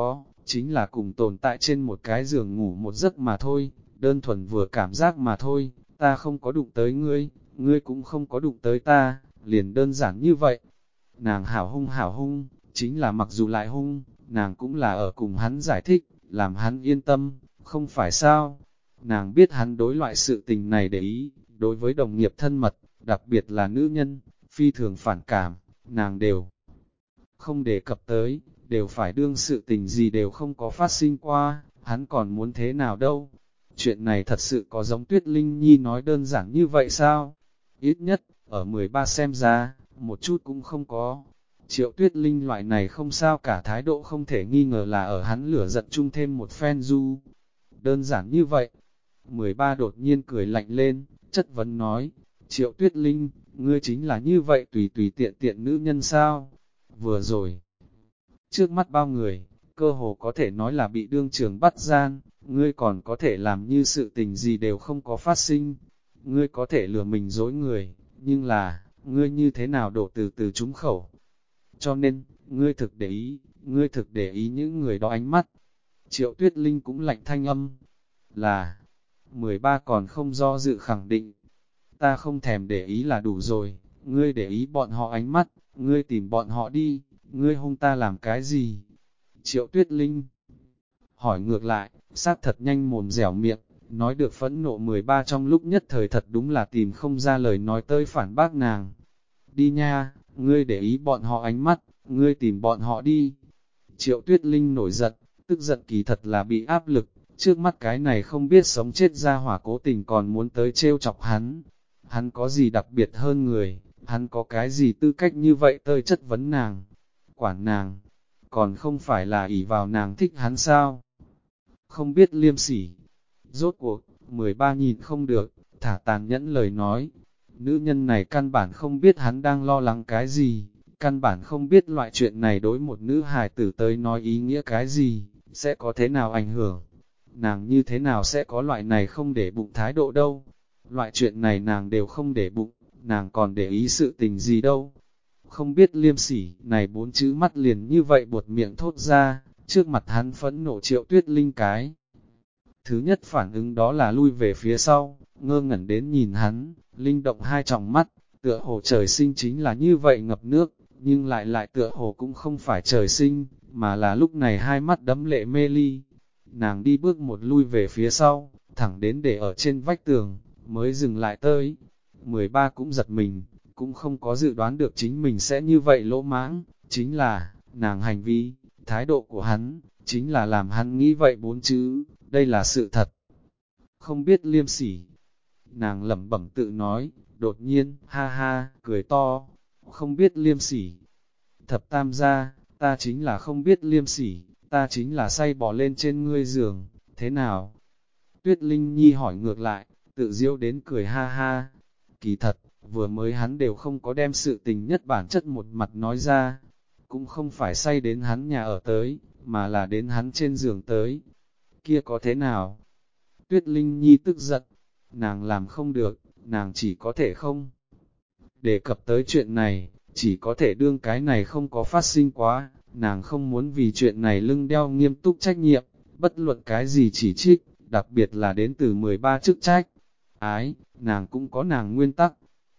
chính là cùng tồn tại trên một cái giường ngủ một giấc mà thôi, đơn thuần vừa cảm giác mà thôi, ta không có đụng tới ngươi, ngươi cũng không có đụng tới ta, liền đơn giản như vậy. Nàng hảo hung, chính là mặc dù lại hung, nàng cũng là ở cùng hắn giải thích, làm hắn yên tâm, không phải sao. Nàng biết hắn đối loại sự tình này để ý, đối với đồng nghiệp thân mật, đặc biệt là nữ nhân, phi thường phản cảm, nàng đều không đề cập tới, đều phải đương sự tình gì đều không có phát sinh qua, hắn còn muốn thế nào đâu. Chuyện này thật sự có giống Tuyết Linh Nhi nói đơn giản như vậy sao? Ít nhất, ở 13 xem ra, một chút cũng không có. Triệu Tuyết Linh loại này không sao cả thái độ không thể nghi ngờ là ở hắn lửa giận chung thêm một phen du. Đơn giản như vậy. 13 đột nhiên cười lạnh lên, chất vấn nói, Triệu Tuyết Linh, ngươi chính là như vậy tùy tùy tiện tiện nữ nhân sao? Vừa rồi, trước mắt bao người, cơ hồ có thể nói là bị đương trường bắt gian, ngươi còn có thể làm như sự tình gì đều không có phát sinh. Ngươi có thể lừa mình dối người, nhưng là, ngươi như thế nào đổ từ từ trúng khẩu. Cho nên, ngươi thực để ý những người đó ánh mắt. Triệu Tuyết Linh cũng lạnh thanh âm, là, 13 còn không do dự khẳng định, ta không thèm để ý là đủ rồi, ngươi để ý bọn họ ánh mắt, ngươi tìm bọn họ đi, ngươi hung ta làm cái gì? Triệu Tuyết Linh hỏi ngược lại, sát thật nhanh mồm dẻo miệng, nói được phẫn nộ 13 trong lúc nhất thời thật đúng là tìm không ra lời nói tới phản bác nàng. Đi nha, ngươi để ý bọn họ ánh mắt, ngươi tìm bọn họ đi. Triệu Tuyết Linh nổi giận, tức giận kỳ thật là bị áp lực, trước mắt cái này không biết sống chết ra hỏa cố tình còn muốn tới trêu chọc hắn. Hắn có gì đặc biệt hơn người, hắn có cái gì tư cách như vậy tơi chất vấn nàng, quản nàng, còn không phải là ỷ vào nàng thích hắn sao? Không biết liêm sỉ. Rốt cuộc, 13 nhìn không được, thả tàn nhẫn lời nói. Nữ nhân này căn bản không biết hắn đang lo lắng cái gì, căn bản không biết loại chuyện này đối một nữ hài tử tới nói ý nghĩa cái gì, sẽ có thế nào ảnh hưởng. Nàng như thế nào sẽ có loại này không để bụng thái độ đâu. Loại chuyện này nàng đều không để bụng, nàng còn để ý sự tình gì đâu. Không biết liêm sỉ, này 4 chữ mắt liền như vậy buột miệng thốt ra, trước mặt hắn phẫn nộ Triệu Tuyết Linh cái. Thứ nhất phản ứng đó là lui về phía sau, ngơ ngẩn đến nhìn hắn, linh động hai tròng mắt, tựa hồ trời sinh chính là như vậy ngập nước, nhưng lại tựa hồ cũng không phải trời sinh, mà là lúc này hai mắt đẫm lệ mê ly. Nàng đi bước một lui về phía sau, thẳng đến để ở trên vách tường, mới dừng lại tới. 13 cũng giật mình, cũng không có dự đoán được chính mình sẽ như vậy lỗ mãng, chính là, nàng hành vi, thái độ của hắn, chính là làm hắn nghĩ vậy 4 chữ, đây là sự thật. Không biết liêm sỉ, nàng lẩm bẩm tự nói, đột nhiên, ha ha, cười to, không biết liêm sỉ. Thập tam gia, ta chính là không biết liêm sỉ, ta chính là say bỏ lên trên ngươi giường, thế nào? Tuyết Linh Nhi hỏi ngược lại, tự diêu đến cười ha ha. Kỳ thật, vừa mới hắn đều không có đem sự tình nhất bản chất một mặt nói ra, cũng không phải say đến hắn nhà ở tới, mà là đến hắn trên giường tới. Kia có thế nào? Tuyết Linh Nhi tức giận, nàng làm không được, nàng chỉ có thể không đề cập tới chuyện này, chỉ có thể đương cái này không có phát sinh quá, nàng không muốn vì chuyện này lưng đeo nghiêm túc trách nhiệm, bất luận cái gì chỉ trích, đặc biệt là đến từ 13 chức trách. Ái, nàng cũng có nàng nguyên tắc.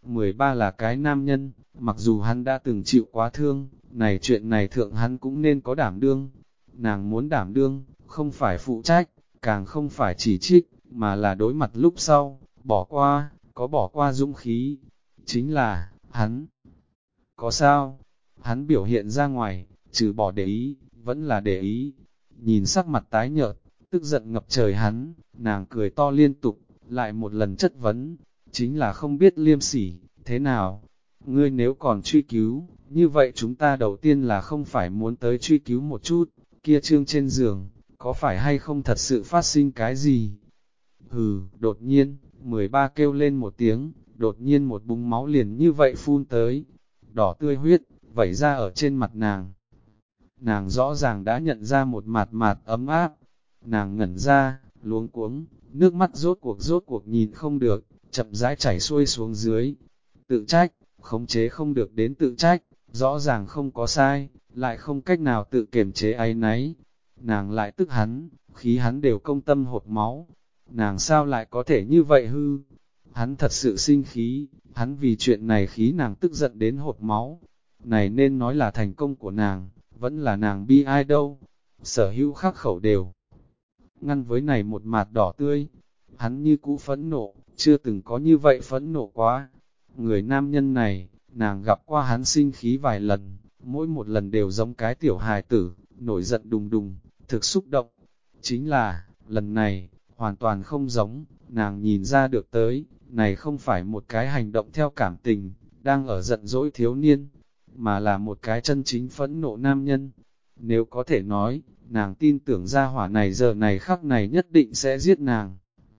13 là cái nam nhân, mặc dù hắn đã từng chịu quá thương, này chuyện này thượng hắn cũng nên có đảm đương. Nàng muốn đảm đương, không phải phụ trách, càng không phải chỉ trích, mà là đối mặt lúc sau, bỏ qua, có bỏ qua dũng khí. Chính là, hắn, có sao? Hắn biểu hiện ra ngoài, trừ bỏ để ý, vẫn là để ý. Nhìn sắc mặt tái nhợt, tức giận ngập trời hắn, nàng cười to liên tục, lại một lần chất vấn, chính là không biết liêm sỉ, thế nào? Ngươi nếu còn truy cứu, như vậy chúng ta đầu tiên là không phải muốn tới truy cứu một chút, kia trương trên giường, có phải hay không thật sự phát sinh cái gì? Hừ, đột nhiên, 13 kêu lên một tiếng, đột nhiên một búng máu liền như vậy phun tới, đỏ tươi huyết, vẩy ra ở trên mặt nàng. Nàng rõ ràng đã nhận ra một mạt mạt ấm áp, nàng ngẩn ra, luống cuống, nước mắt rốt cuộc nhìn không được, chậm rãi chảy xuôi xuống dưới. Tự trách, khống chế không được đến tự trách, rõ ràng không có sai, lại không cách nào tự kiềm chế áy náy. nàng lại tức hắn, khí hắn đều công tâm hột máu. Nàng sao lại có thể như vậy hư? Hắn thật sự sinh khí, hắn vì chuyện này khí nàng tức giận đến hột máu. Này nên nói là thành công của nàng, vẫn là nàng bi ai đâu. Sở hữu khắc khẩu đều ngăn với này một mạt đỏ tươi. Hắn như cũ phẫn nộ, chưa từng có như vậy phẫn nộ quá. Người nam nhân này, nàng gặp qua hắn sinh khí vài lần, mỗi một lần đều giống cái tiểu hài tử, nổi giận đùng đùng, thực xúc động. Chính là, lần này, hoàn toàn không giống, nàng nhìn ra được tới, này không phải một cái hành động theo cảm tình, đang ở giận dỗi thiếu niên, mà là một cái chân chính phẫn nộ nam nhân. Nếu có thể nói, nàng tin tưởng ra hỏa này giờ này khắc này nhất định sẽ giết nàng.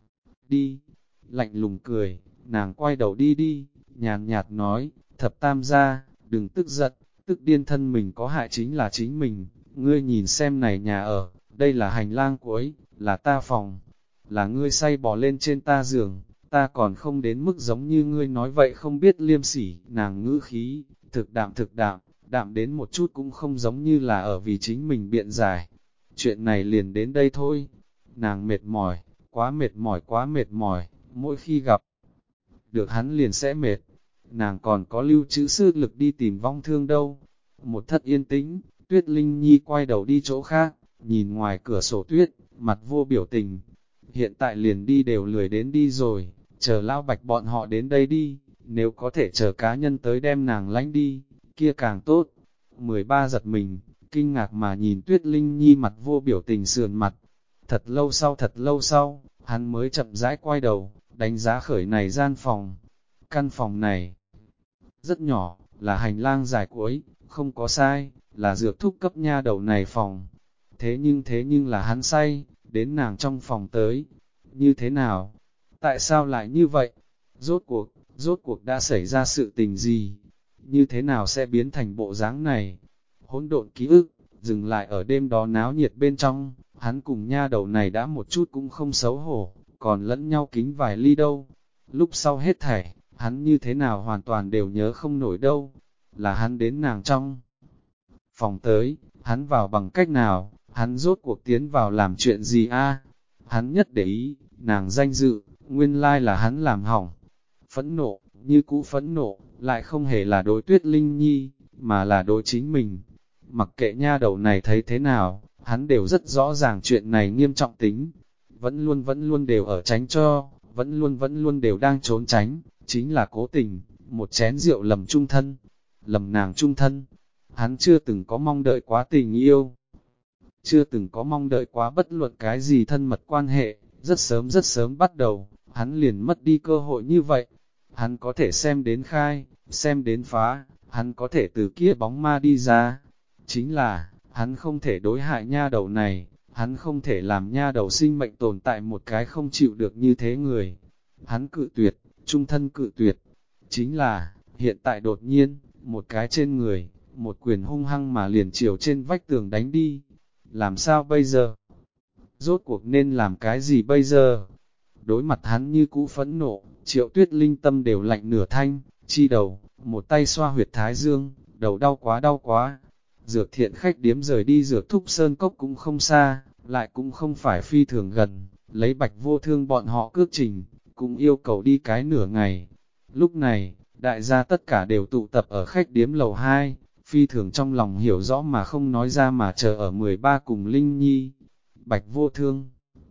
Đi, lạnh lùng cười, nàng quay đầu đi đi, nhàn nhạt nói, thập tam gia, đừng tức giận, tức điên thân mình có hại chính là chính mình, ngươi nhìn xem này nhà ở, đây là hành lang cuối, là ta phòng, là ngươi say bò lên trên ta giường, ta còn không đến mức giống như ngươi nói vậy không biết liêm sỉ, nàng ngữ khí, thực đạm, đạm đến một chút cũng không giống như là ở vì chính mình biện giải. Chuyện này liền đến đây thôi, nàng mệt mỏi, quá mệt mỏi, mỗi khi gặp được hắn liền sẽ mệt, nàng còn có lưu trữ sức lực đi tìm vong thương đâu. Một thất yên tĩnh, Tuyết Linh Nhi quay đầu đi chỗ khác, nhìn ngoài cửa sổ tuyết, mặt vô biểu tình. Hiện tại liền đi đều lười đến đi rồi, chờ lão bạch bọn họ đến đây đi, nếu có thể chờ cá nhân tới đem nàng lánh đi, kia càng tốt. 13 giật mình, kinh ngạc mà nhìn Tuyết Linh Nhi mặt vô biểu tình sườn mặt. Thật lâu sau, hắn mới chậm rãi quay đầu, đánh giá khởi này gian phòng. Căn phòng này rất nhỏ, là hành lang dài cuối, không có sai, là dược thúc cấp nha đầu này phòng. Thế nhưng là hắn say, đến nàng trong phòng tới. Như thế nào? Tại sao lại như vậy? Rốt cuộc đã xảy ra sự tình gì? Như thế nào sẽ biến thành bộ dáng này? Hỗn độn ký ức, dừng lại ở đêm đó náo nhiệt bên trong, hắn cùng nha đầu này đã một chút cũng không xấu hổ, còn lẫn nhau kính vài ly đâu. Lúc sau hết thảy, hắn như thế nào hoàn toàn đều nhớ không nổi đâu. Là hắn đến nàng trong phòng tới, hắn vào bằng cách nào, hắn rốt cuộc tiến vào làm chuyện gì a? Hắn nhất để ý, nàng danh dự, nguyên lai là hắn làm hỏng. Phẫn nộ, như cũ phẫn nộ, lại không hề là đối Tuyết Linh Nhi, mà là đối chính mình. Mặc kệ nha đầu này thấy thế nào, hắn đều rất rõ ràng chuyện này nghiêm trọng tính. Vẫn luôn đều ở tránh cho, vẫn luôn đều đang trốn tránh, chính là cố tình, một chén rượu lầm chung thân, lầm nàng chung thân. Hắn chưa từng có mong đợi quá tình yêu, chưa từng có mong đợi quá bất luận cái gì thân mật quan hệ, rất sớm bắt đầu, hắn liền mất đi cơ hội như vậy. Hắn có thể xem đến khai, xem đến phá, hắn có thể từ kia bóng ma đi ra. Chính là, hắn không thể đối hại nha đầu này, hắn không thể làm nha đầu sinh mệnh tồn tại một cái không chịu được như thế người. Hắn cự tuyệt, trung thân cự tuyệt. Chính là, hiện tại đột nhiên, một cái trên người, một quyền hung hăng mà liền chiều trên vách tường đánh đi. Làm sao bây giờ? Rốt cuộc nên làm cái gì bây giờ? Đối mặt hắn như cũ phẫn nộ, Triệu Tuyết Linh tâm đều lạnh nửa thanh, chi đầu, một tay xoa huyệt thái dương, đầu đau quá. Dược thiện khách điếm rời đi dược thúc sơn cốc cũng không xa, lại cũng không phải phi thường gần, lấy bạch vô thương bọn họ cước trình, cũng yêu cầu đi cái nửa ngày. Lúc này, đại gia tất cả đều tụ tập ở khách điếm lầu 2, phi thường trong lòng hiểu rõ mà không nói ra mà chờ ở 13 cùng Linh Nhi. Bạch vô thương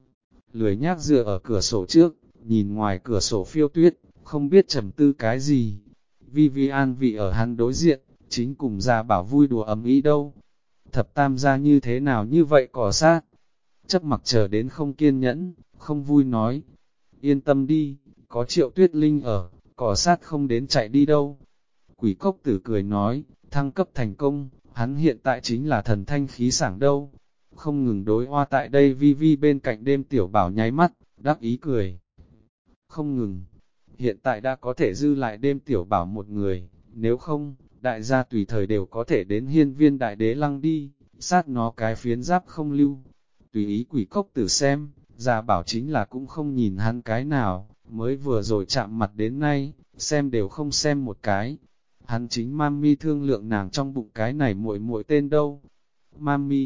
lười nhác dựa ở cửa sổ trước, nhìn ngoài cửa sổ phiêu tuyết, không biết trầm tư cái gì. Vivian vị ở hắn đối diện, chính cùng gia bảo vui đùa ấm ý đâu. Thập tam gia như thế nào như vậy cỏ sát. Chấp mặc chờ đến không kiên nhẫn, không vui nói. Yên tâm đi, có Triệu Tuyết Linh ở, cỏ sát không đến chạy đi đâu. Quỷ cốc tử cười nói, thăng cấp thành công, hắn hiện tại chính là thần thanh khí sảng đâu. Không ngừng đối hoa tại đây vi bên cạnh đêm tiểu bảo nháy mắt, đắc ý cười. Không ngừng, hiện tại đã có thể dư lại đêm tiểu bảo một người, nếu không, đại gia tùy thời đều có thể đến hiên viên đại đế lăng đi, sát nó cái phiến giáp không lưu. Tùy ý quỷ cốc tử xem, gia bảo chính là cũng không nhìn hắn cái nào, mới vừa rồi chạm mặt đến nay, xem đều không xem một cái. Hắn chính mami thương lượng nàng trong bụng cái này muội muội tên đâu. Mami,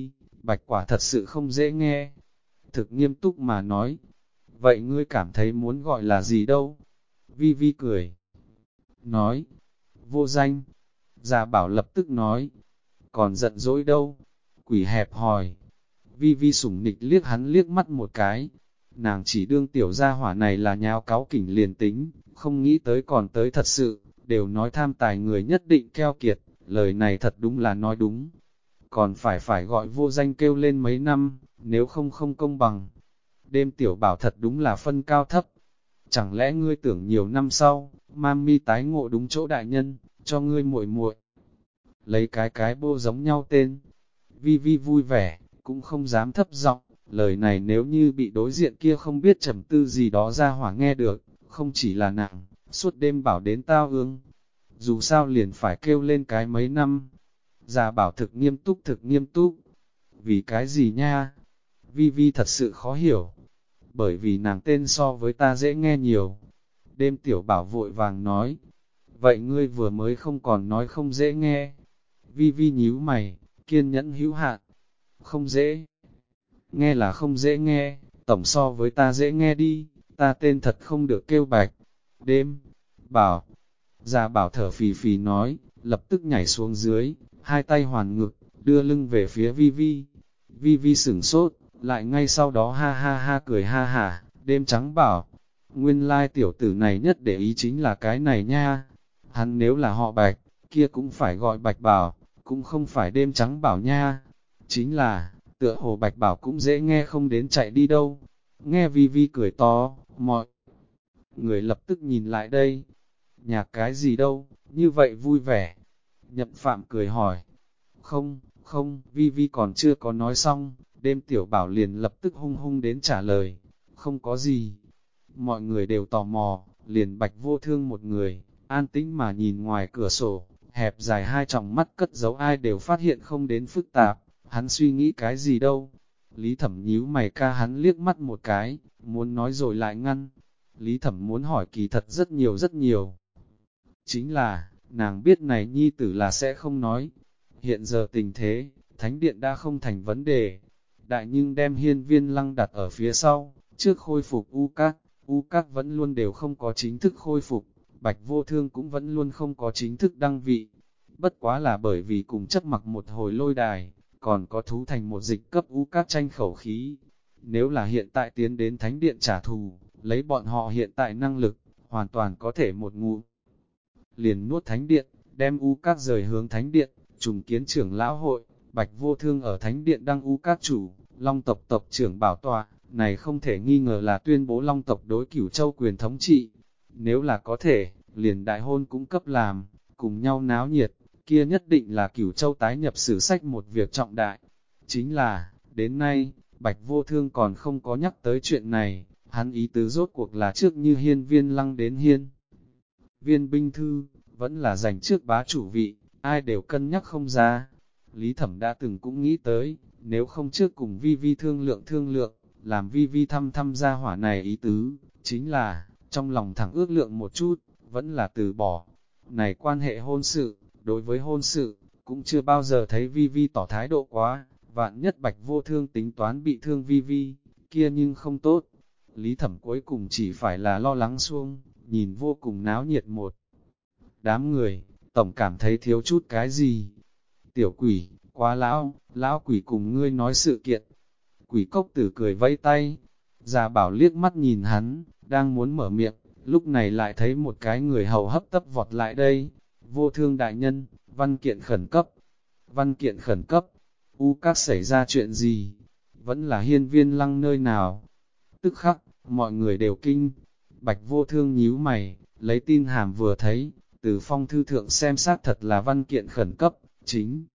bạch quả thật sự không dễ nghe. Thực nghiêm túc mà nói, vậy ngươi cảm thấy muốn gọi là gì đâu? Vi Vi cười, nói, vô danh. Già bảo lập tức nói, còn giận dỗi đâu? Quỷ hẹp hòi. Vi Vi sủng nịch liếc hắn liếc mắt một cái. Nàng chỉ đương tiểu gia hỏa này là nháo cáu kỉnh liền tính, không nghĩ tới còn tới thật sự, đều nói tham tài người nhất định keo kiệt, lời này thật đúng là nói đúng. Còn phải gọi vô danh kêu lên mấy năm, nếu không không công bằng. Đêm tiểu bảo thật đúng là phân cao thấp. Chẳng lẽ ngươi tưởng nhiều năm sau, mami tái ngộ đúng chỗ đại nhân, cho ngươi muội muội lấy cái bô giống nhau tên. Vi Vi vui vẻ, cũng không dám thấp giọng, lời này nếu như bị đối diện kia không biết trầm tư gì đó ra hỏa nghe được, không chỉ là nặng, suốt đêm bảo đến tao ương. Dù sao liền phải kêu lên cái mấy năm. Già bảo thực nghiêm túc. Vì cái gì nha? Vi Vi thật sự khó hiểu. Bởi vì nàng tên so với ta dễ nghe nhiều. Đêm tiểu bảo vội vàng nói. Vậy ngươi vừa mới không còn nói không dễ nghe. Vi Vi nhíu mày, kiên nhẫn hữu hạn. Không dễ. Nghe là không dễ nghe, tổng so với ta dễ nghe đi, ta tên thật không được kêu bạch. Đêm, bảo, già bảo thở phì phì nói, lập tức nhảy xuống dưới, hai tay hoàn ngực, đưa lưng về phía Vi Vi. Vi Vi sửng sốt, lại ngay sau đó ha ha ha cười ha hả, đêm trắng bảo, nguyên lai tiểu tử này nhất để ý chính là cái này nha. Hắn nếu là họ bạch, kia cũng phải gọi bạch bảo, cũng không phải đêm trắng bảo nha. Chính là, tựa hồ bạch bảo cũng dễ nghe không đến chạy đi đâu. Nghe Vi Vi cười to, mọi người lập tức nhìn lại đây. Nhạc cái gì đâu, như vậy vui vẻ. Nhậm Phạm cười hỏi. Không, Vi Vi còn chưa có nói xong, đêm tiểu bảo liền lập tức hung hung đến trả lời. Không có gì. Mọi người đều tò mò, liền bạch vô thương một người, an tĩnh mà nhìn ngoài cửa sổ, hẹp dài hai tròng mắt cất giấu ai đều phát hiện không đến phức tạp. Hắn suy nghĩ cái gì đâu? Lý Thẩm nhíu mày ca hắn liếc mắt một cái, muốn nói rồi lại ngăn. Lý Thẩm muốn hỏi kỳ thật rất nhiều. Chính là, nàng biết này nhi tử là sẽ không nói. Hiện giờ tình thế, thánh điện đã không thành vấn đề. Đại nhưng đem hiên viên lăng đặt ở phía sau, trước khôi phục U Các vẫn luôn đều không có chính thức khôi phục, Bạch Vô Thương cũng vẫn luôn không có chính thức đăng vị. Bất quá là bởi vì cùng chấp mặc một hồi lôi đài, còn có thú thành một dịch cấp U Các tranh khẩu khí. Nếu là hiện tại tiến đến thánh điện trả thù, lấy bọn họ hiện tại năng lực, hoàn toàn có thể một ngụm liền nuốt thánh điện, đem U Các rời hướng thánh điện, trùng kiến trưởng lão hội, Bạch Vô Thương ở thánh điện đăng U Các chủ, Long tộc tộc trưởng bảo tọa, này không thể nghi ngờ là tuyên bố Long tộc đối Cửu Châu quyền thống trị. Nếu là có thể, liền đại hôn cũng cấp làm, cùng nhau náo nhiệt, kia nhất định là Cửu Châu tái nhập sử sách một việc trọng đại. Chính là, đến nay, Bạch Vô Thương còn không có nhắc tới chuyện này, hắn ý tứ rốt cuộc là trước như hiên viên lăng đến hiên. Viên binh thư, vẫn là giành trước bá chủ vị, ai đều cân nhắc không ra. Lý Thẩm đã từng cũng nghĩ tới, nếu không trước cùng Vi Vi thương lượng, làm Vi Vi thăm ra hỏa này ý tứ, chính là, trong lòng thẳng ước lượng một chút, vẫn là từ bỏ. Này quan hệ hôn sự, đối với hôn sự, cũng chưa bao giờ thấy Vi Vi tỏ thái độ quá, vạn nhất Bạch Vô Thương tính toán bị thương Vi Vi, kia nhưng không tốt. Lý Thẩm cuối cùng chỉ phải là lo lắng xuông, nhìn vô cùng náo nhiệt một đám người, tổng cảm thấy thiếu chút cái gì. Tiểu quỷ, quá lão quỷ cùng ngươi nói sự kiện. Quỷ cốc tử cười vẫy tay, già bảo liếc mắt nhìn hắn, đang muốn mở miệng, lúc này lại thấy một cái người hầu hấp tấp vọt lại đây. Vô Thương đại nhân, văn kiện khẩn cấp. Văn kiện khẩn cấp, U Các xảy ra chuyện gì? Vẫn là hiên viên lăng nơi nào? Tức khắc, mọi người đều kinh. Bạch Vô Thương nhíu mày, lấy tin hàm vừa thấy, từ phong thư thượng xem xác thật là văn kiện khẩn cấp, chính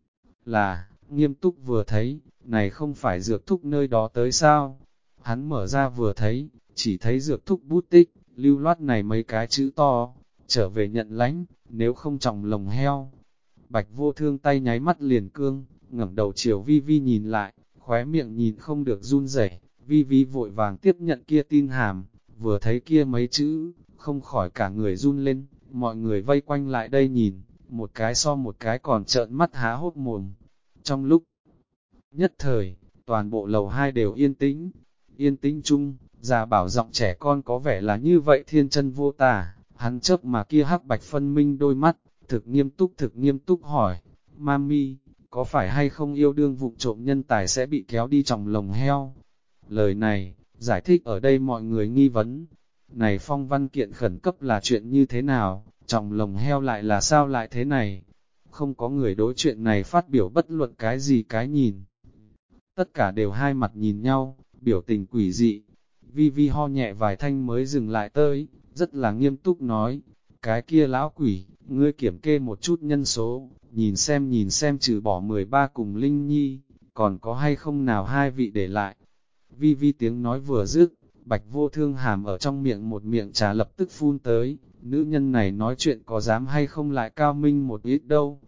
là, nghiêm túc vừa thấy, này không phải dược thúc nơi đó tới sao? Hắn mở ra vừa thấy, chỉ thấy dược thúc bút tích, lưu loát này mấy cái chữ to, trở về nhận lãnh, nếu không trọng lồng heo. Bạch Vô Thương tay nháy mắt liền cương, ngẩng đầu chiều Vi Vi nhìn lại, khóe miệng nhìn không được run rẩy. Vi Vi vội vàng tiếp nhận kia tin hàm, vừa thấy kia mấy chữ, không khỏi cả người run lên, mọi người vây quanh lại đây nhìn, một cái so một cái còn trợn mắt há hốt mồm. Trong lúc Nhất thời, toàn bộ lầu 2 đều yên tĩnh chung, già bảo giọng trẻ con có vẻ là như vậy thiên chân vô tả, hắn chớp mà kia hắc bạch phân minh đôi mắt, thực nghiêm túc hỏi, Mami, có phải hay không yêu đương vụng trộm nhân tài sẽ bị kéo đi trong lồng heo? Lời này, giải thích ở đây mọi người nghi vấn, này phong văn kiện khẩn cấp là chuyện như thế nào, trong lồng heo lại là sao lại thế này? Không có người đối chuyện này phát biểu bất luận cái gì cái nhìn. Tất cả đều hai mặt nhìn nhau, biểu tình quỷ dị. Vi Vi ho nhẹ vài thanh mới dừng lại tới, rất là nghiêm túc nói, cái kia lão quỷ, ngươi kiểm kê một chút nhân số, nhìn xem trừ bỏ 13 cùng Linh Nhi, còn có hay không nào hai vị để lại. Vi Vi tiếng nói vừa dứt, Bạch Vô Thương hàm ở trong miệng một miệng trà lập tức phun tới, nữ nhân này nói chuyện có dám hay không lại cao minh một ít đâu.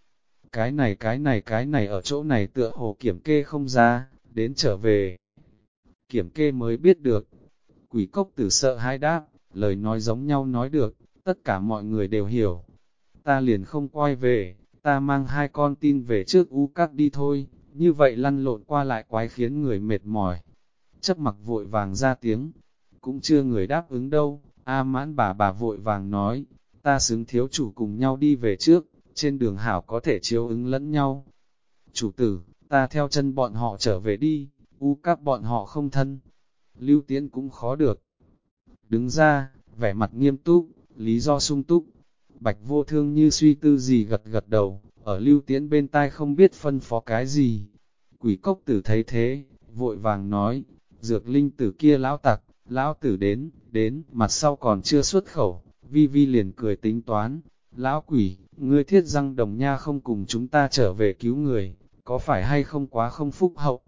Cái này ở chỗ này tựa hồ kiểm kê không ra, đến trở về. Kiểm kê mới biết được. Quỷ cốc tử sợ hãi đáp, lời nói giống nhau nói được, tất cả mọi người đều hiểu. Ta liền không quay về, ta mang hai con tin về trước u các đi thôi, như vậy lăn lộn qua lại quái khiến người mệt mỏi. Chấp mặc vội vàng ra tiếng, cũng chưa người đáp ứng đâu, A Mãn bà vội vàng nói, ta xứng thiếu chủ cùng nhau đi về trước, trên đường hảo có thể chiếu ứng lẫn nhau. Chủ tử, ta theo chân bọn họ trở về đi, u các bọn họ không thân. Lưu Tiễn cũng khó được. Đứng ra, vẻ mặt nghiêm túc, lý do sung túc. Bạch Vô Thương như suy tư gì gật gật đầu, ở Lưu Tiễn bên tai không biết phân phó cái gì. Quỷ cốc tử thấy thế, vội vàng nói, dược linh tử kia lão tặc, lão tử đến, mặt sau còn chưa xuất khẩu, Vi Vi liền cười tính toán. Lão quỷ, ngươi thiết răng đồng nha không cùng chúng ta trở về cứu người, có phải hay không quá không phúc hậu?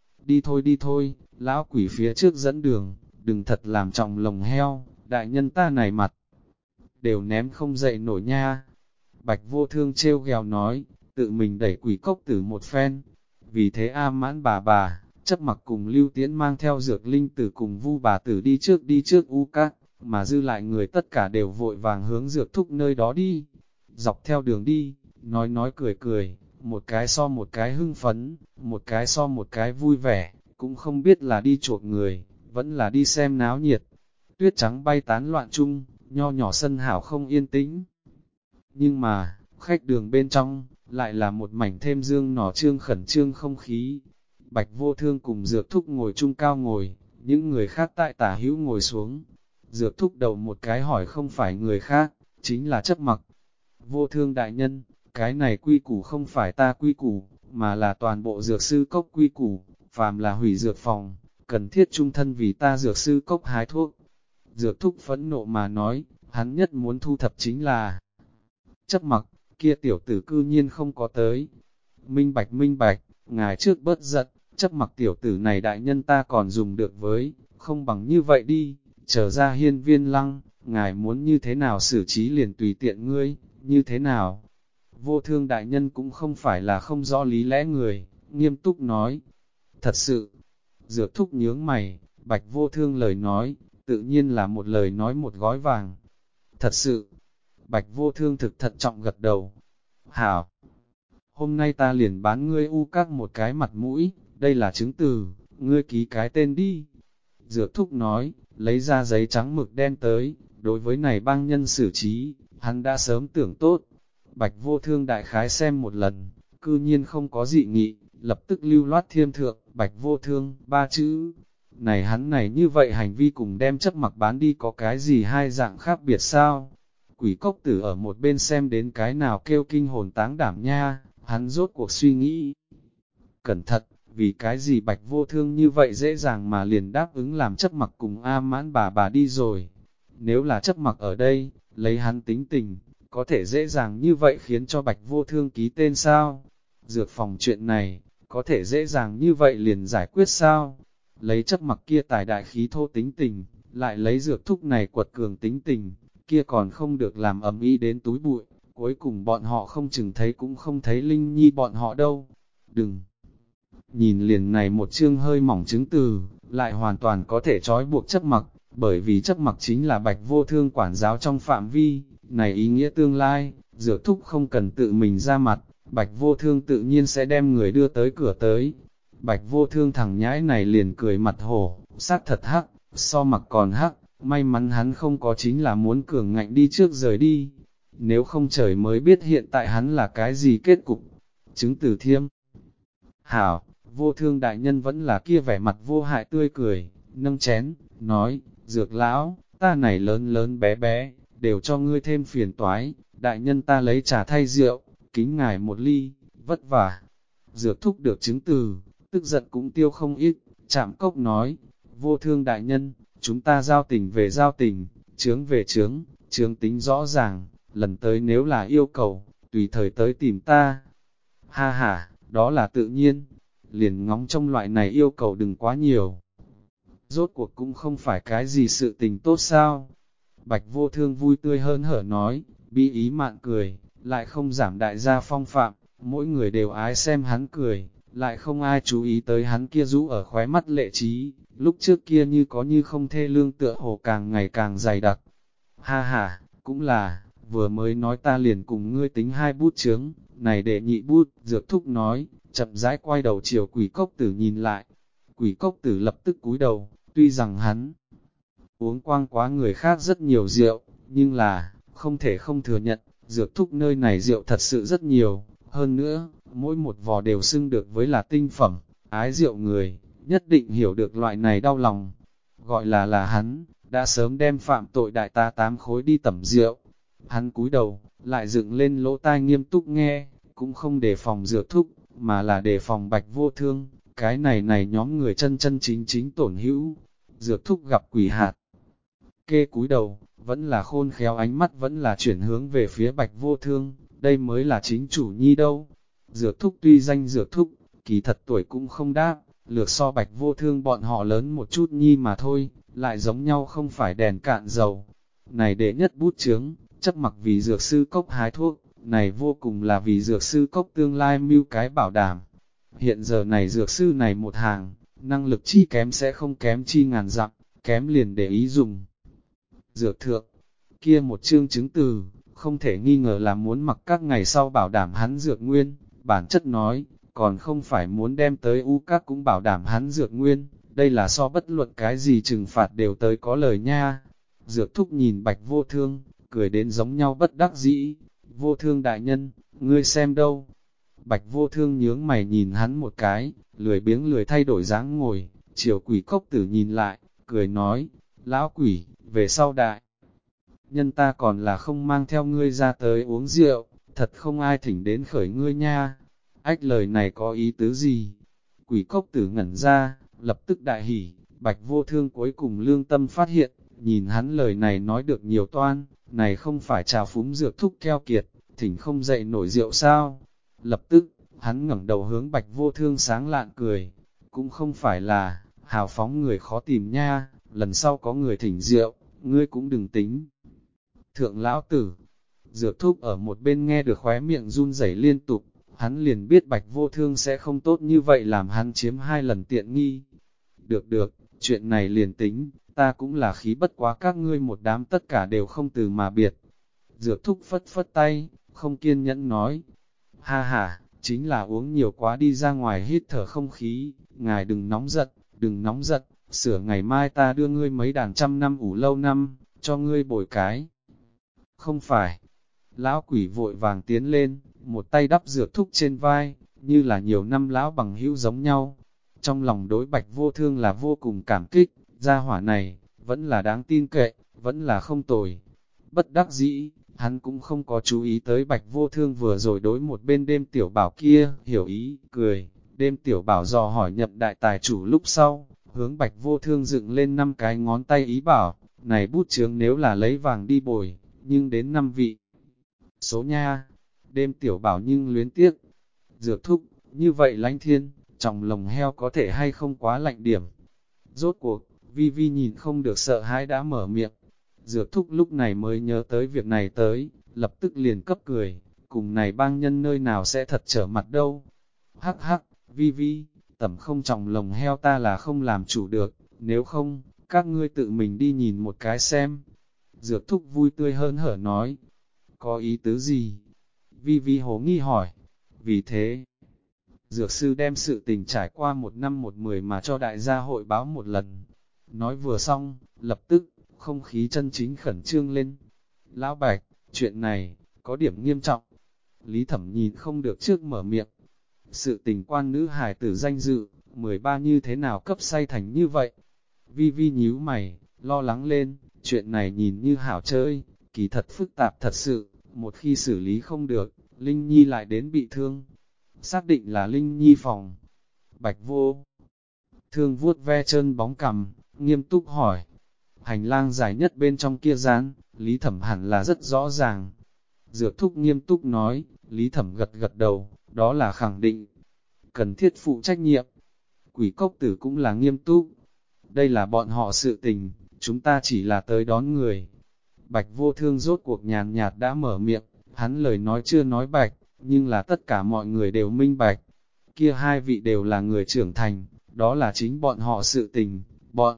Đi thôi, lão quỷ phía trước dẫn đường, đừng thật làm trọng lồng heo, đại nhân ta này mặt, đều ném không dậy nổi nha. Bạch Vô Thương trêu ghèo nói, tự mình đẩy quỷ cốc tử một phen. Vì thế A Mãn bà, chấp mặc cùng Lưu Tiễn mang theo dược linh tử cùng Vu bà tử đi trước u các, mà dư lại người tất cả đều vội vàng hướng dược thúc nơi đó đi. Dọc theo đường đi, nói cười, một cái so một cái hưng phấn, một cái so một cái vui vẻ, cũng không biết là đi chuộc người, vẫn là đi xem náo nhiệt. Tuyết trắng bay tán loạn chung, nho nhỏ sân hảo không yên tĩnh. Nhưng mà, khách đường bên trong, lại là một mảnh thêm dương nỏ trương khẩn trương không khí. Bạch Vô Thương cùng Dược Thúc ngồi chung cao ngồi, những người khác tại tả hữu ngồi xuống. Dược Thúc đầu một cái hỏi không phải người khác, chính là Chấp Mặc. Vô Thương đại nhân, cái này quy củ không phải ta quy củ, mà là toàn bộ dược sư cốc quy củ, phàm là hủy dược phòng, cần thiết trung thân vì ta dược sư cốc hái thuốc. Dược Thúc phẫn nộ mà nói, hắn nhất muốn thu thập chính là Chấp Mặc, kia tiểu tử cư nhiên không có tới. Minh bạch, ngài trước bớt giận, Chấp Mặc tiểu tử này đại nhân ta còn dùng được với, không bằng như vậy đi, trở ra hiên viên lăng, ngài muốn như thế nào xử trí liền tùy tiện ngươi, như thế nào. Vô Thương đại nhân cũng không phải là không rõ lý lẽ người, nghiêm túc nói. Thật sự, Dược Thúc nhướng mày, Bạch Vô Thương lời nói, tự nhiên là một lời nói một gói vàng. Thật sự, Bạch Vô Thương thực thận trọng gật đầu. Hảo, hôm nay ta liền bán ngươi u các một cái mặt mũi, đây là chứng từ, ngươi ký cái tên đi. Dược Thúc nói, lấy ra giấy trắng mực đen tới, đối với này bang nhân xử trí, hắn đã sớm tưởng tốt. Bạch Vô Thương đại khái xem một lần, cư nhiên không có dị nghị, lập tức lưu loát thiêm thượng, Bạch Vô Thương, 3 chữ. Này hắn này như vậy hành vi cùng đem Chấp Mặc bán đi có cái gì hai dạng khác biệt sao? Quỷ cốc tử ở một bên xem đến cái nào kêu kinh hồn táng đảm nha, hắn rốt cuộc suy nghĩ. Cẩn thận, vì cái gì Bạch Vô Thương như vậy dễ dàng mà liền đáp ứng làm Chấp Mặc cùng A Mãn bà đi rồi. Nếu là Chấp Mặc ở đây, lấy hắn tính tình, có thể dễ dàng như vậy khiến cho Bạch Vô Thương ký tên sao? Dược phòng chuyện này, có thể dễ dàng như vậy liền giải quyết sao? Lấy Chấp Mặc kia tài đại khí thô tính tình, lại lấy Dược Thúc này quật cường tính tình, kia còn không được làm ầm ĩ đến túi bụi, cuối cùng bọn họ không chừng thấy cũng không thấy Linh Nhi bọn họ đâu. Đừng! Nhìn liền này một chương hơi mỏng chứng từ, lại hoàn toàn có thể trói buộc Chấp Mặc, bởi vì Chấp Mặc chính là Bạch Vô Thương quản giáo trong phạm vi, này ý nghĩa tương lai, Dược Thúc không cần tự mình ra mặt, Bạch Vô Thương tự nhiên sẽ đem người đưa tới cửa tới. Bạch Vô Thương thằng nhãi này liền cười mặt hổ, xác thật hắc, so mặc còn hắc, may mắn hắn không có chính là muốn cường ngạnh đi trước rời đi. Nếu không trời mới biết hiện tại hắn là cái gì kết cục. Chứng từ thiêm. Hảo, Vô Thương đại nhân vẫn là kia vẻ mặt vô hại tươi cười, nâng chén, nói, Dược lão, ta này lớn lớn bé bé, đều cho ngươi thêm phiền toái, đại nhân ta lấy trà thay rượu, kính ngài một ly, vất vả. Dược thúc được chứng từ, tức giận cũng tiêu không ít, chạm cốc nói, Vô Thương đại nhân, chúng ta giao tình về giao tình, chướng về chướng, chướng tính rõ ràng, lần tới nếu là yêu cầu, tùy thời tới tìm ta. Ha ha, đó là tự nhiên, liền ngóng trong loại này yêu cầu đừng quá nhiều. Rốt cuộc cũng không phải cái gì sự tình tốt sao. Bạch Vô Thương vui tươi hơn hở nói, bi ý mạn cười, lại không giảm đại gia phong phạm, mỗi người đều ái xem hắn cười, lại không ai chú ý tới hắn kia rũ ở khóe mắt lệ trí, lúc trước kia như có như không thê lương tựa hồ càng ngày càng dày đặc. Ha ha, cũng là, vừa mới nói ta liền cùng ngươi tính 2 bút chướng, này để nhị bút, Dược thúc nói, chậm rãi quay đầu chiều Quỷ Cốc Tử nhìn lại. Quỷ Cốc Tử lập tức cúi đầu, tuy rằng hắn uống quang quá người khác rất nhiều rượu, nhưng là, không thể không thừa nhận, Dược thúc nơi này rượu thật sự rất nhiều, hơn nữa, mỗi một vò đều xưng được với là tinh phẩm, ái rượu người, nhất định hiểu được loại này đau lòng. Gọi là hắn, đã sớm đem phạm tội đại ta 8 khối đi tẩm rượu. Hắn cúi đầu, lại dựng lên lỗ tai nghiêm túc nghe, cũng không đề phòng Dược thúc, mà là đề phòng Bạch Vô Thương, cái này nhóm người chân chân chính chính tổn hữu. Dược thúc gặp quỷ hạt, kê cúi đầu, vẫn là khôn khéo, ánh mắt vẫn là chuyển hướng về phía Bạch Vô Thương, đây mới là chính chủ nhi đâu. Dược thúc tuy danh Dược thúc, kỳ thật tuổi cũng không đáp, lược so Bạch Vô Thương bọn họ lớn một chút nhi mà thôi, lại giống nhau không phải đèn cạn dầu. Này đệ nhất bút chướng, chấp mặc vì dược sư cốc hái thuốc, này vô cùng là vì dược sư cốc tương lai mưu cái bảo đảm. Hiện giờ này dược sư này một hàng, năng lực chi kém sẽ không kém chi ngàn dặm, kém liền để ý dùng. Dược thượng, kia một chương chứng từ, không thể nghi ngờ là muốn mặc các ngày sau bảo đảm hắn dược nguyên, bản chất nói, còn không phải muốn đem tới u các cũng bảo đảm hắn dược nguyên, đây là so bất luận cái gì trừng phạt đều tới có lời nha. Dược thúc nhìn Bạch Vô Thương, cười đến giống nhau bất đắc dĩ, Vô Thương đại nhân, ngươi xem đâu. Bạch Vô Thương nhướng mày nhìn hắn một cái, lười biếng lười thay đổi dáng ngồi, chiều Quỷ Cốc Tử nhìn lại, cười nói, lão quỷ, về sau đại. Nhân ta còn là không mang theo ngươi ra tới uống rượu, thật không ai thỉnh đến khởi ngươi nha. Ách lời này có ý tứ gì? Quỷ Cốc Tử ngẩn ra, lập tức đại hỉ, Bạch Vô Thương cuối cùng lương tâm phát hiện, nhìn hắn lời này nói được nhiều toan, này không phải trào phúng Dược thúc keo kiệt, thỉnh không dậy nổi rượu sao? Lập tức, hắn ngẩng đầu hướng Bạch Vô Thương sáng lạn cười, cũng không phải là, hào phóng người khó tìm nha, lần sau có người thỉnh rượu, ngươi cũng đừng tính. Thượng lão tử, Dược thúc ở một bên nghe được khóe miệng run rẩy liên tục, hắn liền biết Bạch Vô Thương sẽ không tốt như vậy làm hắn chiếm 2 lần tiện nghi. Được, chuyện này liền tính, ta cũng là khí bất quá các ngươi một đám tất cả đều không từ mà biệt. Dược thúc phất phất tay, không kiên nhẫn nói, ha ha, chính là uống nhiều quá đi ra ngoài hít thở không khí, ngài đừng nóng giận, sửa ngày mai ta đưa ngươi mấy đàn trăm năm ủ lâu năm, cho ngươi bồi cái. Không phải, lão quỷ vội vàng tiến lên, một tay đắp Dược thúc trên vai, như là nhiều năm lão bằng hữu giống nhau. Trong lòng đối Bạch Vô Thương là vô cùng cảm kích, gia hỏa này, vẫn là đáng tin cậy, vẫn là không tồi. Bất đắc dĩ, hắn cũng không có chú ý tới Bạch Vô Thương vừa rồi đối một bên đêm tiểu bảo kia, hiểu ý, cười, đêm tiểu bảo dò hỏi nhập đại tài chủ lúc sau, hướng Bạch Vô Thương dựng lên 5 cái ngón tay ý bảo, này bút chướng nếu là lấy vàng đi bồi, nhưng đến 5 vị. Số nha, đêm tiểu bảo nhưng luyến tiếc, Dược thúc, như vậy Lánh Thiên, trong lồng heo có thể hay không quá lạnh điểm. Rốt cuộc, Vi Vi nhìn không được sợ hãi đã mở miệng. Dược thúc lúc này mới nhớ tới việc này tới, lập tức liền cấp cười, cùng này bang nhân nơi nào sẽ thật trở mặt đâu. Hắc hắc, Vi Vi, tẩm không trong lồng heo ta là không làm chủ được, nếu không, các ngươi tự mình đi nhìn một cái xem. Dược thúc vui tươi hơn hở nói, có ý tứ gì? Vi Vi hố nghi hỏi, vì thế, Dược sư đem sự tình trải qua 1 năm 1 10 mà cho đại gia hội báo một lần. Nói vừa xong, lập tức, không khí chân chính khẩn trương lên. Lão Bạch, chuyện này, có điểm nghiêm trọng. Lý Thẩm nhìn không được trước mở miệng. Sự tình quan nữ hài tử danh dự, 13 như thế nào cấp say thành như vậy? Vi Vi nhíu mày, lo lắng lên, chuyện này nhìn như hảo chơi, kỳ thật phức tạp thật sự, một khi xử lý không được, Linh Nhi lại đến bị thương. Xác định là Linh Nhi phòng. Bạch Vô Thương vuốt ve chân bóng cằm, nghiêm túc hỏi. Hành lang dài nhất bên trong kia gian, Lý Thẩm hẳn là rất rõ ràng. Dược thúc nghiêm túc nói, Lý Thẩm gật gật đầu, đó là khẳng định. Cần thiết phụ trách nhiệm. Quỷ cốc tử cũng là nghiêm túc. Đây là bọn họ sự tình, chúng ta chỉ là tới đón người. Bạch Vô Thương rốt cuộc nhàn nhạt đã mở miệng, hắn lời nói chưa nói bạch, nhưng là tất cả mọi người đều minh bạch. Kia hai vị đều là người trưởng thành, đó là chính bọn họ sự tình, bọn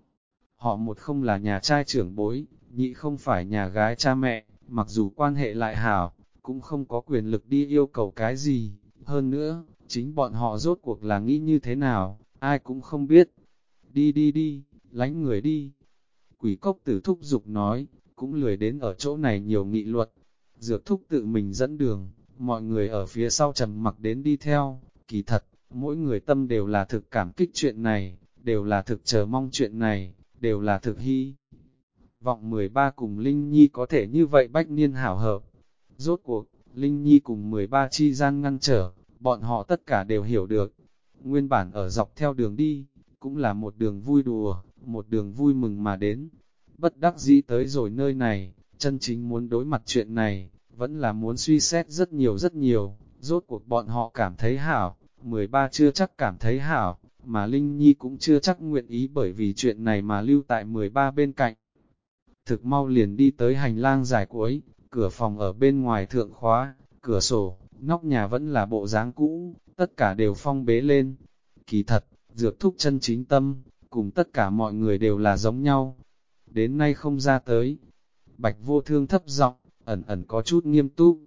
họ một không là nhà trai trưởng bối, nhị không phải nhà gái cha mẹ, mặc dù quan hệ lại hảo, cũng không có quyền lực đi yêu cầu cái gì. Hơn nữa, chính bọn họ rốt cuộc là nghĩ như thế nào, ai cũng không biết. Đi đi đi, lánh người đi. Quỷ cốc tử thúc giục nói, cũng lười đến ở chỗ này nhiều nghị luật. Dược thúc tự mình dẫn đường, mọi người ở phía sau trầm mặc đến đi theo. Kỳ thật, mỗi người tâm đều là thực cảm kích chuyện này, đều là thực chờ mong chuyện này, đều là thực hy vọng 13 cùng Linh Nhi có thể như vậy bách niên hảo hợp. Rốt cuộc, Linh Nhi cùng 13 chi gian ngăn trở, bọn họ tất cả đều hiểu được. Nguyên bản ở dọc theo đường đi, cũng là một đường vui đùa, một đường vui mừng mà đến. Bất đắc dĩ tới rồi nơi này, chân chính muốn đối mặt chuyện này, vẫn là muốn suy xét rất nhiều, rốt cuộc bọn họ cảm thấy hảo, 13 chưa chắc cảm thấy hảo, mà Linh Nhi cũng chưa chắc nguyện ý bởi vì chuyện này mà lưu tại 13 bên cạnh. Thực mau liền đi tới hành lang dài cuối, cửa phòng ở bên ngoài thượng khóa, cửa sổ, nóc nhà vẫn là bộ dáng cũ, tất cả đều phong bế lên. Kỳ thật, dược thúc chân chính tâm, cùng tất cả mọi người đều là giống nhau. Đến nay không ra tới. Bạch Vô Thương thấp giọng, ẩn ẩn có chút nghiêm túc.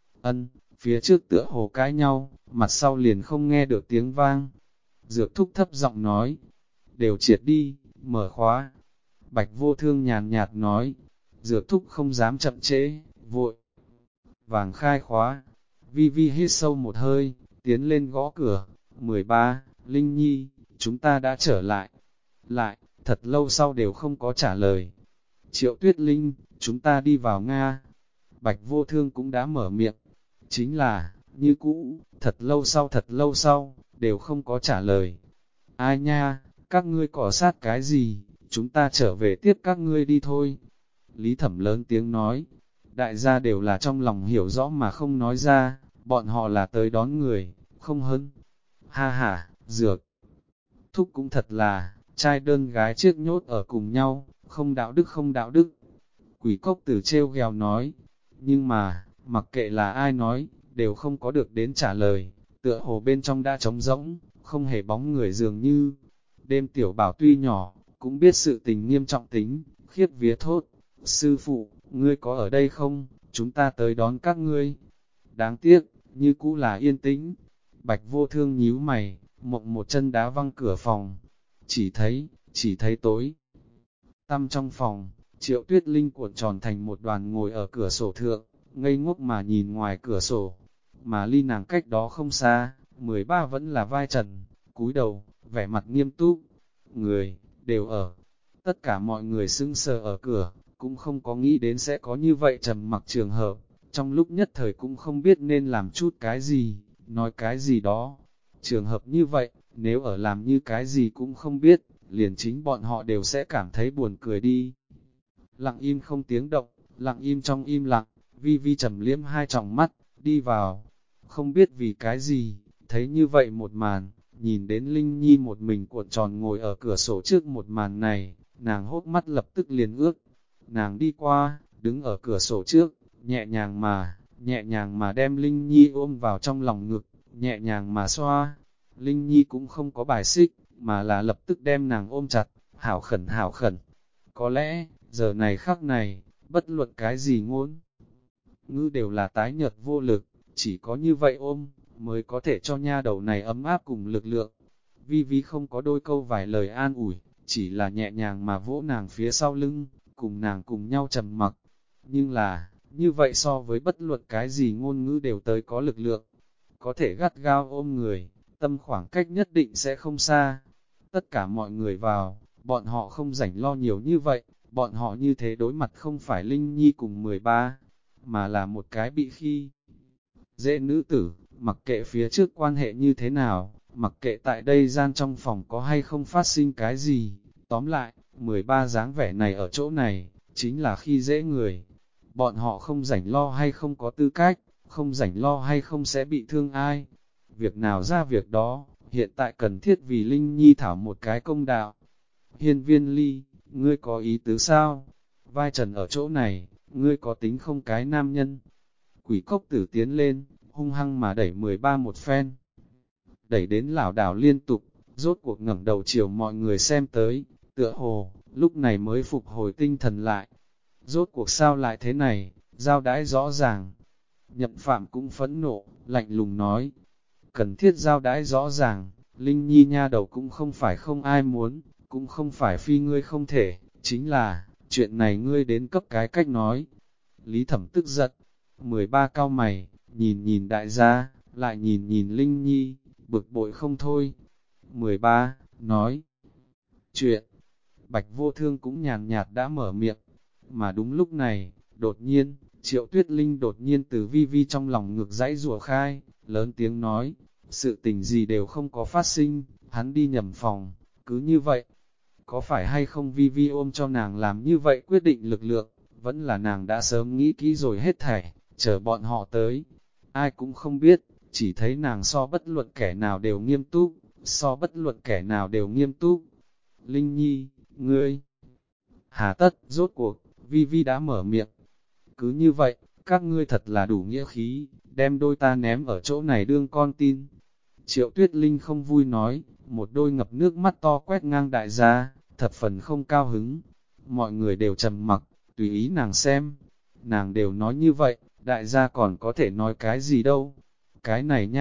Phía trước tựa hồ cãi nhau, mặt sau liền không nghe được tiếng vang. Dược thúc thấp giọng nói, đều triệt đi, mở khóa. Bạch Vô Thương nhàn nhạt nói, dược thúc không dám chậm trễ, vội vàng khai khóa. Vi Vi hít sâu một hơi, tiến lên gõ cửa. 13, Linh Nhi, chúng ta đã trở lại. Lại, thật lâu sau đều không có trả lời. Triệu Tuyết Linh, chúng ta đi vào Nga. Bạch Vô Thương cũng đã mở miệng. Chính là, như cũ, thật lâu sau, đều không có trả lời. Ai nha, các ngươi cỏ sát cái gì, chúng ta trở về tiếp các ngươi đi thôi. Lý Thẩm lớn tiếng nói, đại gia đều là trong lòng hiểu rõ mà không nói ra, bọn họ là tới đón người, không hơn. Ha ha, dược. Thúc cũng thật là, trai đơn gái trước nhốt ở cùng nhau, không đạo đức. Quỷ cốc tử trêu ghèo nói, nhưng mà, mặc kệ là ai nói, đều không có được đến trả lời, tựa hồ bên trong đã trống rỗng, không hề bóng người dường như. Đêm tiểu bảo tuy nhỏ, cũng biết sự tình nghiêm trọng tính, khiếp vía thốt, sư phụ, ngươi có ở đây không, chúng ta tới đón các ngươi. Đáng tiếc, như cũ là yên tĩnh. Bạch Vô Thương nhíu mày, mộng một chân đá văng cửa phòng, chỉ thấy tối. Tăm trong phòng, Triệu Tuyết Linh cuộn tròn thành một đoàn ngồi ở cửa sổ thượng, ngây ngốc mà nhìn ngoài cửa sổ. Mà ly nàng cách đó không xa, 13 vẫn là vai trần, cúi đầu, vẻ mặt nghiêm túc. Người, đều ở. Tất cả mọi người sững sờ ở cửa, cũng không có nghĩ đến sẽ có như vậy trầm mặc trường hợp. Trong lúc nhất thời cũng không biết nên làm chút cái gì, nói cái gì đó. Trường hợp như vậy, nếu ở làm như cái gì cũng không biết, liền chính bọn họ đều sẽ cảm thấy buồn cười đi. Lặng im không tiếng động, lặng im trong im lặng, Vi Vi trầm liếm hai tròng mắt, đi vào. Không biết vì cái gì, thấy như vậy một màn, nhìn đến Linh Nhi một mình cuộn tròn ngồi ở cửa sổ trước một màn này, nàng hốt mắt lập tức liền ước. Nàng đi qua, đứng ở cửa sổ trước, nhẹ nhàng mà đem Linh Nhi ôm vào trong lòng ngực, nhẹ nhàng mà xoa. Linh Nhi cũng không có bài xích, mà là lập tức đem nàng ôm chặt, hảo khẩn. Có lẽ, giờ này khắc này, bất luận cái gì ngôn ngữ đều là tái nhợt vô lực, chỉ có như vậy ôm, mới có thể cho nha đầu này ấm áp cùng lực lượng. Vi Vi không có đôi câu vài lời an ủi, chỉ là nhẹ nhàng mà vỗ nàng phía sau lưng, cùng nàng cùng nhau trầm mặc. Nhưng là, như vậy so với bất luận cái gì ngôn ngữ đều tới có lực lượng, có thể gắt gao ôm người, tâm khoảng cách nhất định sẽ không xa. Tất cả mọi người vào, bọn họ không rảnh lo nhiều như vậy, bọn họ như thế đối mặt không phải Linh Nhi cùng 13, mà là một cái bị khi dễ nữ tử, mặc kệ phía trước quan hệ như thế nào, mặc kệ tại đây gian trong phòng có hay không phát sinh cái gì, tóm lại, 13 dáng vẻ này ở chỗ này, chính là khi dễ người. Bọn họ không rảnh lo hay không có tư cách, không rảnh lo hay không sẽ bị thương ai. Việc nào ra việc đó, hiện tại cần thiết vì Linh Nhi thảo một cái công đạo. Hiên Viên Ly, ngươi có ý tứ sao? Vai Trần ở chỗ này, ngươi có tính không cái nam nhân? Quỷ cốc tử tiến lên, hung hăng mà đẩy 13 một phen. Đẩy đến lảo đảo liên tục, rốt cuộc ngẩng đầu chiều mọi người xem tới, tựa hồ, lúc này mới phục hồi tinh thần lại. Rốt cuộc sao lại thế này, giao đãi rõ ràng. Nhậm Phạm cũng phẫn nộ, lạnh lùng nói. Cần thiết giao đãi rõ ràng, Linh Nhi nha đầu cũng không phải không ai muốn, cũng không phải phi ngươi không thể, chính là, chuyện này ngươi đến cấp cái cách nói. Lý Thẩm tức giận, 13 cao mày, nhìn nhìn đại gia, lại nhìn nhìn Linh Nhi, bực bội không thôi. 13, nói chuyện, Bạch Vô Thương cũng nhàn nhạt đã mở miệng, mà đúng lúc này, đột nhiên, Triệu Tuyết Linh đột nhiên từ Vi Vi trong lòng ngược dãy rùa khai, lớn tiếng nói, sự tình gì đều không có phát sinh, hắn đi nhầm phòng, cứ như vậy. Có phải hay không Vi Vi ôm cho nàng làm như vậy quyết định lực lượng, vẫn là nàng đã sớm nghĩ kỹ rồi hết thảy, chờ bọn họ tới. Ai cũng không biết, chỉ thấy nàng so bất luận kẻ nào đều nghiêm túc, so bất luận kẻ nào đều nghiêm túc. Linh Nhi, ngươi, hà tất, rốt cuộc, Vi Vi đã mở miệng. Cứ như vậy, các ngươi thật là đủ nghĩa khí, đem đôi ta ném ở chỗ này đương con tin. Triệu Tuyết Linh không vui nói, một đôi ngập nước mắt to quét ngang đại gia, thập phần không cao hứng. Mọi người đều trầm mặc, tùy ý nàng xem. Nàng đều nói như vậy, đại gia còn có thể nói cái gì đâu. Cái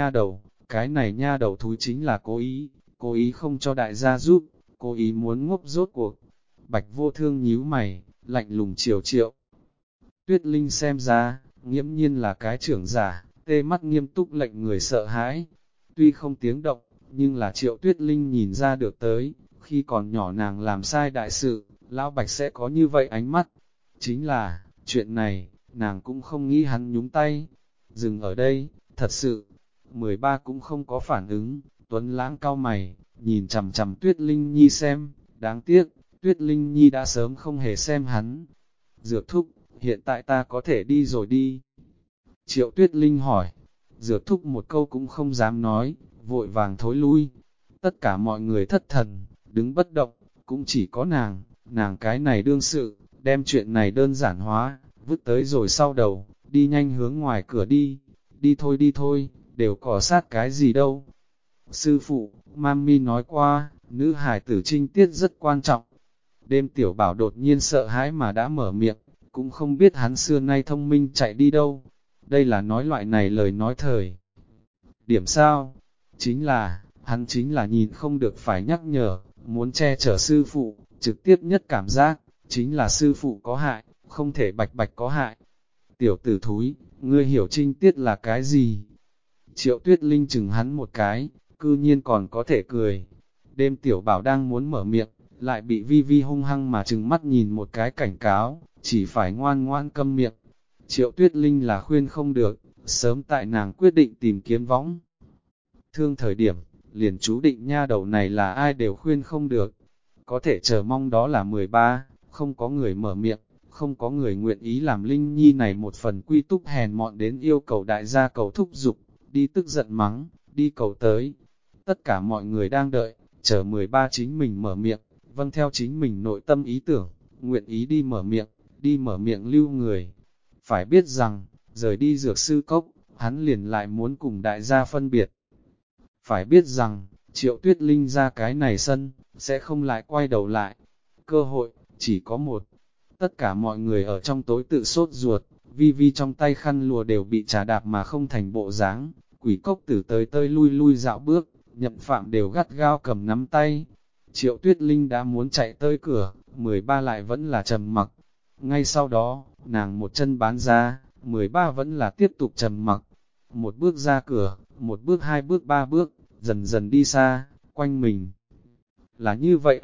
này nha đầu thúi chính là cố ý không cho đại gia giúp, cố ý muốn ngốc rốt cuộc. Bạch Vô Thương nhíu mày, lạnh lùng chiều Triệu Tuyết Linh xem ra, nghiễm nhiên là cái trưởng giả, tê mắt nghiêm túc lệnh người sợ hãi. Tuy không tiếng động, nhưng là Triệu Tuyết Linh nhìn ra được tới, khi còn nhỏ nàng làm sai đại sự, Lão Bạch sẽ có như vậy ánh mắt. Chính là, chuyện này, nàng cũng không nghĩ hắn nhúng tay. Dừng ở đây, thật sự, 13 cũng không có phản ứng, Tuấn Lãng cao mày, nhìn chằm chằm Tuyết Linh Nhi xem, đáng tiếc, Tuyết Linh Nhi đã sớm không hề xem hắn. Dược thúc, hiện tại ta có thể đi rồi đi. Triệu Tuyết Linh hỏi, Dược thúc một câu cũng không dám nói, vội vàng thối lui. Tất cả mọi người thất thần, đứng bất động, cũng chỉ có nàng cái này đương sự, đem chuyện này đơn giản hóa, vứt tới rồi sau đầu, đi nhanh hướng ngoài cửa đi thôi, đều cỏ sát cái gì đâu. Sư phụ, Mami nói qua, nữ hài tử trinh tiết rất quan trọng. Đêm tiểu bảo đột nhiên sợ hãi mà đã mở miệng, cũng không biết hắn xưa nay thông minh chạy đi đâu. Đây là nói loại này lời nói thời. Điểm sao? Hắn chính là nhìn không được phải nhắc nhở, muốn che chở sư phụ, trực tiếp nhất cảm giác, chính là sư phụ có hại, không thể bạch bạch có hại. Tiểu tử thúi, ngươi hiểu trinh tiết là cái gì? Triệu Tuyết Linh chừng hắn một cái, cư nhiên còn có thể cười. Đêm tiểu bảo đang muốn mở miệng, lại bị Vi Vi hung hăng mà chừng mắt nhìn một cái cảnh cáo, chỉ phải ngoan ngoan câm miệng. Triệu Tuyết Linh là khuyên không được, sớm tại nàng quyết định tìm kiếm võng. Thương thời điểm, liền chú định nha đầu này là ai đều khuyên không được. Có thể chờ mong đó là 13, không có người mở miệng, không có người nguyện ý làm Linh Nhi này một phần quy túc hèn mọn đến yêu cầu đại gia cầu thúc dục, đi tức giận mắng, đi cầu tới. Tất cả mọi người đang đợi, chờ 13 chính mình mở miệng, vâng theo chính mình nội tâm ý tưởng, nguyện ý đi mở miệng lưu người. Phải biết rằng, rời đi dược sư cốc, hắn liền lại muốn cùng đại gia phân biệt. Phải biết rằng, Triệu Tuyết Linh ra cái này sân, sẽ không lại quay đầu lại. Cơ hội, chỉ có một. Tất cả mọi người ở trong tối tự sốt ruột, Vi Vi trong tay khăn lùa đều bị trà đạp mà không thành bộ dáng, Quỷ cốc tử tới tới lui lui dạo bước, Nhậm Phạm đều gắt gao cầm nắm tay. Triệu Tuyết Linh đã muốn chạy tới cửa, 13 lại vẫn là trầm mặc. Ngay sau đó, nàng một chân bán ra, 13 vẫn là tiếp tục trầm mặc. Một bước ra cửa, một bước hai bước ba bước, dần dần đi xa, quanh mình. Là như vậy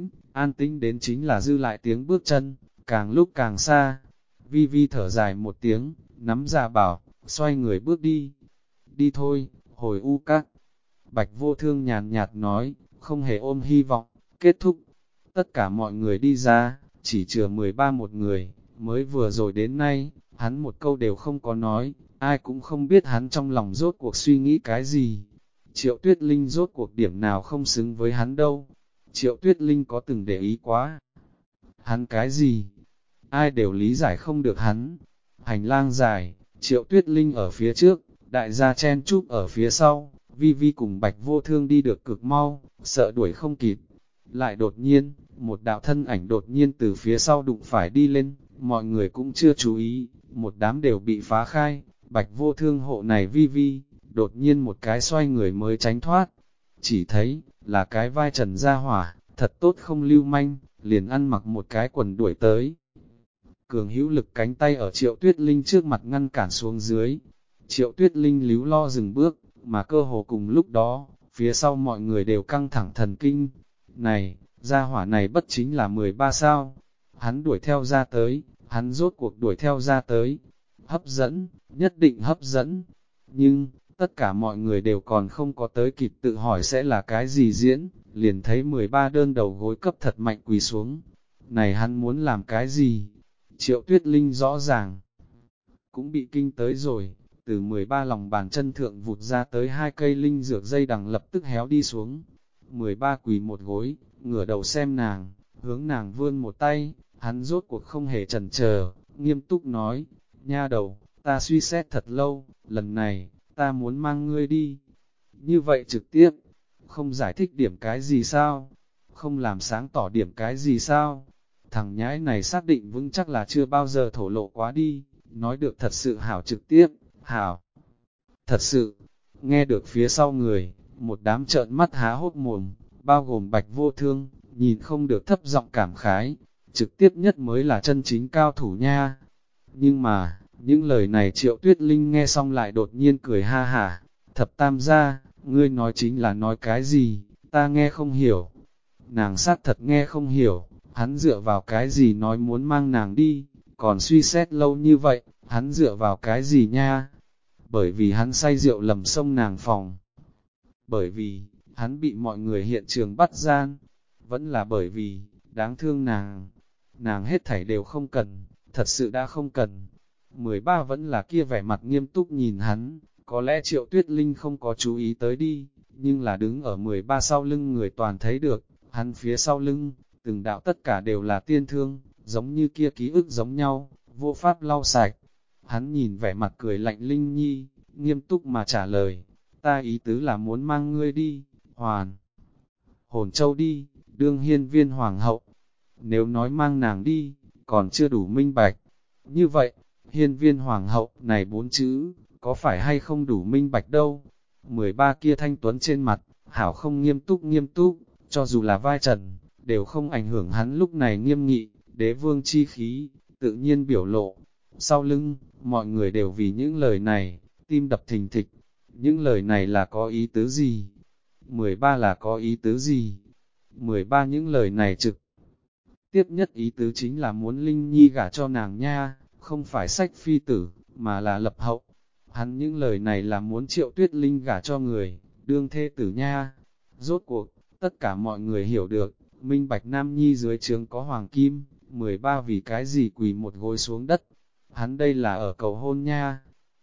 an tĩnh đến chính là dư lại tiếng bước chân, càng lúc càng xa. Vi Vi thở dài một tiếng, nắm Dạ Bảo, xoay người bước đi. Đi thôi, hồi U Các. Bạch Vô Thương nhàn nhạt nói, không hề ôm hy vọng. Kết thúc, tất cả mọi người đi ra, chỉ chừa 13 một người, mới vừa rồi đến nay, hắn một câu đều không có nói, ai cũng không biết hắn trong lòng rốt cuộc suy nghĩ cái gì. Triệu Tuyết Linh rốt cuộc điểm nào không xứng với hắn đâu. Triệu Tuyết Linh có từng để ý quá. Hắn cái gì? Ai đều lý giải không được hắn. Hành lang dài, Triệu Tuyết Linh ở phía trước, đại gia chen chúc ở phía sau, Vi Vi cùng Bạch Vô Thương đi được cực mau, sợ đuổi không kịp. Lại đột nhiên, một đạo thân ảnh đột nhiên từ phía sau đụng phải đi lên, mọi người cũng chưa chú ý, một đám đều bị phá khai, Bạch Vô Thương hộ này Vi Vi, đột nhiên một cái xoay người mới tránh thoát. Chỉ thấy, là cái vai trần ra hỏa, thật tốt không lưu manh, liền ăn mặc một cái quần đuổi tới. Cường hữu lực cánh tay ở Triệu Tuyết Linh trước mặt ngăn cản xuống dưới. Triệu Tuyết Linh líu lo dừng bước, mà cơ hồ cùng lúc đó, phía sau mọi người đều căng thẳng thần kinh. Này, gia hỏa này bất chính là 13 sao? Hắn đuổi theo ra tới, hắn rốt cuộc đuổi theo ra tới. Hấp dẫn, nhất định hấp dẫn. Nhưng, tất cả mọi người đều còn không có tới kịp tự hỏi sẽ là cái gì diễn, liền thấy 13 đơn đầu gối cấp thật mạnh quỳ xuống. Này hắn muốn làm cái gì? Triệu Tuyết Linh rõ ràng, cũng bị kinh tới rồi, từ 13 lòng bàn chân thượng vụt ra tới hai cây linh dược dây đằng lập tức héo đi xuống. 13 quỳ một gối, ngửa đầu xem nàng, hướng nàng vươn một tay, hắn rốt cuộc không hề chần chờ, nghiêm túc nói, nha đầu, ta suy xét thật lâu, lần này, ta muốn mang ngươi đi. Như vậy trực tiếp, không giải thích điểm cái gì sao? Không làm sáng tỏ điểm cái gì sao? Thằng nhãi này xác định vững chắc là chưa bao giờ thổ lộ quá đi, nói được thật sự hảo trực tiếp, hảo. Thật sự, nghe được phía sau người, một đám trợn mắt há hốt mồm, bao gồm Bạch Vô Thương, nhìn không được thấp giọng cảm khái, trực tiếp nhất mới là chân chính cao thủ nha. Nhưng mà, những lời này Triệu Tuyết Linh nghe xong lại đột nhiên cười ha hả, thập tam gia, ngươi nói chính là nói cái gì, ta nghe không hiểu. Nàng sát thật nghe không hiểu, hắn dựa vào cái gì nói muốn mang nàng đi, còn suy xét lâu như vậy, hắn dựa vào cái gì nha? Bởi vì hắn say rượu lầm sông nàng phòng. Bởi vì, hắn bị mọi người hiện trường bắt gian. Vẫn là bởi vì, đáng thương nàng. Nàng hết thảy đều không cần, thật sự đã không cần. 13 vẫn là kia vẻ mặt nghiêm túc nhìn hắn, có lẽ Triệu Tuyết Linh không có chú ý tới đi, nhưng là đứng ở 13 sau lưng người toàn thấy được, hắn phía sau lưng, từng đạo tất cả đều là tiên thương, giống như kia ký ức giống nhau, vô pháp lau sạch. Hắn nhìn vẻ mặt cười lạnh Linh Nhi, nghiêm túc mà trả lời, ta ý tứ là muốn mang ngươi đi, hoàn. Hồn Châu đi, đương hiên viên hoàng hậu. Nếu nói mang nàng đi, còn chưa đủ minh bạch. Như vậy, hiên viên hoàng hậu này 4 chữ, có phải hay không đủ minh bạch đâu? 13 kia thanh tuấn trên mặt, hảo không nghiêm túc, cho dù là vai trần, đều không ảnh hưởng hắn lúc này nghiêm nghị, đế vương chi khí, tự nhiên biểu lộ. Sau lưng, mọi người đều vì những lời này, tim đập thình thịch. Những lời này là có ý tứ gì? 13 là có ý tứ gì? 13 những lời này trực tiếp nhất ý tứ chính là muốn Linh Nhi gả cho nàng nha, không phải sách phi tử, mà là lập hậu. Hắn những lời này là muốn Triệu Tuyết Linh gả cho người, đương thê tử nha. Rốt cuộc, tất cả mọi người hiểu được, minh bạch Nam Nhi dưới trướng có hoàng kim, 13 vì cái gì quỳ một gối xuống đất. Hắn đây là ở cầu hôn nha.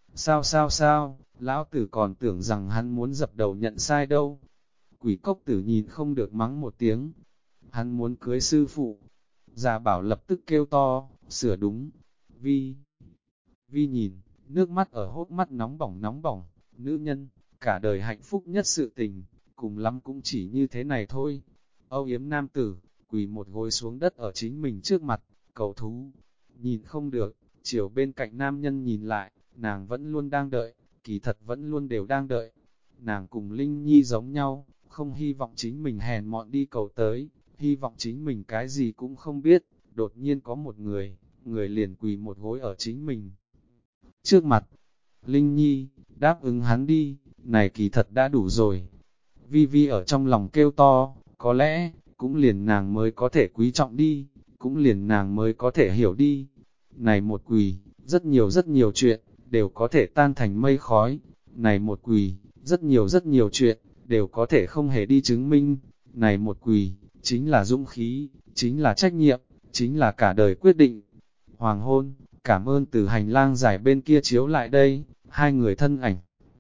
Sao, lão tử còn tưởng rằng hắn muốn dập đầu nhận sai đâu. Quỷ cốc tử nhìn không được mắng một tiếng. Hắn muốn cưới sư phụ. Già bảo lập tức kêu to, sửa đúng. Vi nhìn, nước mắt ở hốc mắt nóng bỏng, nữ nhân, cả đời hạnh phúc nhất sự tình, cùng lắm cũng chỉ như thế này thôi. Âu yếm nam tử, quỳ một gối xuống đất ở chính mình trước mặt, cầu thú. Nhìn không được, chiều bên cạnh nam nhân nhìn lại, nàng vẫn luôn đang đợi, kỳ thật vẫn luôn đều đang đợi. Nàng cùng Linh Nhi giống nhau, không hy vọng chính mình hèn mọn đi cầu tới, hy vọng chính mình cái gì cũng không biết, đột nhiên có một người, người liền quỳ một gối ở chính mình. Trước mặt, Linh Nhi, đáp ứng hắn đi, này kỳ thật đã đủ rồi. Vi Vi ở trong lòng kêu to, có lẽ, cũng liền nàng mới có thể quý trọng đi, cũng liền nàng mới có thể hiểu đi. Này một quỳ, rất nhiều chuyện, đều có thể tan thành mây khói. Này một quỳ, rất nhiều chuyện, đều có thể không hề đi chứng minh. Này một quỳ, chính là dũng khí, chính là trách nhiệm, chính là cả đời quyết định. Hoàng hôn, cảm ơn từ hành lang dài bên kia chiếu lại đây, hai người thân ảnh.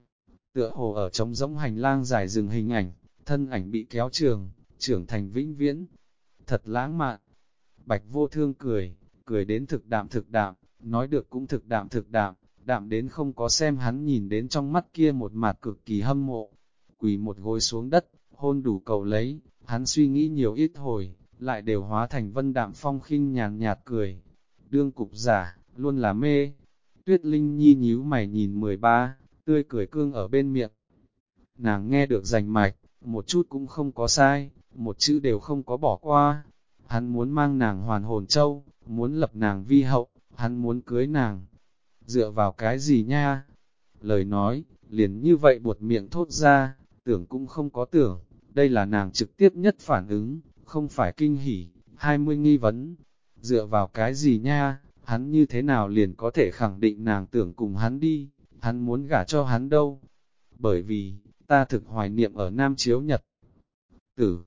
Tựa hồ ở trống rỗng hành lang dài dừng hình ảnh, thân ảnh bị kéo trưởng thành vĩnh viễn. Thật lãng mạn. Bạch Vô Thương cười đến thực đạm, nói được cũng thực đạm, đạm đến không có xem hắn nhìn đến trong mắt kia một mặt cực kỳ hâm mộ. Quỳ một gối xuống đất, hôn đủ cầu lấy, hắn suy nghĩ nhiều ít hồi, lại đều hóa thành vân đạm phong khinh nhàn nhạt cười. Đương cục giả, luôn là mê. Tuyết Linh Nhi nhíu mày nhìn 13, tươi cười cương ở bên miệng. Nàng nghe được rành mạch, một chút cũng không có sai, một chữ đều không có bỏ qua. Hắn muốn mang nàng hoàn hồn châu, muốn lập nàng vi hậu, hắn muốn cưới nàng. Dựa vào cái gì nha? Lời nói, liền như vậy buột miệng thốt ra, tưởng cũng không có tưởng, đây là nàng trực tiếp nhất phản ứng, không phải kinh hỉ, 20 nghi vấn. Dựa vào cái gì nha? Hắn như thế nào liền có thể khẳng định nàng tưởng cùng hắn đi, hắn muốn gả cho hắn đâu? Bởi vì, ta thực hoài niệm ở Nam Chiếu Nhật Tử.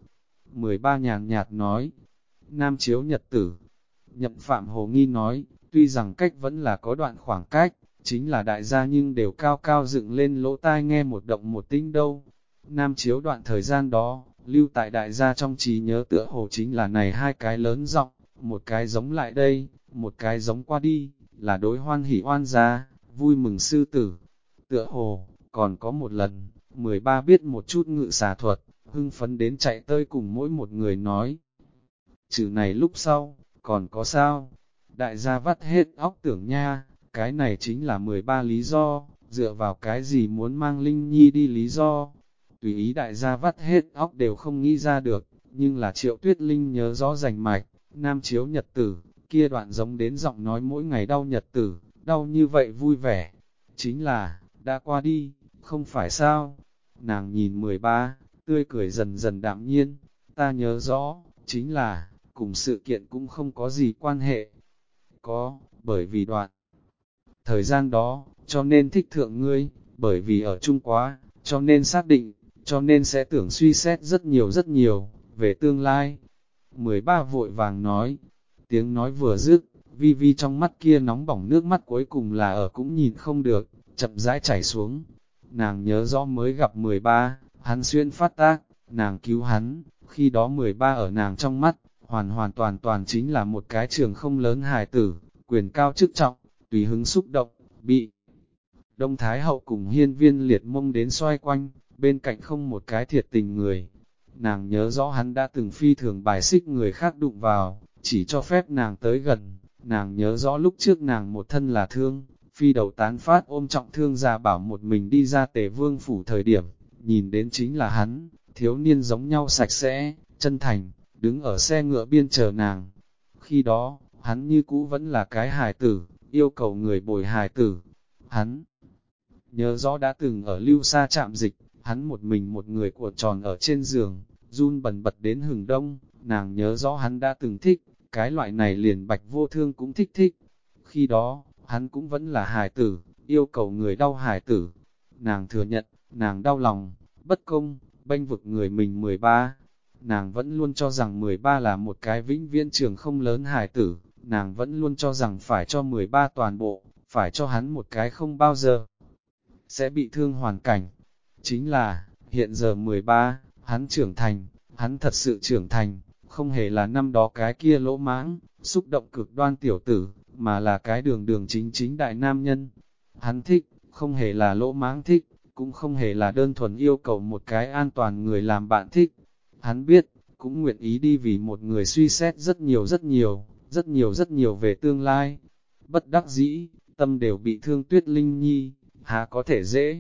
13 nhàn nhạt nói, Nam Chiếu Nhật Tử. Nhậm Phạm Hồ Nghi nói, tuy rằng cách vẫn là có đoạn khoảng cách, chính là đại gia nhưng đều cao cao dựng lên lỗ tai nghe một động một tĩnh đâu. Nam Chiếu đoạn thời gian đó, lưu tại đại gia trong trí nhớ tựa hồ chính là này hai cái lớn giọng, một cái giống lại đây, một cái giống qua đi, là đối hoan hỷ oan gia, vui mừng sư tử. Tựa hồ, còn có một lần, 13 biết một chút ngự xà thuật, hưng phấn đến chạy tơi cùng mỗi một người nói. Chữ này lúc sau, còn có sao? Đại gia vắt hết óc tưởng nha, cái này chính là 13 lý do, dựa vào cái gì muốn mang Linh Nhi đi lý do. Tùy ý đại gia vắt hết óc đều không nghĩ ra được, nhưng là Triệu Tuyết Linh nhớ rõ rành mạch, Nam Chiếu Nhật Tử, kia đoạn giống đến giọng nói mỗi ngày đau Nhật Tử, đau như vậy vui vẻ. Chính là, đã qua đi, không phải sao? Nàng nhìn 13, tươi cười dần dần đạm nhiên, ta nhớ rõ, chính là, cùng sự kiện cũng không có gì quan hệ. Có, bởi vì đoạn thời gian đó, cho nên thích thượng ngươi, bởi vì ở chung quá, cho nên xác định, cho nên sẽ tưởng suy xét rất nhiều, về tương lai. 13 vội vàng nói, tiếng nói vừa dứt, Vi Vi trong mắt kia nóng bỏng nước mắt cuối cùng là ở cũng nhìn không được, chậm rãi chảy xuống. Nàng nhớ rõ mới gặp 13, hắn xuyên phát tác, nàng cứu hắn, khi đó 13 ở nàng trong mắt, hoàn toàn chính là một cái trường không lớn hài tử, quyền cao chức trọng, tùy hứng xúc động, bị Đông Thái Hậu cùng hiên viên liệt mông đến xoay quanh, bên cạnh không một cái thiệt tình người. Nàng nhớ rõ hắn đã từng phi thường bài xích người khác đụng vào, chỉ cho phép nàng tới gần. Nàng nhớ rõ lúc trước nàng một thân là thương, phi đầu tán phát ôm trọng thương già bảo một mình đi ra Tề Vương phủ thời điểm, nhìn đến chính là hắn, thiếu niên giống nhau sạch sẽ, chân thành, đứng ở xe ngựa biên chờ nàng. Khi đó, hắn như cũ vẫn là cái hài tử, yêu cầu người bồi hài tử. Hắn nhớ rõ đã từng ở lưu xa trạm dịch, hắn một mình một người cuộn tròn ở trên giường, run bần bật đến hừng đông, nàng nhớ rõ hắn đã từng thích, cái loại này liền Bạch Vô Thương cũng thích. Khi đó, hắn cũng vẫn là hài tử, yêu cầu người đau hài tử. Nàng thừa nhận, nàng đau lòng, bất công, bênh vực người mình 13. Nàng vẫn luôn cho rằng 13 là một cái vĩnh viễn trường không lớn hài tử, nàng vẫn luôn cho rằng phải cho 13 toàn bộ, phải cho hắn một cái không bao giờ sẽ bị thương hoàn cảnh. Chính là, hiện giờ 13, hắn trưởng thành, hắn thật sự trưởng thành, không hề là năm đó cái kia lỗ mãng, xúc động cực đoan tiểu tử, mà là cái đường chính đại nam nhân. Hắn thích, không hề là lỗ mãng thích, cũng không hề là đơn thuần yêu cầu một cái an toàn người làm bạn thích. Hắn biết, cũng nguyện ý đi vì một người suy xét rất nhiều về tương lai. Bất đắc dĩ, tâm đều bị thương Tuyết Linh Nhi, há có thể dễ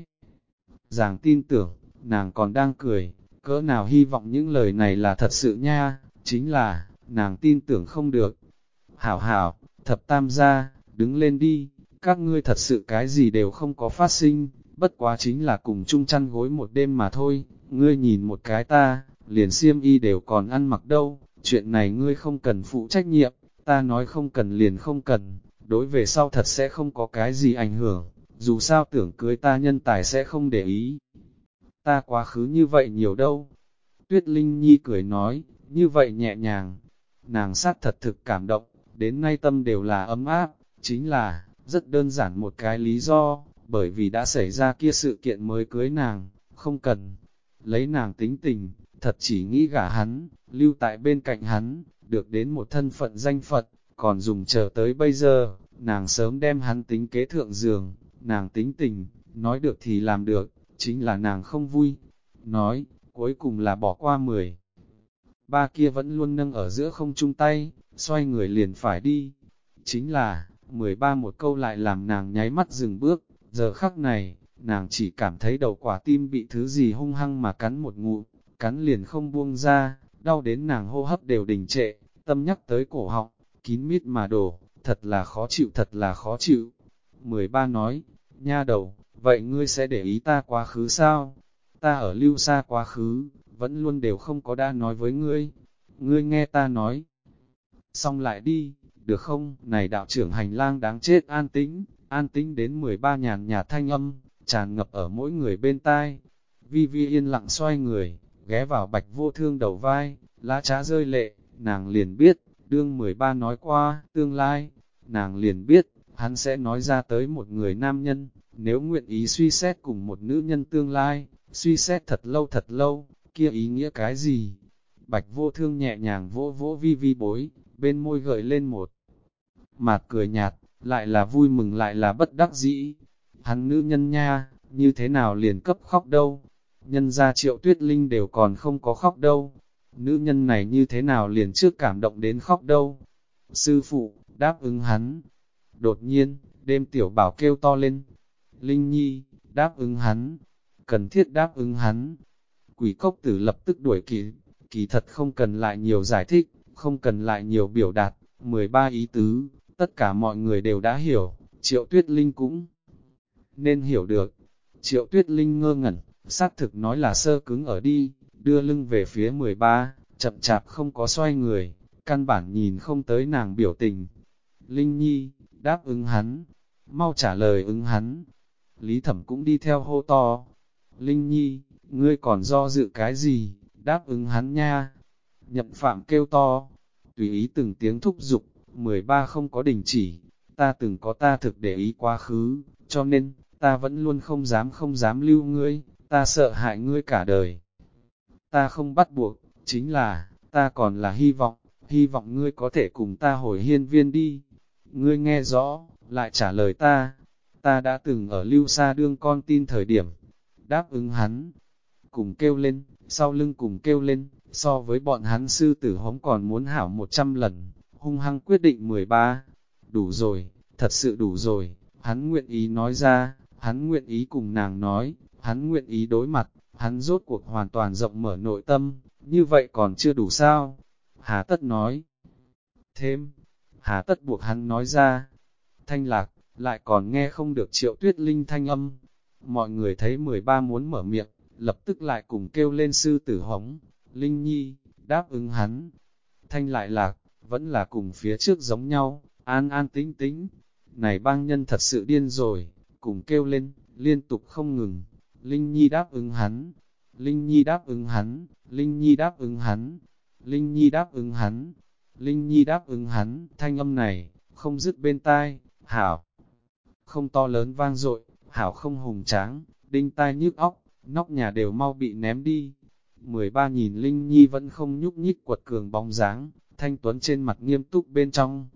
dàng tin tưởng, nàng còn đang cười, cỡ nào hy vọng những lời này là thật sự nha, chính là, nàng tin tưởng không được. Hảo hảo, thập tam gia, đứng lên đi, các ngươi thật sự cái gì đều không có phát sinh, bất quá chính là cùng chung chăn gối một đêm mà thôi, ngươi nhìn một cái ta, liền xiêm y đều còn ăn mặc đâu, chuyện này ngươi không cần phụ trách nhiệm, ta nói không cần liền không cần, đối về sau thật sẽ không có cái gì ảnh hưởng, dù sao tưởng cưới ta nhân tài sẽ không để ý. Ta quá khứ như vậy nhiều đâu. Tuyết Linh Nhi cười nói, như vậy nhẹ nhàng, nàng sát thật thực cảm động, đến nay tâm đều là ấm áp, chính là, rất đơn giản một cái lý do, bởi vì đã xảy ra kia sự kiện mới cưới nàng, không cần lấy nàng tính tình, thật chỉ nghĩ gả hắn, lưu tại bên cạnh hắn, được đến một thân phận danh Phật, còn dùng chờ tới bây giờ, nàng sớm đem hắn tính kế thượng giường, nàng tính tình, nói được thì làm được, chính là nàng không vui, nói, cuối cùng là bỏ qua 10. Ba kia vẫn luôn nâng ở giữa không chung tay, xoay người liền phải đi. Chính là, 13 một câu lại làm nàng nháy mắt dừng bước, giờ khắc này, nàng chỉ cảm thấy đầu quả tim bị thứ gì hung hăng mà cắn một ngụm, cắn liền không buông ra, đau đến nàng hô hấp đều đình trệ, tâm nhắc tới cổ họng, kín mít mà đổ, thật là khó chịu, thật là khó chịu. 13 nói, nha đầu, vậy ngươi sẽ để ý ta quá khứ sao? Ta ở lưu xa quá khứ, vẫn luôn đều không có đã nói với ngươi. Ngươi nghe ta nói. Xong lại đi, được không? Này đạo trưởng hành lang đáng chết an tĩnh đến 13 nhàn nhạt thanh âm, tràn ngập ở mỗi người bên tai. Vi Vi yên lặng xoay người, ghé vào Bạch Vô Thương đầu vai, lá trá rơi lệ, nàng liền biết, đương 13 nói qua, tương lai, nàng liền biết, hắn sẽ nói ra tới một người nam nhân, nếu nguyện ý suy xét cùng một nữ nhân tương lai, suy xét thật lâu, kia ý nghĩa cái gì? Bạch Vô Thương nhẹ nhàng vỗ vỗ Vi Vi bối, bên môi gợi lên một mặt cười nhạt, lại là vui mừng lại là bất đắc dĩ. Hắn nữ nhân nha, như thế nào liền cấp khóc đâu? Nhân ra Triệu Tuyết Linh đều còn không có khóc đâu. Nữ nhân này như thế nào liền trước cảm động đến khóc đâu? Sư phụ, đáp ứng hắn. Đột nhiên, đêm tiểu bảo kêu to lên. Linh Nhi, đáp ứng hắn. Cần thiết đáp ứng hắn. Quỷ cốc tử lập tức đuổi kỳ thật không cần lại nhiều giải thích, không cần lại nhiều biểu đạt, 13 ý tứ, tất cả mọi người đều đã hiểu, Triệu Tuyết Linh cũng nên hiểu được. Triệu Tuyết Linh ngơ ngẩn, xác thực nói là sơ cứng ở đi, đưa lưng về phía 13, chậm chạp không có xoay người, căn bản nhìn không tới nàng biểu tình. Linh Nhi, đáp ứng hắn, mau trả lời ứng hắn. Lý Thẩm cũng đi theo hô to. Linh Nhi, ngươi còn do dự cái gì, đáp ứng hắn nha. Nhậm Phạm kêu to, tùy ý từng tiếng thúc giục, 13 không có đình chỉ, ta từng có ta thực để ý quá khứ, cho nên, ta vẫn luôn không dám lưu ngươi, ta sợ hại ngươi cả đời. Ta không bắt buộc, chính là, ta còn là hy vọng ngươi có thể cùng ta hồi hiên viên đi. Ngươi nghe rõ, lại trả lời ta đã từng ở lưu xa đương con tin thời điểm, đáp ứng hắn, cùng kêu lên, sau lưng cùng kêu lên, so với bọn hắn sư tử hống còn muốn hảo 100 lần, hung hăng quyết định 13. Đủ rồi, thật sự đủ rồi, hắn nguyện ý nói ra, hắn nguyện ý cùng nàng nói, hắn nguyện ý đối mặt, hắn rốt cuộc hoàn toàn rộng mở nội tâm, như vậy còn chưa đủ sao? Hà tất nói thêm, hà tất buộc hắn nói ra. Thanh Lạc, lại còn nghe không được Triệu Tuyết Linh thanh âm. Mọi người thấy 13 muốn mở miệng, lập tức lại cùng kêu lên sư tử hống. Linh Nhi, đáp ứng hắn. Thanh lại Lạc, vẫn là cùng phía trước giống nhau, an an tĩnh tĩnh. Này bang nhân thật sự điên rồi, cùng kêu lên, liên tục không ngừng. Linh Nhi đáp ứng hắn. Linh Nhi đáp ứng hắn. Linh Nhi đáp ứng hắn. Linh Nhi đáp ứng hắn. Linh Nhi đáp ứng hắn. Thanh âm này, không dứt bên tai. Hảo, không to lớn vang dội, hảo không hùng tráng, đinh tai nhức óc, nóc nhà đều mau bị ném đi. 13 nhìn Linh Nhi vẫn không nhúc nhích quật cường bóng dáng, thanh tuấn trên mặt nghiêm túc bên trong,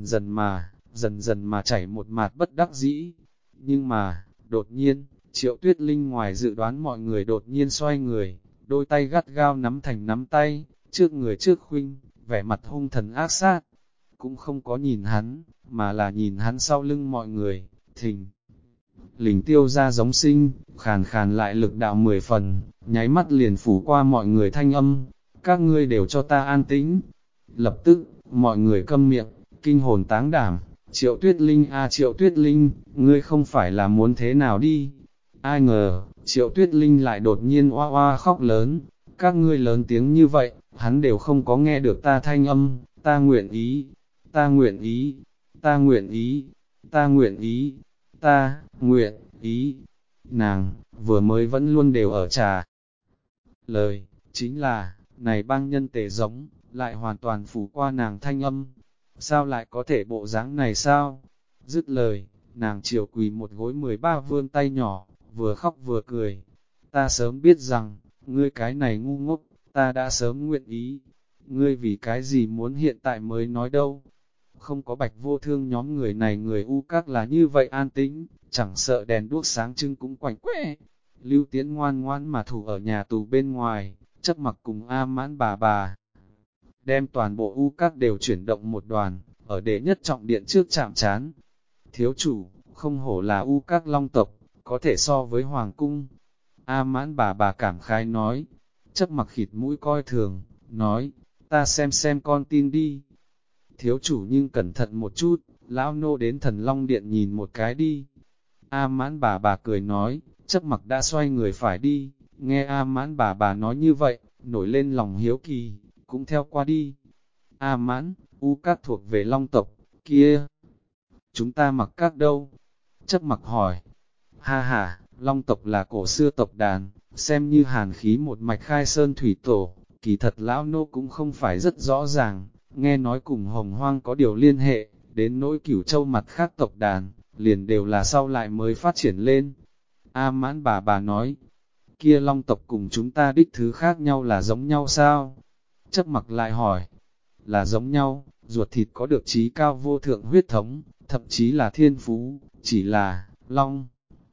dần dần mà chảy một mạt bất đắc dĩ. Nhưng mà, đột nhiên, Triệu Tuyết Linh ngoài dự đoán mọi người đột nhiên xoay người, đôi tay gắt gao nắm thành nắm tay, trước người trước khuynh, vẻ mặt hung thần ác sát. Cũng không có nhìn hắn, mà là nhìn hắn sau lưng mọi người, thình lình tiêu ra giống sinh, khàn khàn lại lực đạo 10 phần, nháy mắt liền phủ qua mọi người thanh âm, các ngươi đều cho ta an tĩnh. Lập tức, mọi người câm miệng, kinh hồn táng đảm, Triệu Tuyết Linh a Triệu Tuyết Linh, ngươi không phải là muốn thế nào đi. Ai ngờ, Triệu Tuyết Linh lại đột nhiên oa oa khóc lớn, các ngươi lớn tiếng như vậy, hắn đều không có nghe được ta thanh âm, ta nguyện ý, ta nguyện ý, ta nguyện ý, ta nguyện ý, ta nguyện ý. Nàng, vừa mới vẫn luôn đều ở trả lời, chính là, này bang nhân tề giống, lại hoàn toàn phủ qua nàng thanh âm. Sao lại có thể bộ dáng này sao? Dứt lời, nàng chiều quỳ một gối 13 vươn tay nhỏ, vừa khóc vừa cười. Ta sớm biết rằng, ngươi cái này ngu ngốc, ta đã sớm nguyện ý. Ngươi vì cái gì muốn hiện tại mới nói đâu? Không có Bạch Vô Thương nhóm người này người u các là như vậy an tĩnh, chẳng sợ đèn đuốc sáng trưng cũng quạnh quẽ. Lưu Tiễn ngoan ngoãn mà thủ ở nhà tù bên ngoài, Chấp Mặc cùng A Mãn bà đem toàn bộ u các đều chuyển động một đoàn, ở đệ nhất trọng điện trước chạm trán. Thiếu chủ, không hổ là u các long tộc, có thể so với hoàng cung. A Mãn bà cảm khái nói. Chấp Mặc khịt mũi coi thường, nói, ta xem con tin đi. Thiếu chủ nhưng cẩn thận một chút, lão nô đến Thần Long Điện nhìn một cái đi. A Mãn bà cười nói, Chấp Mặc đã xoay người phải đi, nghe A Mãn bà nói như vậy, nổi lên lòng hiếu kỳ, cũng theo qua đi. A Mãn, u các thuộc về Long tộc, kia, chúng ta mặc các đâu? Chấp Mặc hỏi. Ha ha, Long tộc là cổ xưa tộc đàn, xem như hàn khí một mạch khai sơn thủy tổ, kỳ thật lão nô cũng không phải rất rõ ràng, nghe nói cùng Hồng Hoang có điều liên hệ, đến nỗi Cửu Châu mặt khác tộc đàn, liền đều là sau lại mới phát triển lên. A Mãn bà nói, kia Long tộc cùng chúng ta đích thứ khác nhau là giống nhau sao? Chấp Mặc lại hỏi, là giống nhau, ruột thịt có được trí cao vô thượng huyết thống, thậm chí là thiên phú, chỉ là, Long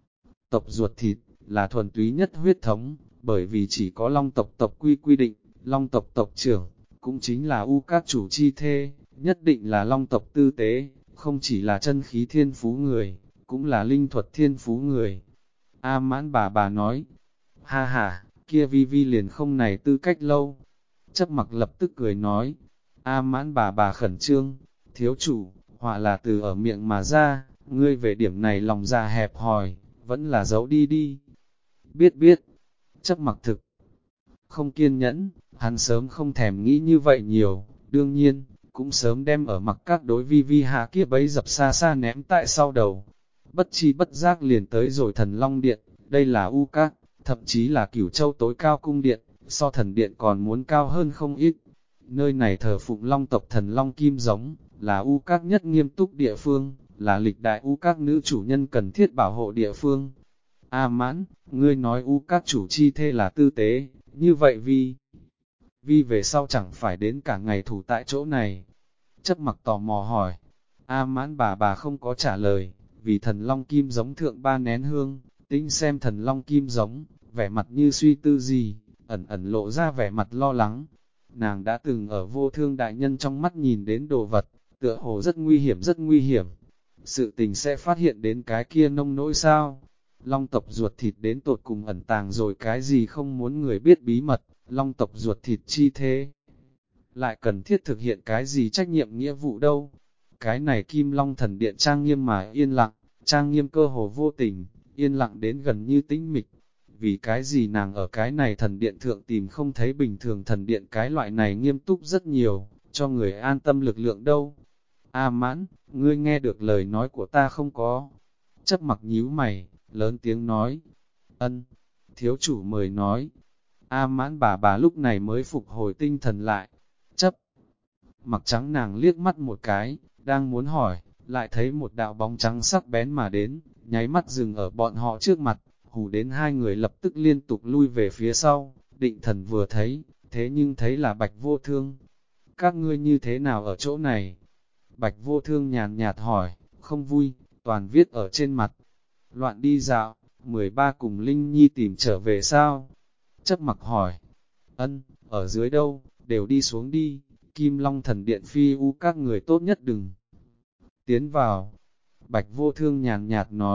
tộc ruột thịt, là thuần túy nhất huyết thống, bởi vì chỉ có Long tộc tộc quy định, Long tộc tộc trưởng, cũng chính là u các chủ chi thê, nhất định là Long tộc tư tế, không chỉ là chân khí thiên phú người, cũng là linh thuật thiên phú người. A Mãn bà nói, ha ha, kia vi vi liền không này tư cách lâu. Chấp Mặc lập tức cười nói, A Mãn bà khẩn trương, thiếu chủ, họa là từ ở miệng mà ra, ngươi về điểm này lòng dạ hẹp hòi, vẫn là giấu đi đi. Biết, Chấp Mặc thực không kiên nhẫn, hắn sớm không thèm nghĩ như vậy nhiều, đương nhiên, cũng sớm đem ở mặc các đối vi vi hạ kia bấy dập xa xa ném tại sau đầu. Bất chi bất giác liền tới rồi Thần Long Điện, đây là u các, thậm chí là Cửu Châu tối cao cung điện, so thần điện còn muốn cao hơn không ít. Nơi này thờ phụng Long tộc Thần Long Kim giống, là u các nhất nghiêm túc địa phương, là lịch đại u các nữ chủ nhân cần thiết bảo hộ địa phương. A Mãn, ngươi nói u các chủ chi thê là tư tế, như vậy vi về sau chẳng phải đến cả ngày thủ tại chỗ này. Chấp Mặc tò mò hỏi, A Mãn bà không có trả lời, vì Thần Long Kim giống thượng 3 nén hương, tính xem Thần Long Kim giống, vẻ mặt như suy tư gì, ẩn lộ ra vẻ mặt lo lắng. Nàng đã từng ở Vô Thương đại nhân trong mắt nhìn đến đồ vật, tựa hồ rất nguy hiểm. Sự tình sẽ phát hiện đến cái kia nông nỗi sao? Long tộc ruột thịt đến tột cùng ẩn tàng rồi cái gì không muốn người biết bí mật, Long tộc ruột thịt chi thế. Lại cần thiết thực hiện cái gì trách nhiệm nghĩa vụ đâu? Cái này Kim Long thần điện trang nghiêm mà yên lặng, trang nghiêm cơ hồ vô tình, yên lặng đến gần như tĩnh mịch. Vì cái gì nàng ở cái này thần điện thượng tìm không thấy bình thường thần điện cái loại này nghiêm túc rất nhiều, cho người an tâm lực lượng đâu? A Mãn, ngươi nghe được lời nói của ta không có? Chấp Mặc nhíu mày, lớn tiếng nói. Ân, thiếu chủ mời nói. A Mãn bà lúc này mới phục hồi tinh thần lại. Chấp Mặc trắng nàng liếc mắt một cái, đang muốn hỏi, lại thấy một đạo bóng trắng sắc bén mà đến, nháy mắt dừng ở bọn họ trước mặt, hù đến hai người lập tức liên tục lui về phía sau. Định Thần vừa thấy, thế nhưng thấy là Bạch Vô Thương. Các ngươi như thế nào ở chỗ này? Bạch Vô Thương nhàn nhạt hỏi, không vui, toàn viết ở trên mặt. Loạn đi dạo, 13 cùng Linh Nhi tìm trở về sao? Chấp Mặc hỏi, ân, ở dưới đâu, đều đi xuống đi, Kim Long thần điện phi u các người tốt nhất đừng tiến vào. Bạch Vô Thương nhàn nhạt nói,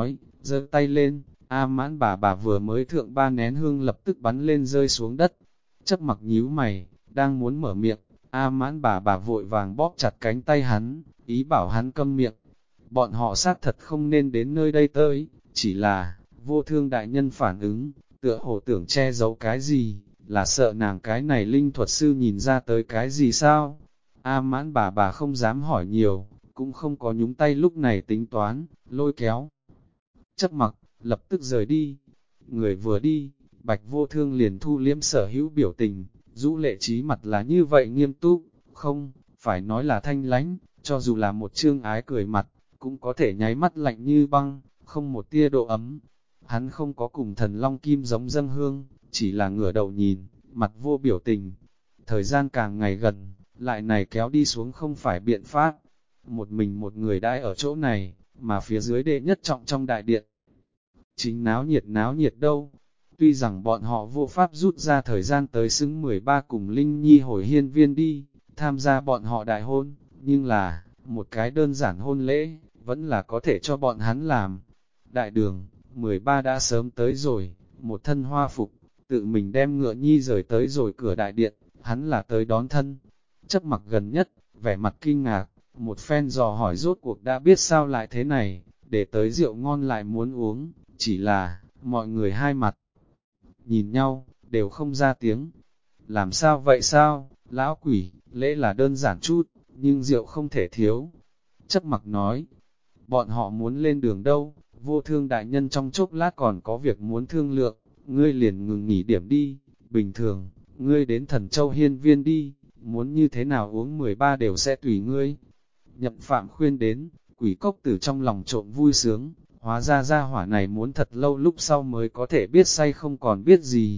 giơ tay lên, A Mãn bà vừa mới thượng 3 nén hương lập tức bắn lên rơi xuống đất. Chấp Mặc nhíu mày, đang muốn mở miệng, A Mãn bà vội vàng bóp chặt cánh tay hắn, ý bảo hắn câm miệng. Bọn họ xác thật không nên đến nơi đây tới, chỉ là, Vô Thương đại nhân phản ứng, tựa hồ tưởng che giấu cái gì, là sợ nàng cái này linh thuật sư nhìn ra tới cái gì sao? A Mãn bà không dám hỏi nhiều, cũng không có nhúng tay lúc này tính toán, lôi kéo. Chấp Mặc, lập tức rời đi. Người vừa đi, Bạch Vô Thương liền thu liếm sở hữu biểu tình, rũ lệ trí mặt là như vậy nghiêm túc, không, phải nói là thanh lánh, cho dù là một trương ái cười mặt, cũng có thể nháy mắt lạnh như băng, không một tia độ ấm. Hắn không có cùng thần long kim giống dâng hương, chỉ là ngửa đầu nhìn, mặt vô biểu tình. Thời gian càng ngày gần, lại này kéo đi xuống không phải biện pháp. Một mình một người đãi ở chỗ này, mà phía dưới đệ nhất trọng trong đại điện. Chính náo nhiệt đâu. Tuy rằng bọn họ vô pháp rút ra thời gian tới xứng 13 cùng Linh Nhi hồi hiên viên đi, tham gia bọn họ đại hôn, nhưng là, một cái đơn giản hôn lễ, vẫn là có thể cho bọn hắn làm. Đại đường, 13 đã sớm tới rồi, một thân hoa phục, tự mình đem ngựa nhi rời tới rồi cửa đại điện, hắn là tới đón thân. Chấp Mặc gần nhất, vẻ mặt kinh ngạc, một phen dò hỏi rốt cuộc đã biết sao lại thế này, để tới rượu ngon lại muốn uống, chỉ là, mọi người hai mặt nhìn nhau, đều không ra tiếng. Làm sao vậy sao, lão quỷ, lễ là đơn giản chút, nhưng rượu không thể thiếu. Chấp Mặc nói, bọn họ muốn lên đường đâu, Vô Thương đại nhân trong chốc lát còn có việc muốn thương lượng, ngươi liền ngừng nghỉ điểm đi, bình thường, ngươi đến Thần Châu hiên viên đi, muốn như thế nào uống 13 đều sẽ tùy ngươi. Nhậm Phạm khuyên đến, Quỷ Cốc Tử trong lòng trộm vui sướng, hóa ra gia hỏa này muốn thật lâu lúc sau mới có thể biết say không còn biết gì.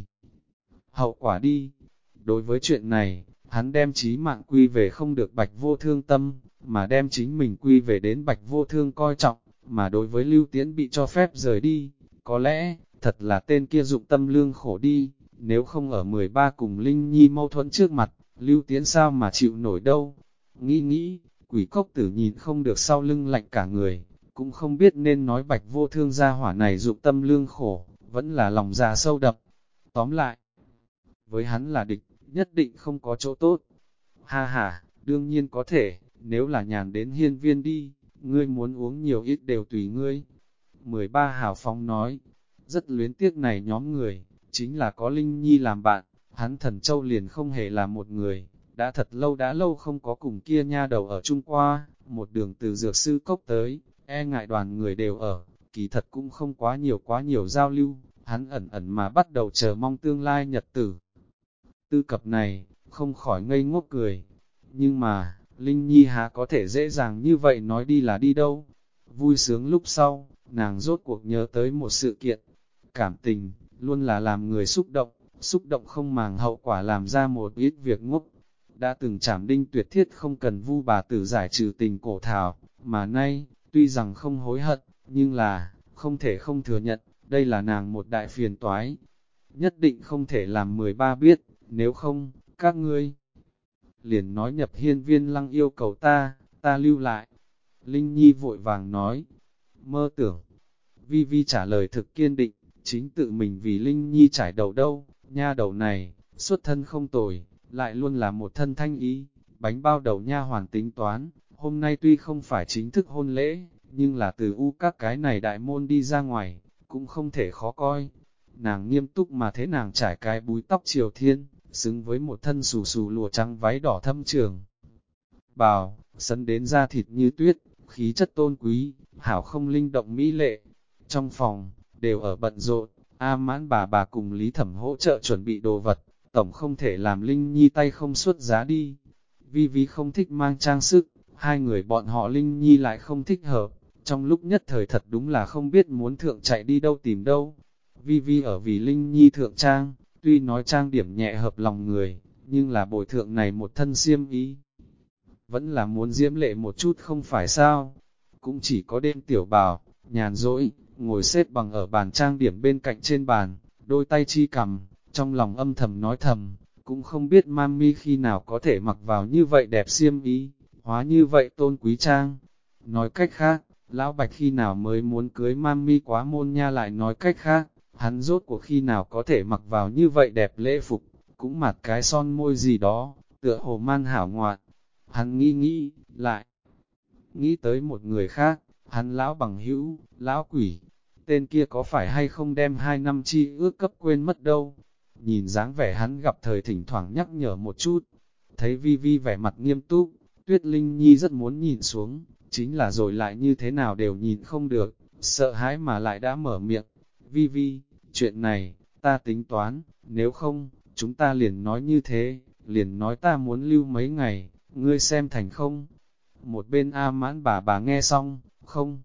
Hậu quả đi, đối với chuyện này, hắn đem chí mạng quy về không được Bạch Vô Thương tâm, mà đem chính mình quy về đến Bạch Vô Thương coi trọng, mà đối với Lưu Tiễn bị cho phép rời đi, có lẽ, thật là tên kia dụng tâm lương khổ đi, nếu không ở 13 cùng Linh Nhi mâu thuẫn trước mặt, Lưu Tiễn sao mà chịu nổi đâu. Nghĩ, Quỷ Cốc Tử nhìn không được sau lưng lạnh cả người, cũng không biết nên nói Bạch Vô Thương gia hỏa này dụng tâm lương khổ, vẫn là lòng già sâu đậm. Tóm lại, với hắn là địch, nhất định không có chỗ tốt. Ha ha, đương nhiên có thể, nếu là nhàn đến hiên viên đi, ngươi muốn uống nhiều ít đều tùy ngươi. 13 hào phóng nói, rất luyến tiếc này nhóm người, chính là có Linh Nhi làm bạn, hắn Thần Châu liền không hề là một người, đã đã lâu không có cùng kia nha đầu ở Trung qua, một đường từ dược sư cốc tới, e ngại đoàn người đều ở, kỳ thật cũng không quá nhiều giao lưu, hắn ẩn mà bắt đầu chờ mong tương lai nhật tử. Tư cập này, không khỏi ngây ngốc cười, nhưng mà, Linh Nhi há có thể dễ dàng như vậy nói đi là đi đâu. Vui sướng lúc sau, nàng rốt cuộc nhớ tới một sự kiện, cảm tình, luôn là làm người xúc động không màng hậu quả làm ra một ít việc ngốc. Đã từng Trảm Đinh Tuyệt Thiết không cần Vu bà tử giải trừ tình cổ thảo, mà nay, tuy rằng không hối hận, nhưng là, không thể không thừa nhận, đây là nàng một đại phiền toái. Nhất định không thể làm 13 biết, nếu không, các ngươi liền nói nhập hiên viên lăng yêu cầu ta lưu lại. Linh Nhi vội vàng nói, mơ tưởng. Vi Vi trả lời thực kiên định, chính tự mình vì Linh Nhi trải đầu đâu, nha đầu này, xuất thân không tồi, lại luôn là một thân thanh ý, bánh bao đầu nha hoàn tính toán, hôm nay tuy không phải chính thức hôn lễ, nhưng là từ các cái này đại môn đi ra ngoài, cũng không thể khó coi. Nàng nghiêm túc mà thế nàng trải cái búi tóc triều thiên, xứng với một thân xù xù lụa trắng váy đỏ thâm trường. Bào, sấn đến da thịt như tuyết, khí chất tôn quý, hảo không linh động mỹ lệ. Trong phòng, đều ở bận rộn, A Mãn bà cùng Lý Thẩm hỗ trợ chuẩn bị đồ vật, tổng không thể làm Linh Nhi tay không xuất giá đi. Vi Vi không thích mang trang sức, hai người bọn họ Linh Nhi lại không thích hợp, trong lúc nhất thời thật đúng là không biết muốn thượng chạy đi đâu tìm đâu. Vi Vi ở vì Linh Nhi thượng trang, tuy nói trang điểm nhẹ hợp lòng người, nhưng là bồi thượng này một thân xiêm y. Vẫn là muốn diễm lệ một chút không phải sao, cũng chỉ có đêm tiểu bào, nhàn rỗi, ngồi xếp bằng ở bàn trang điểm bên cạnh trên bàn, đôi tay chi cầm, trong lòng âm thầm nói thầm, cũng không biết mami khi nào có thể mặc vào như vậy đẹp xiêm y, hóa như vậy tôn quý trang. Nói cách khác, Lão Bạch khi nào mới muốn cưới mami quá môn nha, lại nói cách khác, hắn rốt cuộc khi nào có thể mặc vào như vậy đẹp lễ phục, cũng mặt cái son môi gì đó, tựa hồ man hảo ngoạn. Hắn nghĩ, lại nghĩ tới một người khác, hắn lão bằng hữu, lão quỷ, tên kia có phải hay không đem 2 năm chi ước cấp quên mất đâu. Nhìn dáng vẻ hắn gặp thời thỉnh thoảng nhắc nhở một chút, thấy Vi Vi vẻ mặt nghiêm túc, Tuyết Linh Nhi rất muốn nhìn xuống, chính là rồi lại như thế nào đều nhìn không được, sợ hãi mà lại đã mở miệng. Vi Vi, chuyện này, ta tính toán, nếu không, chúng ta liền nói như thế, liền nói ta muốn lưu mấy ngày, ngươi xem thành không? Một bên A Mãn bà nghe xong, không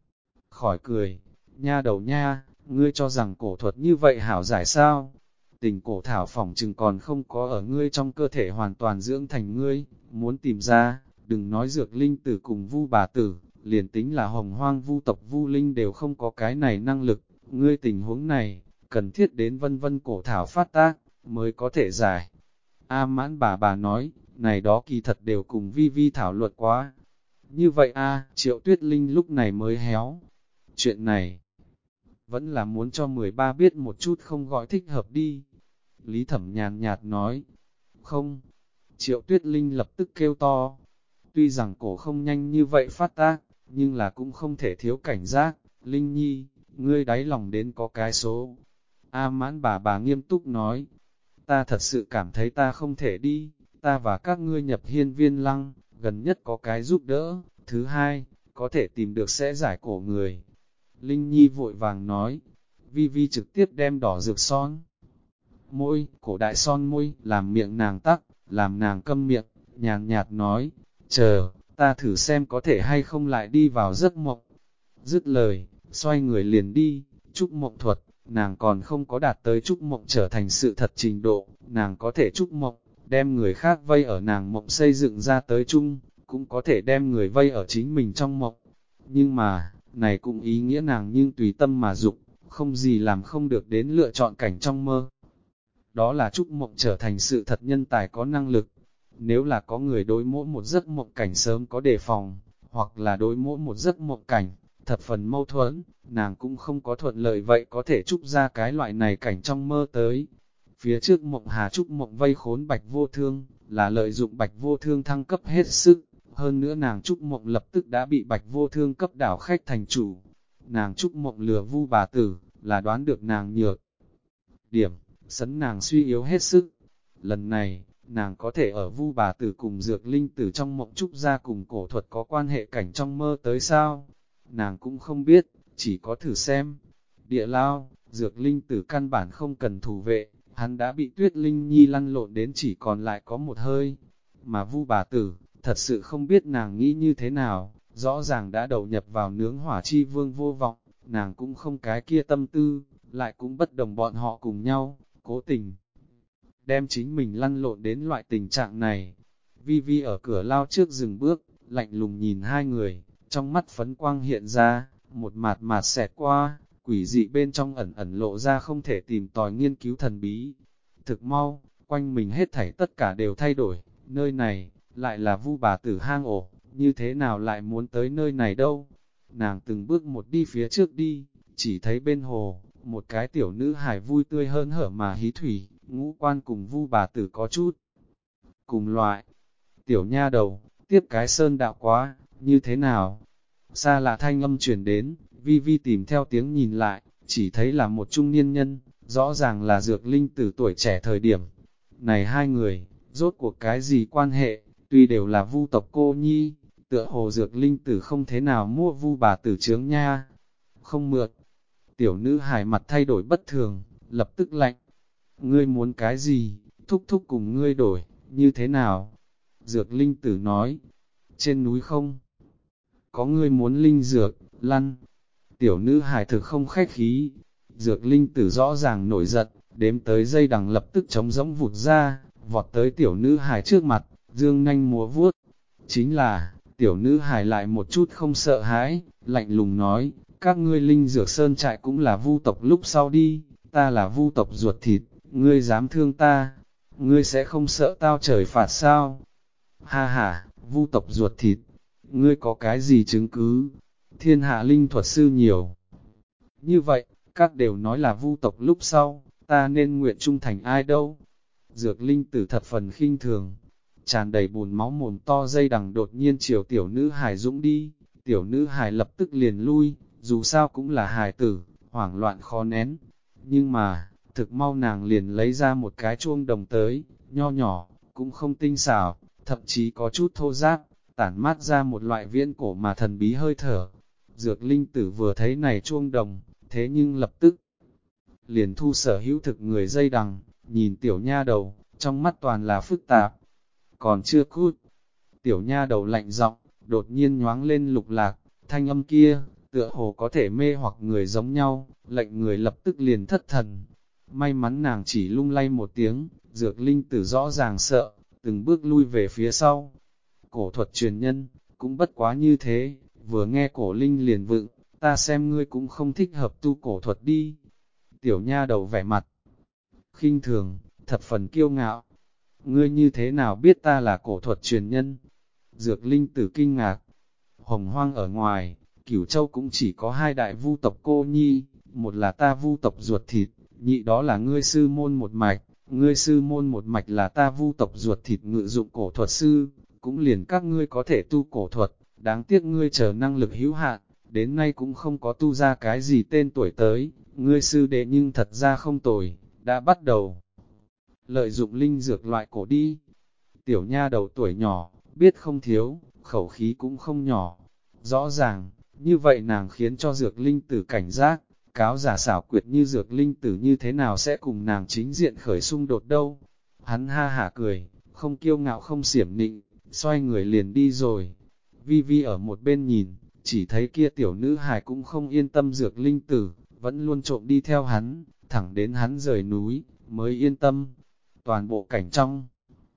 khỏi cười, nha đầu nha, ngươi cho rằng cổ thuật như vậy hảo giải sao? Tình cổ thảo phỏng chừng còn không có ở ngươi trong cơ thể hoàn toàn dưỡng thành ngươi, muốn tìm ra, đừng nói dược linh tử cùng vu bà tử, liền tính là hồng hoang vu tộc vu linh đều không có cái này năng lực, ngươi tình huống này, cần thiết đến vân vân cổ thảo phát tác, mới có thể giải. A Mãn bà nói, này đó kỳ thật đều cùng Vi Vi thảo luận quá. Như vậy Triệu Tuyết Linh lúc này mới héo. Chuyện này, vẫn là muốn cho 13 biết một chút không gọi thích hợp đi. Lý Thẩm nhàn nhạt nói, không. Triệu Tuyết Linh lập tức kêu to. Tuy rằng cổ không nhanh như vậy phát tác, nhưng là cũng không thể thiếu cảnh giác. Linh Nhi, ngươi đáy lòng đến có cái số. A Mãn bà nghiêm túc nói, ta thật sự cảm thấy ta không thể đi, ta và các ngươi nhập hiên viên lăng, gần nhất có cái giúp đỡ, thứ hai, có thể tìm được sẽ giải cổ người. Linh Nhi vội vàng nói, Vi Vi trực tiếp đem đỏ dược son. Môi, cổ đại son môi, làm miệng nàng tắc, làm nàng câm miệng, nhàn nhạt nói, chờ, ta thử xem có thể hay không lại đi vào giấc mộng. Dứt lời, xoay người liền đi, trúc mộng thuật, nàng còn không có đạt tới trúc mộng trở thành sự thật trình độ, nàng có thể trúc mộng, đem người khác vây ở nàng mộng xây dựng ra tới chung, cũng có thể đem người vây ở chính mình trong mộng. Nhưng mà, này cũng ý nghĩa nàng nhưng tùy tâm mà dục, không gì làm không được đến lựa chọn cảnh trong mơ. Đó là trúc mộng trở thành sự thật nhân tài có năng lực. Nếu là có người đối mỗi một giấc mộng cảnh sớm có đề phòng, hoặc là đối mỗi một giấc mộng cảnh, thập phần mâu thuẫn, nàng cũng không có thuận lợi vậy có thể trúc ra cái loại này cảnh trong mơ tới. Phía trước mộng hà trúc mộng vây khốn bạch vô thương, là lợi dụng bạch vô thương thăng cấp hết sức, hơn nữa nàng trúc mộng lập tức đã bị bạch vô thương cấp đảo khách thành chủ. Nàng trúc mộng lừa vu bà tử, là đoán được nàng nhược điểm, sấn nàng suy yếu hết sức. Lần này, nàng có thể ở vu bà tử cùng dược linh tử trong mộng trúc ra cùng cổ thuật có quan hệ cảnh trong mơ tới sao? Nàng cũng không biết, chỉ có thử xem. Địa lao, dược linh tử căn bản không cần thủ vệ, hắn đã bị Tuyết Linh Nhi lăn lộn đến chỉ còn lại có một hơi. Mà vu bà tử, thật sự không biết nàng nghĩ như thế nào, rõ ràng đã đầu nhập vào nướng hỏa chi vương vô vọng, nàng cũng không cái kia tâm tư, lại cũng bất đồng bọn họ cùng nhau, cố tình đem chính mình lăn lộn đến loại tình trạng này. Vi Vi ở cửa lao trước dừng bước, lạnh lùng nhìn hai người, trong mắt phấn quang hiện ra, một mạt mạt xẹt qua, quỷ dị bên trong ẩn ẩn lộ ra không thể tìm tòi nghiên cứu thần bí. Thực mau, quanh mình hết thảy tất cả đều thay đổi, nơi này, lại là vu bà tử hang ổ, như thế nào lại muốn tới nơi này đâu. Nàng từng bước một đi phía trước đi, chỉ thấy bên hồ, một cái tiểu nữ hài vui tươi hơn hở mà hí thủy, ngũ quan cùng vu bà tử có chút cùng loại. Tiểu nha đầu, tiếp cái sơn đạo quá, như thế nào? Xa lạ thanh âm truyền đến, Vi Vi tìm theo tiếng nhìn lại, chỉ thấy là một trung niên nhân, rõ ràng là dược linh tử tuổi trẻ thời điểm. Này hai người, rốt cuộc cái gì quan hệ, tuy đều là vu tộc cô nhi, tựa hồ dược linh tử không thế nào mua vu bà tử chướng nha. Không mượt, tiểu nữ hài mặt thay đổi bất thường, lập tức lạnh. Ngươi muốn cái gì, thúc thúc cùng ngươi đổi, như thế nào? Dược linh tử nói, trên núi không? Có ngươi muốn linh dược, lăn. Tiểu nữ hài thực không khách khí. Dược linh tử rõ ràng nổi giận, đếm tới dây đằng lập tức trống rỗng vụt ra, vọt tới tiểu nữ hài trước mặt, dương nanh múa vuốt. Chính là, tiểu nữ hài lại một chút không sợ hãi, lạnh lùng nói, các ngươi linh dược sơn trại cũng là vu tộc lúc sau đi, ta là vu tộc ruột thịt, ngươi dám thương ta, ngươi sẽ không sợ tao trời phạt sao? Ha ha, vu tộc ruột thịt, ngươi có cái gì chứng cứ? thiên hạ linh thuật sư nhiều. Như vậy, các đều nói là vu tộc lúc sau, ta nên nguyện trung thành ai đâu? Dược linh tử thập phần khinh thường, tràn đầy bùn máu mồm to dây đằng đột nhiên chiều tiểu nữ hài dũng đi, tiểu nữ hài lập tức liền lui, dù sao cũng là hài tử, hoảng loạn khó nén. Nhưng mà, thực mau nàng liền lấy ra một cái chuông đồng tới, nho nhỏ, cũng không tinh xảo, thậm chí có chút thô ráp, tản mát ra một loại viễn cổ mà thần bí hơi thở. Dược linh tử vừa thấy này chuông đồng, thế nhưng lập tức liền thu sở hữu thực người dây đằng, nhìn tiểu nha đầu, trong mắt toàn là phức tạp. Còn chưa cút, tiểu nha đầu lạnh giọng, đột nhiên nhoáng lên lục lạc, thanh âm kia, tựa hồ có thể mê hoặc người giống nhau, lệnh người lập tức liền thất thần. May mắn nàng chỉ lung lay một tiếng, dược linh tử rõ ràng sợ, từng bước lui về phía sau. Cổ thuật truyền nhân, cũng bất quá như thế, vừa nghe cổ linh liền vựng, ta xem ngươi cũng không thích hợp tu cổ thuật đi. Tiểu nha đầu vẻ mặt, khinh thường, thập phần kiêu ngạo. Ngươi như thế nào biết ta là cổ thuật truyền nhân? Dược linh tử kinh ngạc. Hồng hoang ở ngoài, Cửu Châu cũng chỉ có hai đại vu tộc cô nhi, một là ta vu tộc ruột thịt, nhị đó là ngươi sư môn một mạch, ngươi sư môn một mạch là ta vu tộc ruột thịt ngự dụng cổ thuật sư, cũng liền các ngươi có thể tu cổ thuật, đáng tiếc ngươi chờ năng lực hữu hạn, đến nay cũng không có tu ra cái gì tên tuổi tới, ngươi sư đệ nhưng thật ra không tồi, đã bắt đầu lợi dụng linh dược loại cổ đi. Tiểu nha đầu tuổi nhỏ, biết không thiếu, khẩu khí cũng không nhỏ. Rõ ràng, như vậy nàng khiến cho dược linh tử cảnh giác, cáo giả xảo quyệt như dược linh tử như thế nào sẽ cùng nàng chính diện khởi xung đột đâu. Hắn ha hả cười, không kiêu ngạo không xiểm nịnh, xoay người liền đi rồi. Vi Vi ở một bên nhìn, chỉ thấy kia tiểu nữ hài cũng không yên tâm dược linh tử, vẫn luôn trộm đi theo hắn, thẳng đến hắn rời núi, mới yên tâm. Toàn bộ cảnh trong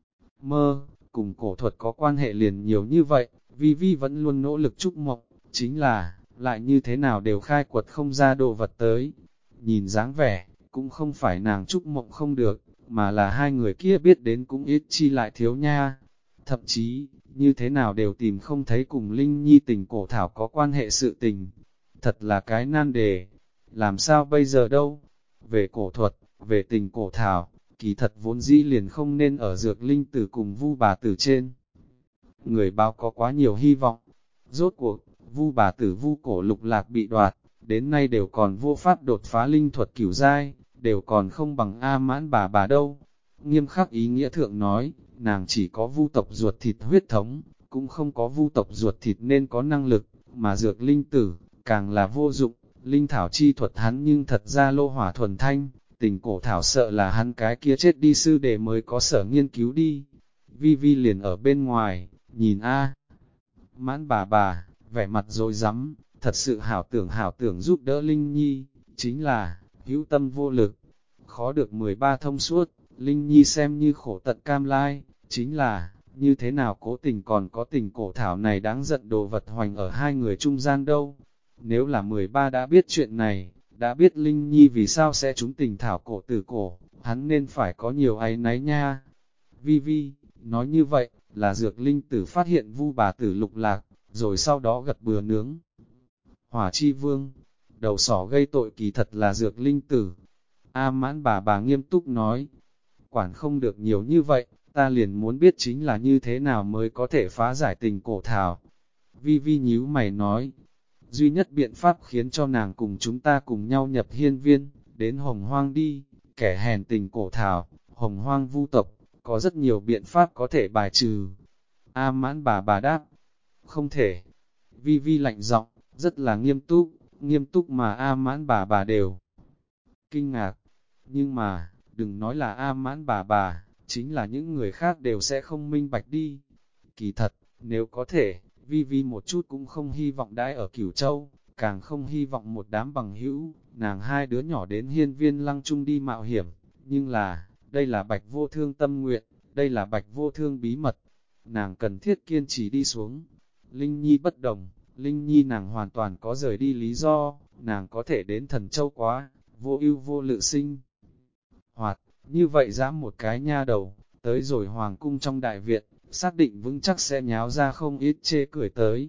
mơ, cùng cổ thuật có quan hệ liền nhiều như vậy, Vi Vi vẫn luôn nỗ lực chúc mộng, chính là, lại như thế nào đều khai quật không ra đồ vật tới. Nhìn dáng vẻ, cũng không phải nàng chúc mộng không được, mà là hai người kia biết đến cũng ít chi lại thiếu nha. Thậm chí, như thế nào đều tìm không thấy cùng Linh Nhi tình cổ thảo có quan hệ sự tình. Thật là cái nan đề, làm sao bây giờ đâu? Về cổ thuật, về tình cổ thảo, kỳ thật vốn dĩ liền không nên ở dược linh tử cùng vu bà tử trên. Người báo có quá nhiều hy vọng. Rốt cuộc, vu bà tử vu cổ lục lạc bị đoạt, đến nay đều còn vô pháp đột phá linh thuật cửu giai, đều còn không bằng A Mãn bà đâu. Nghiêm khắc ý nghĩa thượng nói, nàng chỉ có vu tộc ruột thịt huyết thống, cũng không có vu tộc ruột thịt nên có năng lực, mà dược linh tử, càng là vô dụng, linh thảo chi thuật hắn nhưng thật ra lô hỏa thuần thanh, tình cổ thảo sợ là hắn cái kia chết đi sư đệ mới có sở nghiên cứu đi. Vi Vi liền ở bên ngoài, nhìn A. Mãn bà, vẻ mặt rồi rắm, thật sự hảo tưởng giúp đỡ Linh Nhi, chính là, hữu tâm vô lực, khó được 13 thông suốt, Linh Nhi xem như khổ tận cam lai, chính là, như thế nào cố tình còn có tình cổ thảo này đáng giận đồ vật hoành ở hai người trung gian đâu. Nếu là 13 đã biết chuyện này, đã biết Linh Nhi vì sao sẽ trúng tình thảo cổ tử cổ, hắn nên phải có nhiều áy náy nha. Vi Vi, nói như vậy, là dược linh tử phát hiện vu bà tử lục lạc, rồi sau đó gật bừa nướng. Hỏa chi vương, đầu sỏ gây tội kỳ thật là dược linh tử. A Mãn bà nghiêm túc nói, quản không được nhiều như vậy, ta liền muốn biết chính là như thế nào mới có thể phá giải tình cổ thảo. Vi Vi nhíu mày nói, duy nhất biện pháp khiến cho nàng cùng chúng ta cùng nhau nhập hiên viên, đến hồng hoang đi, kẻ hèn tình cổ thảo, hồng hoang vu tộc, có rất nhiều biện pháp có thể bài trừ. A Mãn bà đáp, không thể. Vi Vi lạnh giọng, rất là nghiêm túc mà A Mãn bà đều kinh ngạc. Nhưng mà, đừng nói là A Mãn bà, chính là những người khác đều sẽ không minh bạch đi. Kỳ thật, nếu có thể, Vi Vi một chút cũng không hy vọng đãi ở Cửu Châu, càng không hy vọng một đám bằng hữu, nàng hai đứa nhỏ đến hiên viên lăng trung đi mạo hiểm. Nhưng là, đây là Bạch Vô Thương tâm nguyện, đây là Bạch Vô Thương bí mật. Nàng cần thiết kiên trì đi xuống. Linh Nhi bất đồng, Linh Nhi nàng hoàn toàn có rời đi lý do, nàng có thể đến Thần Châu quá, vô ưu vô lự sinh. Hoạt, như vậy dám một cái nha đầu, tới rồi hoàng cung trong đại viện, xác định vững chắc sẽ nháo ra không ít chê cười tới.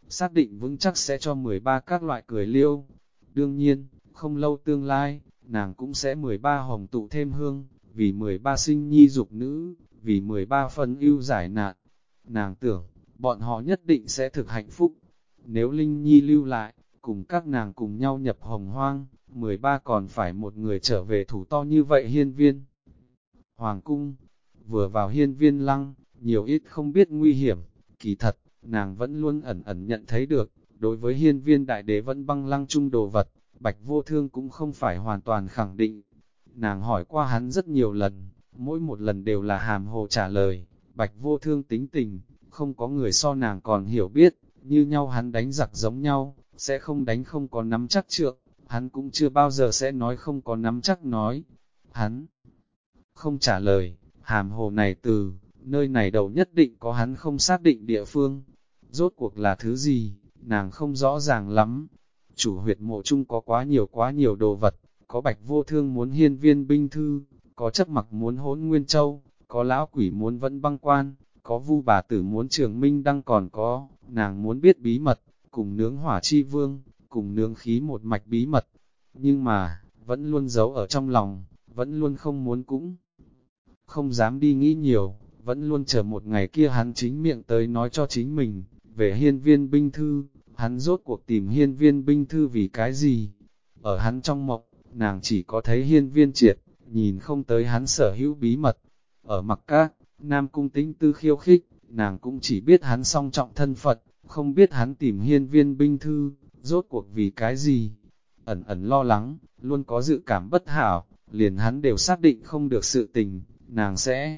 xác định vững chắc sẽ cho 13 các loại cười liêu. Đương nhiên, không lâu tương lai, nàng cũng sẽ 13 hồng tụ thêm hương, vì 13 sinh nhi dục nữ, vì 13 phân ưu giải nạn. Nàng tưởng, bọn họ nhất định sẽ thực hạnh phúc. Nếu Linh Nhi lưu lại, cùng các nàng cùng nhau nhập hồng hoang, 13 còn phải một người trở về thủ to như vậy hiên viên. Hoàng cung, vừa vào hiên viên lăng, nhiều ít không biết nguy hiểm, kỳ thật, nàng vẫn luôn ẩn ẩn nhận thấy được, đối với hiên viên đại đế vẫn băng lăng chung đồ vật, Bạch Vô Thương cũng không phải hoàn toàn khẳng định. Nàng hỏi qua hắn rất nhiều lần, mỗi một lần đều là hàm hồ trả lời, Bạch Vô Thương tính tình, không có người so nàng còn hiểu biết, như nhau hắn đánh giặc giống nhau, sẽ không đánh không có nắm chắc trượng, hắn cũng chưa bao giờ sẽ nói không có nắm chắc nói. Hắn không trả lời, hàm hồ này từ, nơi này đầu nhất định có hắn không xác định địa phương. Rốt cuộc là thứ gì, nàng không rõ ràng lắm. Chủ huyệt mộ chung có quá nhiều đồ vật, có Bạch Vô Thương muốn hiên viên binh thư, có chấp mặc muốn hỗn nguyên châu, có lão quỷ muốn vẫn băng quan, có vu bà tử muốn trường minh đăng, còn có, nàng muốn biết bí mật, cùng nướng hỏa chi vương, cùng nướng khí một mạch bí mật. Nhưng mà, vẫn luôn giấu ở trong lòng, vẫn luôn không muốn cũng không dám đi nghĩ nhiều, vẫn luôn chờ một ngày kia hắn chính miệng tới nói cho chính mình, về hiên viên binh thư, hắn rốt cuộc tìm hiên viên binh thư vì cái gì. Ở hắn trong mộng, nàng chỉ có thấy hiên viên triệt, nhìn không tới hắn sở hữu bí mật. Ở mặc các, Nam Cung Tĩnh Tư khiêu khích, nàng cũng chỉ biết hắn song trọng thân Phật, không biết hắn tìm hiên viên binh thư, rốt cuộc vì cái gì. Ẩn ẩn lo lắng, luôn có dự cảm bất hảo, liền hắn đều xác định không được sự tình, nàng sẽ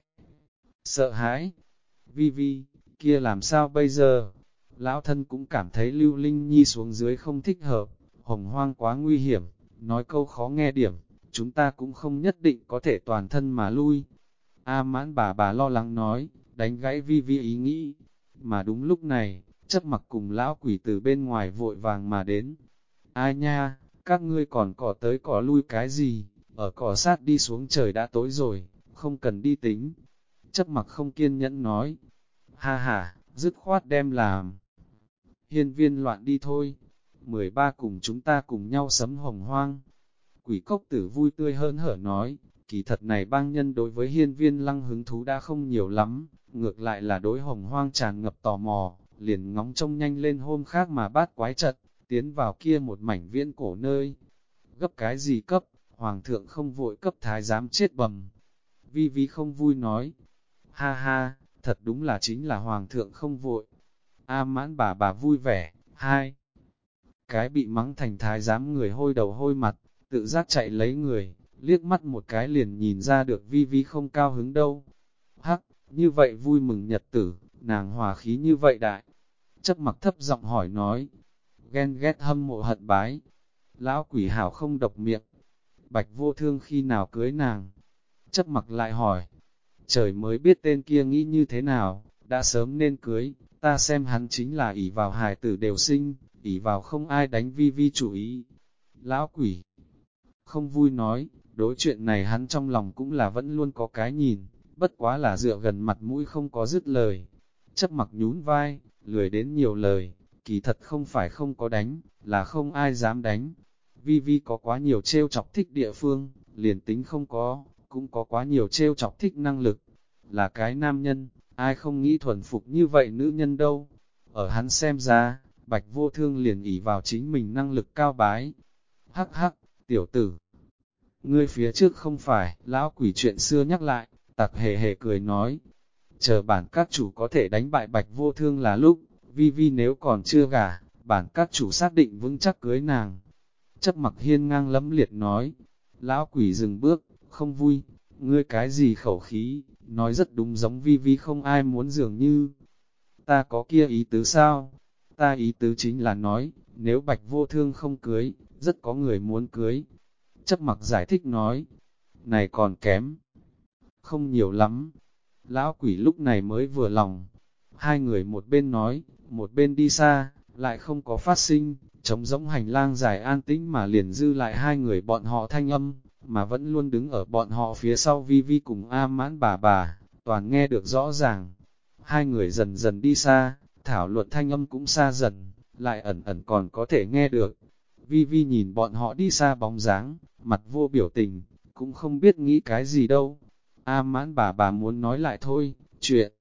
sợ hãi. Vi Vi, kia làm sao bây giờ? Lão thân cũng cảm thấy Lưu Linh Nhi xuống dưới không thích hợp, hồng hoang quá nguy hiểm, nói câu khó nghe điểm, chúng ta cũng không nhất định có thể toàn thân mà lui. A Mãn bà lo lắng nói, đánh gãy Vi Vi ý nghĩ. Mà đúng lúc này, chấp mặc cùng lão quỷ từ bên ngoài vội vàng mà đến. Ai nha, các ngươi còn cỏ tới cỏ lui cái gì, ở cỏ sát đi xuống trời đã tối rồi, không cần đi tính. Chấp mặc không kiên nhẫn nói, ha ha, dứt khoát đem làm. Hiên viên loạn đi thôi, 13 cùng chúng ta cùng nhau sấm hồng hoang. Quỷ cốc tử vui tươi hơn hở nói, kỳ thật này bang nhân đối với hiên viên lăng hứng thú đã không nhiều lắm, ngược lại là đối hồng hoang tràn ngập tò mò, liền ngóng trông nhanh lên hôm khác mà bát quái trận, tiến vào kia một mảnh viễn cổ nơi. Gấp cái gì cấp, hoàng thượng không vội cấp thái giám chết bầm. Vi Vi không vui nói, ha ha, thật đúng là chính là hoàng thượng không vội. A Mãn bà vui vẻ, hai cái bị mắng thành thái giám người hôi đầu hôi mặt, tự giác chạy lấy người, liếc mắt một cái liền nhìn ra được Vi Vi không cao hứng đâu. Hắc, như vậy vui mừng nhật tử, nàng hòa khí như vậy đại. Chấp mặc thấp giọng hỏi nói, ghen ghét hâm mộ hận bái. Lão quỷ hảo không độc miệng, Bạch Vô Thương khi nào cưới nàng? Chấp mặc lại hỏi, trời mới biết tên kia nghĩ như thế nào, đã sớm nên cưới, ta xem hắn chính là ỷ vào hài tử đều sinh, ỷ vào không ai đánh Vi Vi chủ ý. Lão quỷ không vui nói, đối chuyện này hắn trong lòng cũng là vẫn luôn có cái nhìn, bất quá là dựa gần mặt mũi không có dứt lời. Chấp mặc nhún vai, lười đến nhiều lời, kỳ thật không phải không có đánh, là không ai dám đánh. Vi Vi có quá nhiều trêu chọc thích địa phương, liền tính không có, cũng có quá nhiều trêu chọc thích năng lực. Là cái nam nhân, ai không nghĩ thuần phục như vậy nữ nhân đâu. Ở hắn xem ra, Bạch Vô Thương liền ỷ vào chính mình năng lực cao bái. Hắc hắc, tiểu tử, ngươi phía trước không phải, lão quỷ chuyện xưa nhắc lại, tặc hề hề cười nói. Chờ bản các chủ có thể đánh bại Bạch Vô Thương là lúc, Vi Vi nếu còn chưa gả, bản các chủ xác định vững chắc cưới nàng. Chấp mặc hiên ngang lẫm liệt nói, lão quỷ dừng bước, không vui, ngươi cái gì khẩu khí, nói rất đúng giống Vi Vi không ai muốn dường như. Ta có kia ý tứ sao? Ta ý tứ chính là nói, nếu Bạch Vô Thương không cưới, rất có người muốn cưới. Chấp mặc giải thích nói, này còn kém, không nhiều lắm. Lão quỷ lúc này mới vừa lòng, hai người một bên nói, một bên đi xa, lại không có phát sinh, trống rỗng hành lang dài an tĩnh mà liền dư lại hai người bọn họ thanh âm, mà vẫn luôn đứng ở bọn họ phía sau Vi Vi cùng A Mãn bà, toàn nghe được rõ ràng. Hai người dần dần đi xa, thảo luận thanh âm cũng xa dần, lại ẩn ẩn còn có thể nghe được. Vi Vi nhìn bọn họ đi xa bóng dáng, mặt vô biểu tình, cũng không biết nghĩ cái gì đâu. A Mãn bà muốn nói lại thôi, chuyện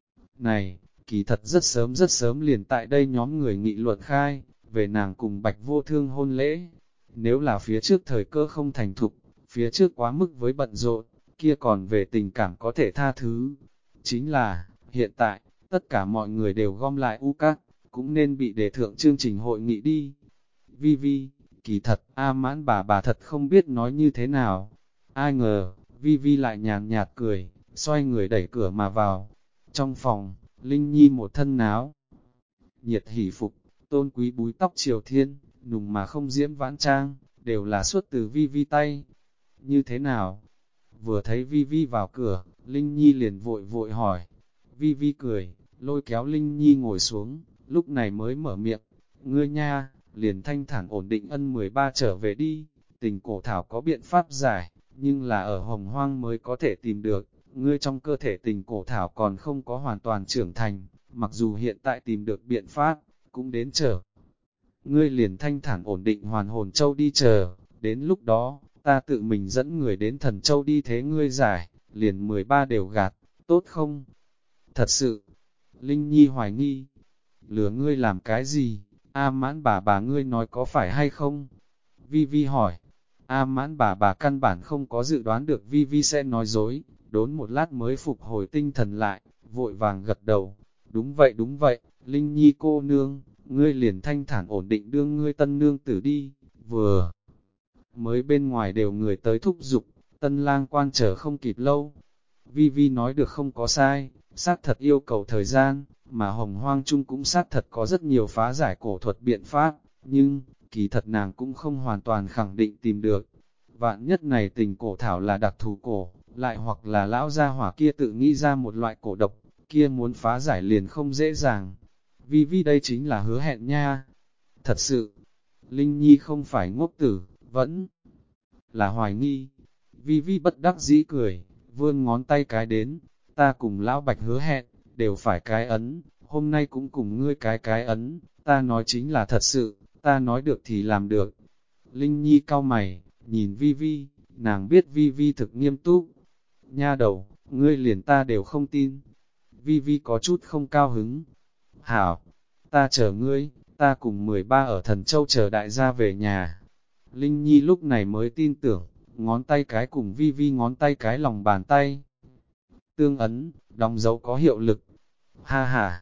này, kỳ thật rất sớm liền tại đây nhóm người nghị luận khai, về nàng cùng Bạch Vô Thương hôn lễ. Nếu là phía trước thời cơ không thành thục, phía trước quá mức với bận rộn, kia còn về tình cảm có thể tha thứ. Chính là, hiện tại, tất cả mọi người đều gom lại u các, cũng nên bị đề thượng chương trình hội nghị đi. Vi Vi, kỳ thật, A Mãn bà thật không biết nói như thế nào. Ai ngờ, Vi Vi lại nhàn nhạt cười, xoay người đẩy cửa mà vào. Trong phòng, Linh Nhi một thân náo. Nhiệt hỷ phục, tôn quý búi tóc triều thiên, nùng mà không diễm vãn trang, đều là xuất từ Vi Vi tay. Như thế nào? Vừa thấy Vi Vi vào cửa, Linh Nhi liền vội vội hỏi. Vi Vi cười, lôi kéo Linh Nhi ngồi xuống, lúc này mới mở miệng. Ngươi nha, liền thanh thản ổn định ân 13 trở về đi, tình cổ thảo có biện pháp giải, nhưng là ở hồng hoang mới có thể tìm được. Ngươi trong cơ thể tình cổ thảo còn không có hoàn toàn trưởng thành, mặc dù hiện tại tìm được biện pháp, cũng đến chờ. Ngươi liền thanh thản ổn định hoàn hồn châu đi chờ, đến lúc đó, ta tự mình dẫn người đến thần châu đi thế ngươi giải, liền 13 đều gạt, tốt không? Thật sự, Linh Nhi hoài nghi, lừa ngươi làm cái gì? A Mãn bà ngươi nói có phải hay không? Vi Vi hỏi, A Mãn bà căn bản không có dự đoán được Vi Vi sẽ nói dối, đốn một lát mới phục hồi tinh thần lại, vội vàng gật đầu. Đúng vậy, Linh Nhi cô nương, ngươi liền thanh thản ổn định đương ngươi tân nương tử đi, vừa mới bên ngoài đều người tới thúc giục, tân lang quan chờ không kịp lâu. Vi Vi nói được không có sai, xác thật yêu cầu thời gian, mà hồng hoang chung cũng xác thật có rất nhiều phá giải cổ thuật biện pháp, nhưng, kỳ thật nàng cũng không hoàn toàn khẳng định tìm được. Vạn nhất này tình cổ thảo là đặc thù cổ, lại hoặc là lão gia hỏa kia tự nghĩ ra một loại cổ độc, kia muốn phá giải liền không dễ dàng. Vi Vi đây chính là hứa hẹn nha. Thật sự, Linh Nhi không phải ngốc tử, vẫn là hoài nghi. Vi Vi bất đắc dĩ cười, vươn ngón tay cái đến, ta cùng lão Bạch hứa hẹn, đều phải cái ấn, hôm nay cũng cùng ngươi cái ấn, ta nói chính là thật sự, ta nói được thì làm được. Linh Nhi cau mày, nhìn Vi Vi, nàng biết Vi Vi thực nghiêm túc. Nha đầu, ngươi liền ta đều không tin. Vi Vi có chút không cao hứng. Hảo, ta chờ ngươi, ta cùng 13 ở Thần Châu chờ đại gia về nhà. Linh Nhi lúc này mới tin tưởng, ngón tay cái cùng Vi Vi ngón tay cái lòng bàn tay. Tương ấn, đóng dấu có hiệu lực. Ha ha,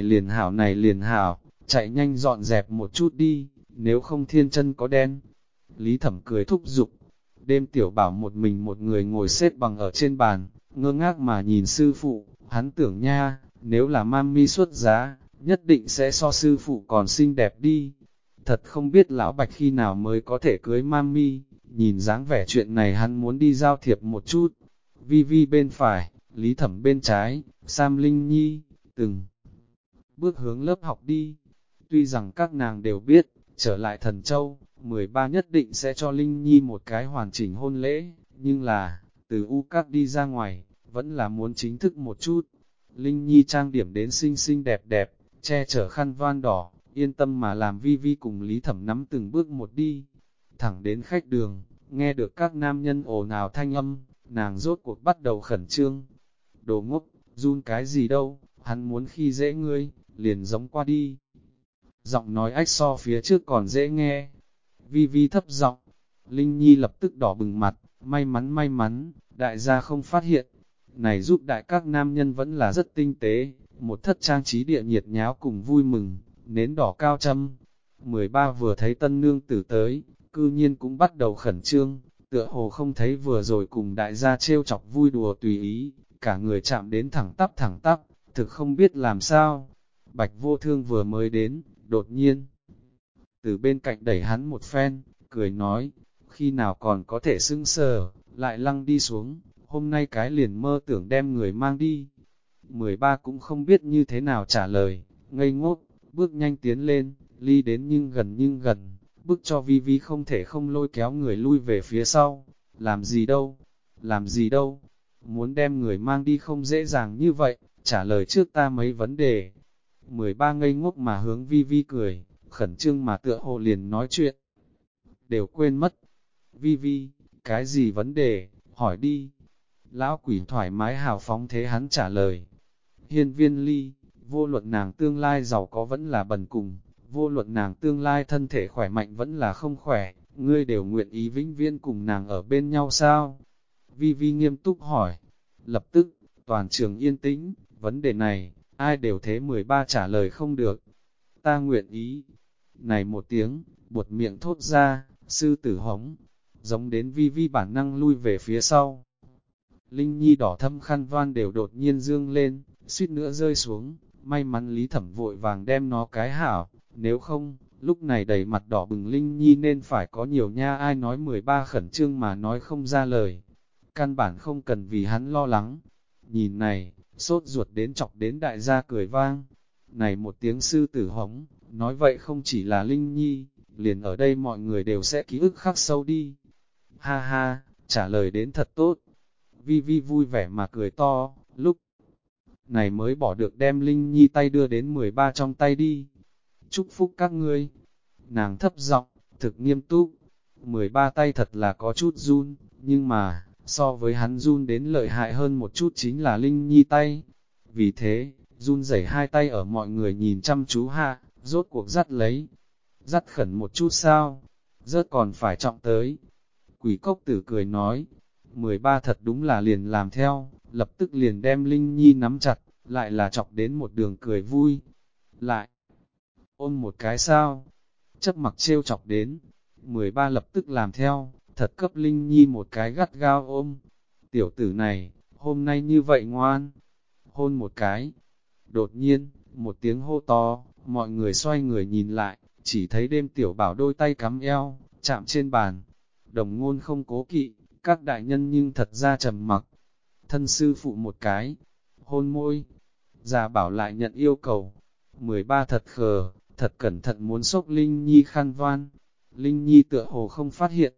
này liền hảo, chạy nhanh dọn dẹp một chút đi, nếu không thiên chân có đen. Lý Thẩm cười thúc giục. Đêm tiểu bảo một mình một người ngồi xếp bằng ở trên bàn, ngơ ngác mà nhìn sư phụ, hắn tưởng nha, nếu là mami xuất giá, nhất định sẽ so sư phụ còn xinh đẹp đi. Thật không biết lão Bạch khi nào mới có thể cưới mami, nhìn dáng vẻ chuyện này hắn muốn đi giao thiệp một chút. Vi Vi bên phải, Lý Thẩm bên trái, Sam Linh Nhi, từng bước hướng lớp học đi. Tuy rằng các nàng đều biết, trở lại Thần Châu, 13 nhất định sẽ cho Linh Nhi một cái hoàn chỉnh hôn lễ, nhưng là, từ U Các đi ra ngoài, vẫn là muốn chính thức một chút. Linh Nhi trang điểm đến xinh xinh đẹp đẹp, che chở khăn voan đỏ, yên tâm mà làm Vi Vi cùng Lý Thẩm nắm từng bước một đi. Thẳng đến khách đường, nghe được các nam nhân ồn ào thanh âm, nàng rốt cuộc bắt đầu khẩn trương. Đồ ngốc, run cái gì đâu, hắn muốn khi dễ ngươi, liền giống qua đi. Giọng nói ách so phía trước còn dễ nghe. Vi Vi thấp giọng, Linh Nhi lập tức đỏ bừng mặt, may mắn, đại gia không phát hiện. Này giúp đại các nam nhân vẫn là rất tinh tế, một thất trang trí địa nhiệt nháo cùng vui mừng, nến đỏ cao châm. 13 vừa thấy tân nương tử tới, cư nhiên cũng bắt đầu khẩn trương, tựa hồ không thấy vừa rồi cùng đại gia trêu chọc vui đùa tùy ý, cả người chạm đến thẳng tắp, thực không biết làm sao. Bạch Vô Thương vừa mới đến, đột nhiên, từ bên cạnh đẩy hắn một phen, cười nói, khi nào còn có thể sưng sờ, lại lăng đi xuống, hôm nay cái liền mơ tưởng đem người mang đi. 13 cũng không biết như thế nào trả lời, ngây ngốc, bước nhanh tiến lên, ly đến nhưng gần, bước cho Vi Vi không thể không lôi kéo người lui về phía sau. Làm gì đâu, muốn đem người mang đi không dễ dàng như vậy, trả lời trước ta mấy vấn đề. 13 ngây ngốc mà hướng Vi Vi cười, khẩn trương mà tựa hồ liền nói chuyện, đều quên mất. Vi Vi, cái gì vấn đề, hỏi đi. Lão quỷ thoải mái hào phóng thế hắn trả lời. Hiên Viên Ly, vô luận nàng tương lai giàu có vẫn là bần cùng, vô luận nàng tương lai thân thể khỏe mạnh vẫn là không khỏe, ngươi đều nguyện ý vĩnh viễn cùng nàng ở bên nhau sao? Vi Vi nghiêm túc hỏi. Lập tức, toàn trường yên tĩnh, vấn đề này, ai đều thế 13 trả lời không được. Ta nguyện ý. Này một tiếng, buột miệng thốt ra, sư tử hống, giống đến Vi Vi bản năng lui về phía sau. Linh Nhi đỏ thâm khăn voan đều đột nhiên dương lên, suýt nữa rơi xuống, may mắn Lý Thẩm vội vàng đem nó cái hảo, nếu không, lúc này đầy mặt đỏ bừng Linh Nhi nên phải có nhiều nha, ai nói 13 khẩn trương mà nói không ra lời. Căn bản không cần vì hắn lo lắng. Nhìn này, sốt ruột đến chọc đến đại gia cười vang. Này một tiếng sư tử hống, nói vậy không chỉ là Linh Nhi, liền ở đây mọi người đều sẽ ký ức khắc sâu đi. Ha ha, trả lời đến thật tốt. Vi Vi vui vẻ mà cười to, lúc này mới bỏ được đem Linh Nhi tay đưa đến 13 trong tay đi. Chúc phúc các ngươi. Nàng thấp giọng, thực nghiêm túc. 13 tay thật là có chút run, nhưng mà, so với hắn run đến lợi hại hơn một chút chính là Linh Nhi tay. Vì thế, run rẩy hai tay ở mọi người nhìn chăm chú hạ, rốt cuộc dắt lấy. Dắt khẩn một chút sao? Rớt còn phải trọng tới. Quỷ cốc tử cười nói, 13 thật đúng là liền làm theo, lập tức liền đem Linh Nhi nắm chặt, lại là chọc đến một đường cười vui. Lại, ôm một cái sao? Chấp mặc trêu chọc đến, 13 lập tức làm theo, thật cấp Linh Nhi một cái gắt gao ôm. Tiểu tử này, hôm nay như vậy ngoan, hôn một cái. Đột nhiên, một tiếng hô to, mọi người xoay người nhìn lại, chỉ thấy đêm tiểu bảo đôi tay cắm eo, chạm trên bàn. Đồng ngôn không cố kỵ, các đại nhân nhưng thật ra trầm mặc. Thân sư phụ một cái, hôn môi, già bảo lại nhận yêu cầu. 13 thật khờ, thật cẩn thận muốn xốc Linh Nhi khăn voan. Linh Nhi tựa hồ không phát hiện.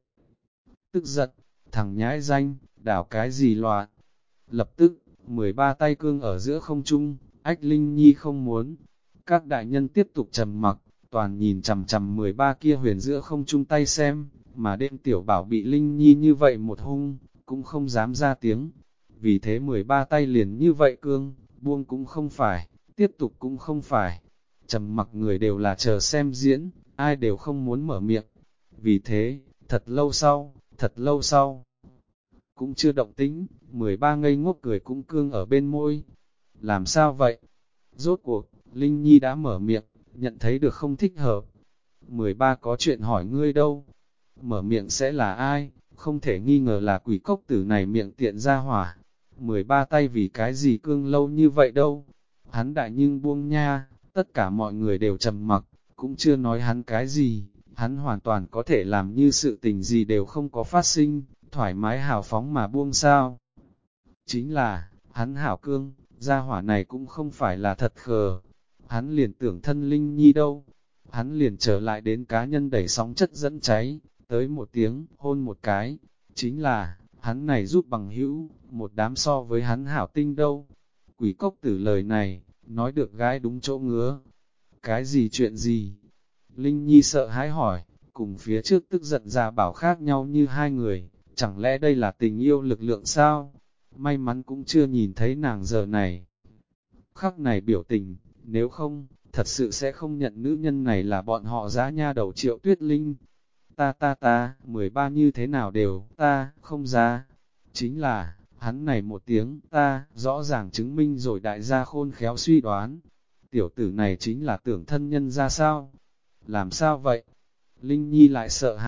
Tức giận, thằng nhãi danh, đảo cái gì loạn. Lập tức, 13 tay cương ở giữa không trung, ách Linh Nhi không muốn. Các đại nhân tiếp tục trầm mặc, toàn nhìn chằm chằm 13 kia huyền giữa không trung tay xem, mà đêm tiểu bảo bị Linh Nhi như vậy một hung, cũng không dám ra tiếng. Vì thế 13 tay liền như vậy cương, buông cũng không phải, tiếp tục cũng không phải. Trầm mặc người đều là chờ xem diễn, ai đều không muốn mở miệng. Vì thế, thật lâu sau, cũng chưa động tĩnh, 13 ngây ngốc cười cũng cương ở bên môi. Làm sao vậy? Rốt cuộc, Linh Nhi đã mở miệng, nhận thấy được không thích hợp. 13 có chuyện hỏi ngươi đâu? Mở miệng sẽ là ai? Không thể nghi ngờ là quỷ cốc tử này miệng tiện ra hỏa. 13 tay vì cái gì cương lâu như vậy đâu? Hắn đại nhưng buông nha, tất cả mọi người đều trầm mặc, cũng chưa nói hắn cái gì. Hắn hoàn toàn có thể làm như sự tình gì đều không có phát sinh, thoải mái hào phóng mà buông sao. Chính là, hắn hảo cương, gia hỏa này cũng không phải là thật khờ. Hắn liền tưởng thân Linh Nhi đâu. Hắn liền trở lại đến cá nhân đẩy sóng chất dẫn cháy, tới một tiếng, hôn một cái. Chính là, hắn này giúp bằng hữu, một đám so với hắn hảo tinh đâu. Quỷ cốc tử lời này, nói được gái đúng chỗ ngứa. Cái gì chuyện gì? Linh Nhi sợ hãi hỏi, cùng phía trước tức giận già bảo khác nhau như hai người, chẳng lẽ đây là tình yêu lực lượng sao? May mắn cũng chưa nhìn thấy nàng giờ này. Khắc này biểu tình, nếu không, thật sự sẽ không nhận nữ nhân này là bọn họ giá nha đầu Triệu Tuyết Linh. Ta, 13 như thế nào đều, ta, không ra. Chính là, hắn này một tiếng, ta, rõ ràng chứng minh rồi đại gia khôn khéo suy đoán. Tiểu tử này chính là tưởng thân nhân ra sao? Làm sao vậy? Linh Nhi lại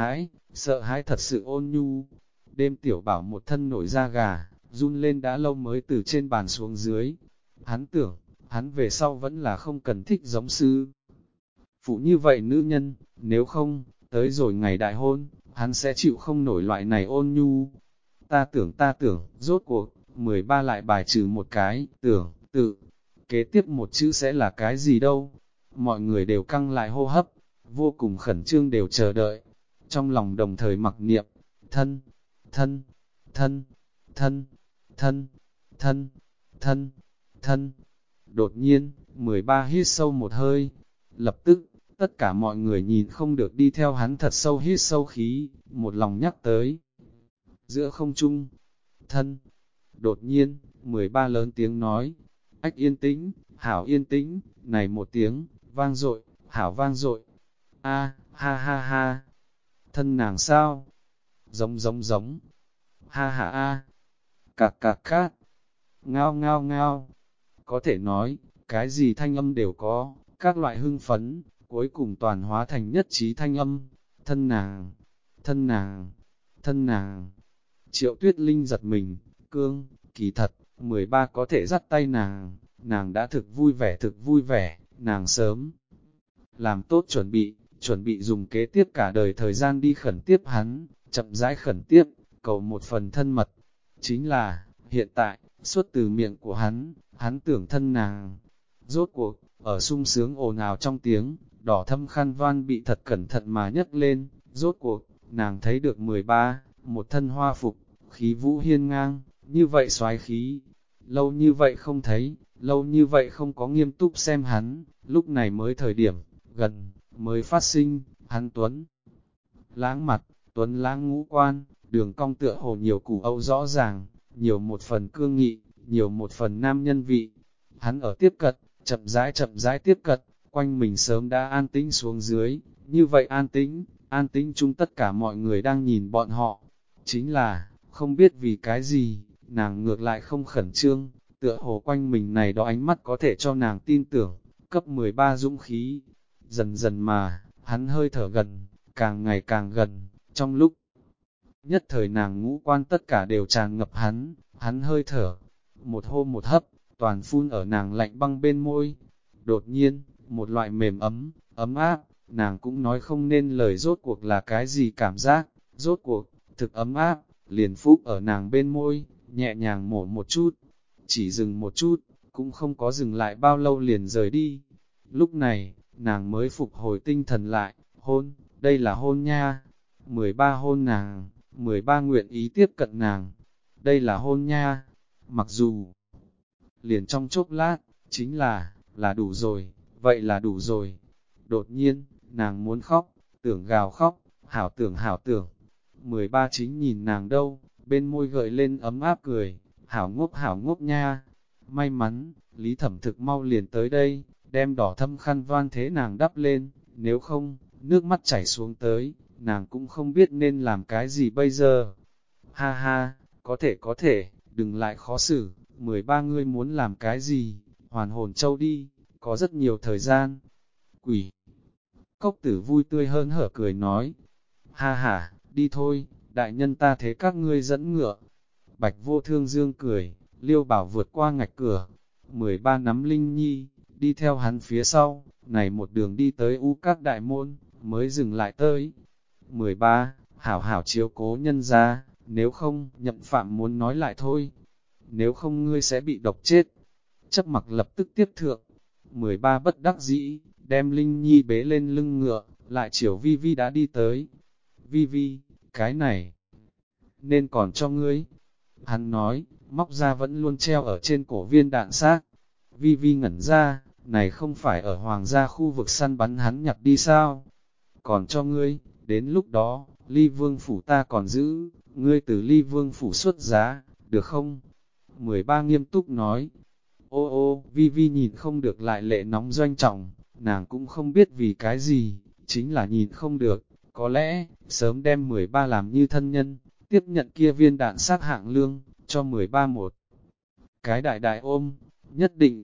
sợ hãi thật sự ôn nhu. Đêm tiểu bảo một thân nổi da gà, run lên đã lâu mới từ trên bàn xuống dưới. Hắn tưởng, hắn về sau vẫn là không cần thích giống sư. Phụ như vậy nữ nhân, nếu không, tới rồi ngày đại hôn, hắn sẽ chịu không nổi loại này ôn nhu. Ta tưởng, rốt cuộc, 13 lại bài trừ một cái, tưởng, tự. Kế tiếp một chữ sẽ là cái gì đâu? Mọi người đều căng lại hô hấp, vô cùng khẩn trương đều chờ đợi. Trong lòng đồng thời mặc niệm, thân, thân, thân, thân, thân, thân, thân, thân. Đột nhiên, 13 hít sâu một hơi, lập tức, Tất cả mọi người nhìn không được đi theo hắn thật sâu hít sâu khí, một lòng nhắc tới. Giữa không trung, thân, đột nhiên, 13 lớn tiếng nói, ách yên tĩnh, hảo yên tĩnh, này một tiếng, vang dội, hảo vang dội. A, ha ha ha, thân nàng sao? Giống giống giống, ha ha a, cạc cạc cát, ngao ngao ngao. Có thể nói, cái gì thanh âm đều có, các loại hưng phấn, cuối cùng toàn hóa thành nhất trí thanh âm. Thân nàng, thân nàng, thân nàng. Triệu Tuyết Linh giật mình, cương, kỳ thật, 13 có thể dắt tay nàng đã thực vui vẻ, nàng sớm làm tốt chuẩn bị dùng kế tiếp cả đời thời gian đi khẩn tiếp hắn, chậm rãi khẩn tiếp, cầu một phần thân mật. Chính là, hiện tại, xuất từ miệng của hắn tưởng thân nàng. Rốt cuộc, ở sung sướng ồn ào trong tiếng, đỏ thâm khăn voan bị thật cẩn thận mà nhấc lên, rốt cuộc, nàng thấy được 13, một thân hoa phục, khí vũ hiên ngang, như vậy soái khí. Lâu như vậy không thấy, lâu như vậy không có nghiêm túc xem hắn, lúc này mới thời điểm, gần, mới phát sinh, hắn lãng mặt, lãng ngũ quan, đường cong tựa hồ nhiều củ âu rõ ràng, nhiều một phần cương nghị, nhiều một phần nam nhân vị. Hắn ở tiếp cận, chậm rãi tiếp cận, quanh mình sớm đã an tĩnh xuống dưới, như vậy an tĩnh chung tất cả mọi người đang nhìn bọn họ. Chính là, không biết vì cái gì, nàng ngược lại không khẩn trương, tựa hồ quanh mình này đó ánh mắt có thể cho nàng tin tưởng, cấp 13 dũng khí. Dần dần mà, hắn hơi thở gần, càng ngày càng gần, trong lúc nhất thời nàng ngũ quan tất cả đều tràn ngập hắn hơi thở, một hô một hấp, toàn phun ở nàng lạnh băng bên môi. Đột nhiên, một loại mềm ấm áp, nàng cũng nói không nên lời rốt cuộc là cái gì cảm giác, rốt cuộc, thực ấm áp, liền phúc ở nàng bên môi, nhẹ nhàng mổ một chút, chỉ dừng một chút, cũng không có dừng lại bao lâu liền rời đi. Lúc này, nàng mới phục hồi tinh thần lại, hôn, đây là hôn nha, 13 hôn nàng, 13 nguyện ý tiếp cận nàng, đây là hôn nha, mặc dù liền trong chốc lát, chính là đủ rồi, vậy là đủ rồi. Đột nhiên, nàng muốn khóc, tưởng gào khóc, hảo tưởng, 13 chính nhìn nàng đâu, bên môi gợi lên ấm áp cười, hảo ngốc nha. May mắn, Lý Thẩm thực mau liền tới đây, đem đỏ thâm khăn voan thế nàng đắp lên, nếu không, nước mắt chảy xuống tới, nàng cũng không biết nên làm cái gì bây giờ. Ha ha, có thể, đừng lại khó xử, 13 ngươi muốn làm cái gì, hoàn hồn châu đi, có rất nhiều thời gian. Quỷ cốc tử vui tươi hơn hở cười nói, ha ha, đi thôi, đại nhân ta thế các ngươi dẫn ngựa. Bạch Vô Thương dương cười, Liêu Bảo vượt qua ngạch cửa, 13 nắm Linh Nhi, đi theo hắn phía sau, này một đường đi tới U Các đại môn, mới dừng lại tới. 13, hảo hảo chiếu cố nhân ra, nếu không, Nhậm Phạm muốn nói lại thôi, nếu không ngươi sẽ bị độc chết. Chấp mặc lập tức tiếp thượng, 13 bất đắc dĩ, đem Linh Nhi bế lên lưng ngựa, lại chiều Vi Vi đã đi tới. Vi Vi, cái này, nên còn cho ngươi. Hắn nói, móc ra vẫn luôn treo ở trên cổ viên đạn xác. Vi Vi ngẩn ra, này không phải ở hoàng gia khu vực săn bắn hắn nhặt đi sao? Còn cho ngươi, đến lúc đó, Ly Vương Phủ ta còn giữ, ngươi từ Ly Vương Phủ xuất giá, được không? 13 nghiêm túc nói. Ô, Vi Vi nhìn không được lại lệ nóng doanh trọng, nàng cũng không biết vì cái gì, chính là nhìn không được, có lẽ, sớm đem 13 làm như thân nhân, tiếp nhận kia viên đạn sát hạng lương, cho 13 một cái đại ôm, nhất định.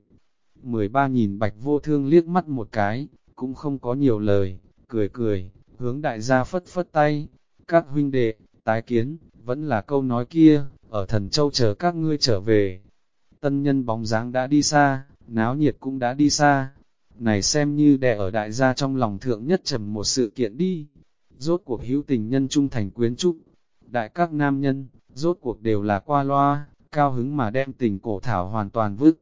13 nhìn Bạch Vô Thương liếc mắt một cái, cũng không có nhiều lời, cười, hướng đại gia phất phất tay. Các huynh đệ, tái kiến, vẫn là câu nói kia, ở Thần Châu chờ các ngươi trở về. Tân nhân bóng dáng đã đi xa, náo nhiệt cũng đã đi xa. Này xem như đè ở đại gia trong lòng thượng nhất trầm một sự kiện đi. Rốt cuộc hữu tình nhân trung thành quyến trúc. Đại các nam nhân, rốt cuộc đều là qua loa, cao hứng mà đem tình cổ thảo hoàn toàn vứt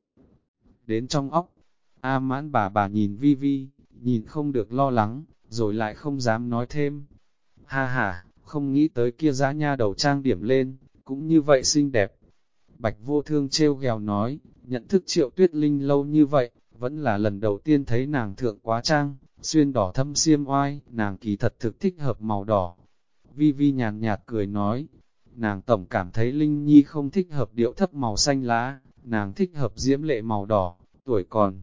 đến trong óc. A Mãn bà nhìn Vi Vi, nhìn không được lo lắng, rồi lại không dám nói thêm. Ha ha, không nghĩ tới kia dã nha đầu trang điểm lên, cũng như vậy xinh đẹp. Bạch Vô Thương trêu ghèo nói, nhận thức Triệu Tuyết Linh lâu như vậy, vẫn là lần đầu tiên thấy nàng thượng quá trang, xuyên đỏ thâm xiêm oai, nàng kỳ thật thực thích hợp màu đỏ. Vi Vi nhàn nhạt cười nói, nàng tổng cảm thấy Linh Nhi không thích hợp điệu thấp màu xanh lá, nàng thích hợp diễm lệ màu đỏ, tuổi còn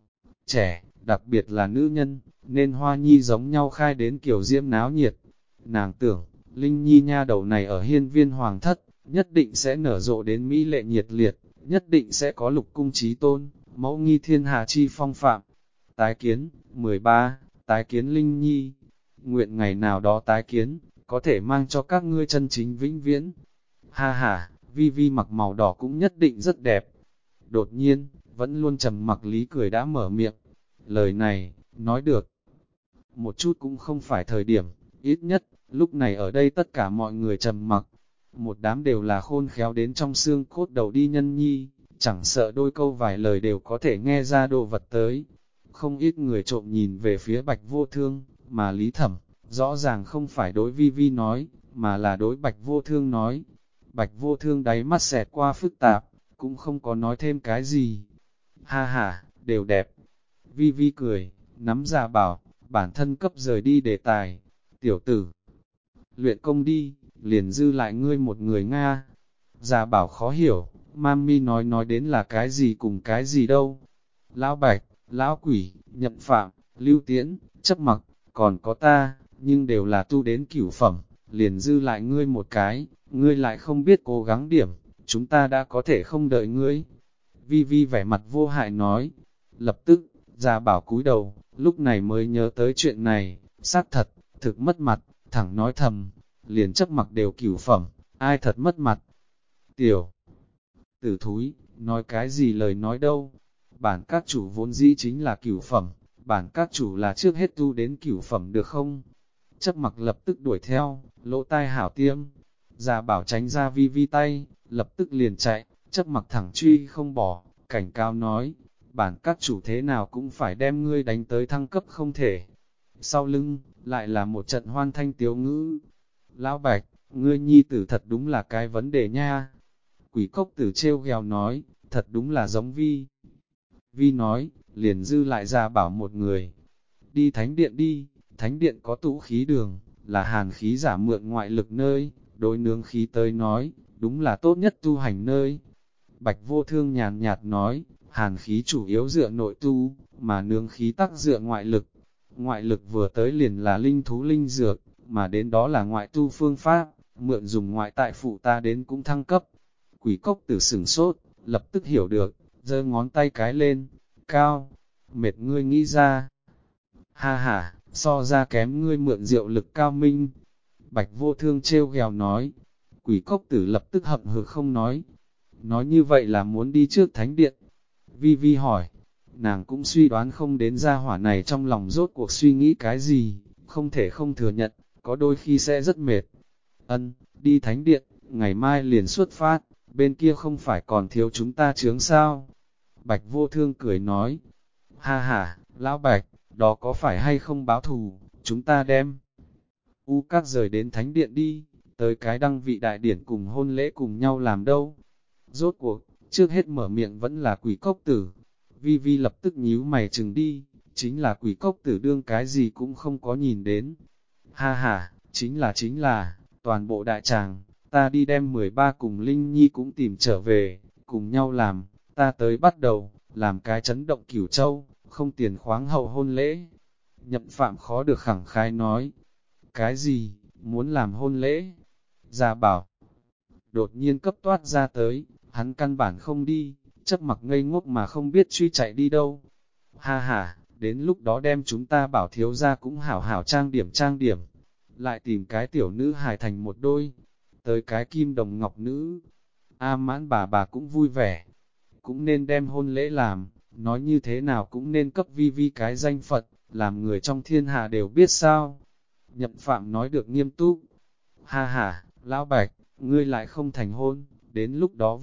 trẻ, đặc biệt là nữ nhân, nên Hoa Nhi giống nhau khai đến kiểu diễm náo nhiệt. Nàng tưởng, Linh Nhi nha đầu này ở hiên viên hoàng thất, nhất định sẽ nở rộ đến mỹ lệ nhiệt liệt, nhất định sẽ có lục cung trí tôn, mẫu nghi thiên hà chi phong phạm. Tái kiến, 13, tái kiến Linh Nhi, nguyện ngày nào đó tái kiến, có thể mang cho các ngươi chân chính vĩnh viễn. Ha ha, Vi Vi mặc màu đỏ cũng nhất định rất đẹp. Đột nhiên, vẫn luôn trầm mặc Lý Cười đã mở miệng. Lời này, nói được. Một chút cũng không phải thời điểm, ít nhất, lúc này ở đây tất cả mọi người trầm mặc. Một đám đều là khôn khéo đến trong xương cốt đầu đi nhân nhi, chẳng sợ đôi câu vài lời đều có thể nghe ra đồ vật tới. Không ít người trộm nhìn về phía Bạch Vô Thương, mà Lý Thẩm, rõ ràng không phải đối Vi Vi nói, mà là đối Bạch Vô Thương nói. Bạch Vô Thương đáy mắt xẹt qua phức tạp, cũng không có nói thêm cái gì. Ha ha, đều đẹp. Vi Vi cười, nắm ra bảo, bản thân cấp rời đi đề tài. Tiểu tử, luyện công đi, liền dư lại ngươi một người Nga. Già bảo khó hiểu, Mami nói đến là cái gì cùng cái gì đâu. Lão Bạch, Lão Quỷ, Nhậm Phạm, Lưu Tiễn, Chấp Mặc, còn có ta, nhưng đều là tu đến cửu phẩm, liền dư lại ngươi một cái, ngươi lại không biết cố gắng điểm, chúng ta đã có thể không đợi ngươi. Vi Vi vẻ mặt vô hại nói, lập tức, già bảo cúi đầu, lúc này mới nhớ tới chuyện này, xác thật, thực mất mặt, thẳng nói thầm, liền Chấp Mặc đều cửu phẩm, ai thật mất mặt. Tiểu tử thúi, nói cái gì lời nói đâu, bản các chủ vốn dĩ chính là cửu phẩm, bản các chủ là trước hết tu đến cửu phẩm được không? Chấp Mặc lập tức đuổi theo, lỗ tai hảo tiêm, già bảo tránh ra Vi Vi tay, lập tức liền chạy, Chấp Mặc thẳng truy không bỏ, cảnh cáo nói, bản các chủ thế nào cũng phải đem ngươi đánh tới thăng cấp không thể. Sau lưng, lại là một trận hoan thanh tiếu ngữ. Lão Bạch, ngươi nhi tử thật đúng là cái vấn đề nha. Quỷ cốc tử trêu ghèo nói, thật đúng là giống Vi. Vi nói, liền dư lại ra bảo một người. Đi thánh điện đi, thánh điện có tụ khí đường, là hàn khí giả mượn ngoại lực nơi, đối nướng khí tới nói, đúng là tốt nhất tu hành nơi. Bạch Vô Thương nhàn nhạt nói, hàn khí chủ yếu dựa nội tu, mà nướng khí tắc dựa ngoại lực. Ngoại lực vừa tới liền là linh thú linh dược, mà đến đó là ngoại tu phương pháp, mượn dùng ngoại tại phụ ta đến cũng thăng cấp. Quỷ cốc tử sửng sốt, lập tức hiểu được, giơ ngón tay cái lên, cao, mệt ngươi nghĩ ra. Ha ha, so ra kém ngươi mượn diệu lực cao minh. Bạch Vô Thương trêu ghèo nói, quỷ cốc tử lập tức hậm hực không nói. Nói như vậy là muốn đi trước thánh điện. Vi Vi hỏi, nàng cũng suy đoán không đến gia hỏa này trong lòng rốt cuộc suy nghĩ cái gì, không thể không thừa nhận, có đôi khi sẽ rất mệt. Ân, đi thánh điện, ngày mai liền xuất phát, bên kia không phải còn thiếu chúng ta chướng sao? Bạch Vô Thương cười nói, ha ha, lão Bạch, đó có phải hay không báo thù, chúng ta đem U các rời đến thánh điện đi, tới cái đăng vị đại điển cùng hôn lễ cùng nhau làm đâu. Rốt cuộc, trước hết mở miệng vẫn là quỷ cốc tử. Vi Vi lập tức nhíu mày chừng đi, chính là quỷ cốc tử đương cái gì cũng không có nhìn đến. Ha ha, chính là, toàn bộ đại tràng, ta đi đem 13 cùng Linh Nhi cũng tìm trở về, cùng nhau làm, ta tới bắt đầu, làm cái chấn động Cửu Châu, không tiền khoáng hậu hôn lễ. Nhậm Phạm khó được khẳng khái nói, cái gì, muốn làm hôn lễ? Già bảo, đột nhiên cấp toát ra tới, hắn căn bản không đi, Chấp Mặc ngây ngốc mà không biết truy chạy đi đâu. Ha ha, đến lúc đó đem chúng ta bảo thiếu ra cũng hảo hảo trang điểm, lại tìm cái tiểu nữ hài thành một đôi, tới cái kim đồng ngọc nữ. A Mãn bà cũng vui vẻ, cũng nên đem hôn lễ làm, nói như thế nào cũng nên cấp Vi Vi cái danh Phật, làm người trong thiên hạ đều biết sao. Nhậm Phạm nói được nghiêm túc, ha ha, lão Bạch, ngươi lại không thành hôn, đến lúc đó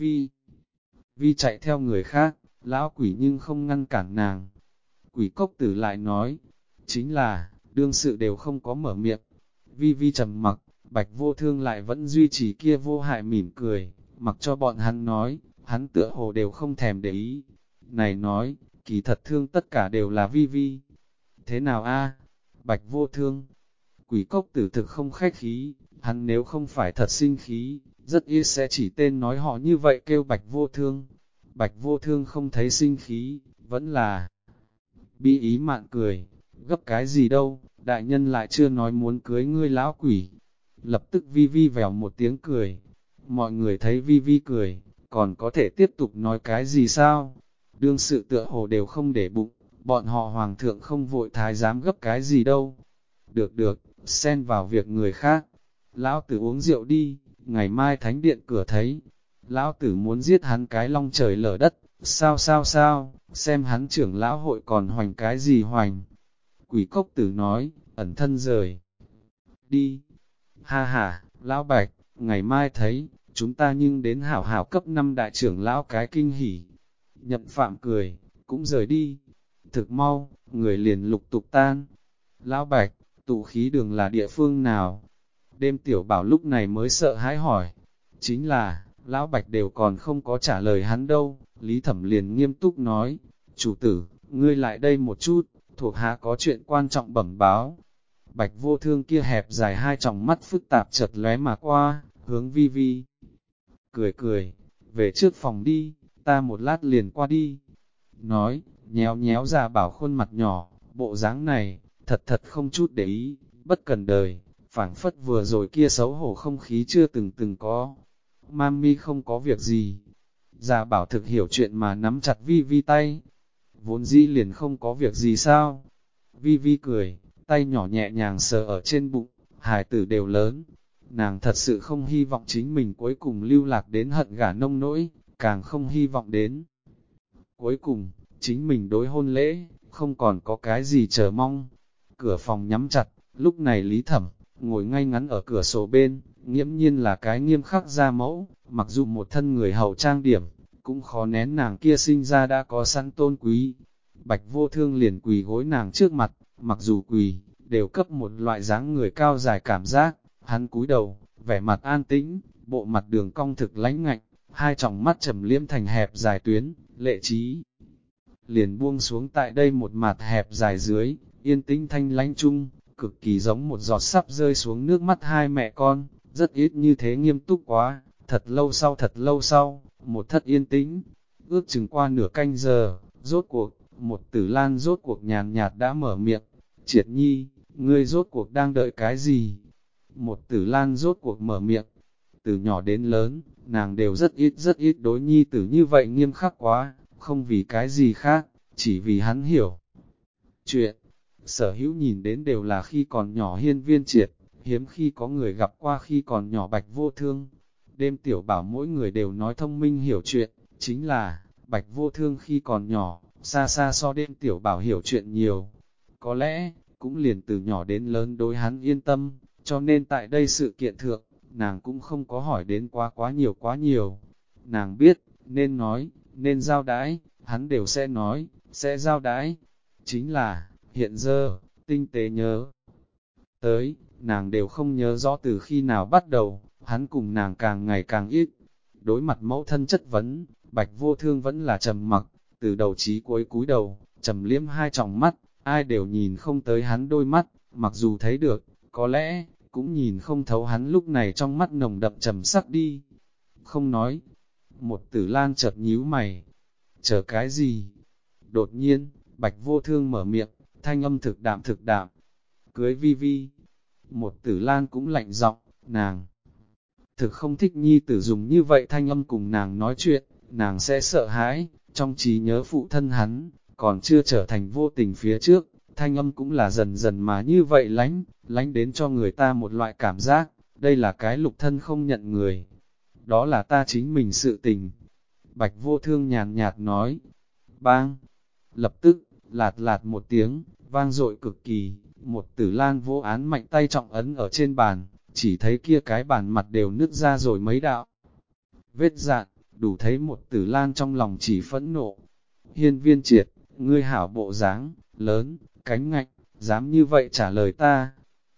Vi chạy theo người khác, lão quỷ nhưng không ngăn cản nàng. Quỷ cốc tử lại nói, chính là, đương sự đều không có mở miệng. Vi trầm mặc, Bạch Vô Thương lại vẫn duy trì kia vô hại mỉm cười, mặc cho bọn hắn nói, hắn tựa hồ đều không thèm để ý. Này nói, kỳ thật thương tất cả đều là Vi. Thế nào a? Bạch Vô Thương. Quỷ cốc tử thực không khách khí, hắn nếu không phải thật sinh khí, rất ít sẽ chỉ tên nói họ như vậy kêu Bạch Vô Thương. Bạch Vô Thương không thấy sinh khí, vẫn là bi ý mạn cười, gấp cái gì đâu, đại nhân lại chưa nói muốn cưới ngươi lão quỷ. Lập tức Vi Vi vèo một tiếng cười, mọi người thấy Vi Vi cười, còn có thể tiếp tục nói cái gì sao? Đương sự tựa hồ đều không để bụng, bọn họ hoàng thượng không vội thái dám gấp cái gì đâu. Được được, xen vào việc người khác. Lão tử uống rượu đi, ngày mai thánh điện cửa thấy. Lão tử muốn giết hắn cái long trời lở đất, sao, xem hắn trưởng lão hội còn hoành cái gì hoành. Quỷ cốc tử nói, ẩn thân rời. Đi. Ha ha, lão Bạch, ngày mai thấy, chúng ta nhưng đến hảo hảo cấp 5 đại trưởng lão cái kinh hỉ. Nhậm Phạm cười, cũng rời đi. Thực mau, người liền lục tục tan. Lão Bạch, tụ khí đường là địa phương nào? Đêm tiểu bảo lúc này mới sợ hãi hỏi. Chính là, Lão Bạch đều còn không có trả lời hắn đâu. Lý Thẩm liền nghiêm túc nói, chủ tử, ngươi lại đây một chút, thuộc hạ có chuyện quan trọng bẩm báo. Bạch Vô Thương kia hẹp dài hai tròng mắt phức tạp chợt lóe mà qua, hướng Vi Vi. Cười, về trước phòng đi, ta một lát liền qua đi. Nói, nhéo nhéo ra bảo khuôn mặt nhỏ, bộ dáng này, thật không chút để ý, bất cần đời, phảng phất vừa rồi kia xấu hổ không khí chưa từng có. Mami không có việc gì. Già bảo thực hiểu chuyện mà nắm chặt Vi Vi tay. Vốn dĩ liền không có việc gì sao? Vi Vi cười, tay nhỏ nhẹ nhàng sờ ở trên bụng, hài tử đều lớn. Nàng thật sự không hy vọng chính mình cuối cùng lưu lạc đến hận gả nông nỗi, càng không hy vọng đến. Cuối cùng, chính mình đối hôn lễ, không còn có cái gì chờ mong. Cửa phòng nhắm chặt, lúc này Lý Thẩm, ngồi ngay ngắn ở cửa sổ bên, nghiễm nhiên là cái nghiêm khắc ra mẫu, mặc dù một thân người hậu trang điểm, cũng khó nén nàng kia sinh ra đã có sẵn tôn quý. Bạch Vô Thương liền quỳ gối nàng trước mặt, mặc dù quỳ, đều cấp một loại dáng người cao dài cảm giác, hắn cúi đầu, vẻ mặt an tĩnh, bộ mặt đường cong thực lãnh ngạnh, hai tròng mắt trầm liêm thành hẹp dài tuyến, lệ trí. Liền buông xuống tại đây một mặt hẹp dài dưới, yên tĩnh thanh lãnh chung, cực kỳ giống một giọt sắp rơi xuống nước mắt hai mẹ con, rất ít như thế nghiêm túc quá, thật lâu sau, một thất yên tĩnh, ước chừng qua nửa canh giờ, rốt cuộc, một Tử Lan rốt cuộc nhàn nhạt đã mở miệng, Triệt Nhi, ngươi rốt cuộc đang đợi cái gì? Một Tử Lan rốt cuộc mở miệng, từ nhỏ đến lớn, nàng đều rất ít đối Nhi tử như vậy nghiêm khắc quá, không vì cái gì khác, chỉ vì hắn hiểu. Chuyện, sở hữu nhìn đến đều là khi còn nhỏ Hiên Viên Triệt, hiếm khi có người gặp qua khi còn nhỏ Bạch Vô Thương. Đêm tiểu bảo mỗi người đều nói thông minh hiểu chuyện, chính là, Bạch Vô Thương khi còn nhỏ, xa so đêm tiểu bảo hiểu chuyện nhiều. Có lẽ, cũng liền từ nhỏ đến lớn đối hắn yên tâm, cho nên tại đây sự kiện thượng, nàng cũng không có hỏi đến quá nhiều. Nàng biết, nên nói, nên giao đãi, hắn đều sẽ nói, sẽ giao đãi. Chính là, hiện giờ, tinh tế nhớ. Tới, nàng đều không nhớ rõ từ khi nào bắt đầu, hắn cùng nàng càng ngày càng ít. Đối mặt mẫu thân chất vấn, Bạch Vô Thương vẫn là trầm mặc, từ đầu chí cuối cúi đầu, trầm liếm hai tròng mắt, ai đều nhìn không tới hắn đôi mắt, mặc dù thấy được, có lẽ, cũng nhìn không thấu hắn lúc này trong mắt nồng đậm trầm sắc đi. Không nói, một Tử Lan chợt nhíu mày, chờ cái gì? Đột nhiên, Bạch Vô Thương mở miệng, thanh âm thực đạm, cưới Vi Vi. Một Tử Lan cũng lạnh giọng, nàng thực không thích nhi tử dùng như vậy thanh âm cùng nàng nói chuyện, nàng sẽ sợ hãi, trong trí nhớ phụ thân hắn, còn chưa trở thành vô tình phía trước, thanh âm cũng là dần dần mà như vậy lánh đến cho người ta một loại cảm giác, đây là cái lục thân không nhận người, đó là ta chính mình sự tình. Bạch Vô Thương nhàn nhạt nói, bang, lập tức, lạt một tiếng, vang dội cực kỳ, một Tử Lan vô án mạnh tay trọng ấn ở trên bàn, chỉ thấy kia cái bàn mặt đều nứt ra rồi mấy đạo. Vết dạn, đủ thấy một Tử Lan trong lòng chỉ phẫn nộ. Hiên Viên Triệt, ngươi hảo bộ dáng, lớn, cánh ngạnh, dám như vậy trả lời ta.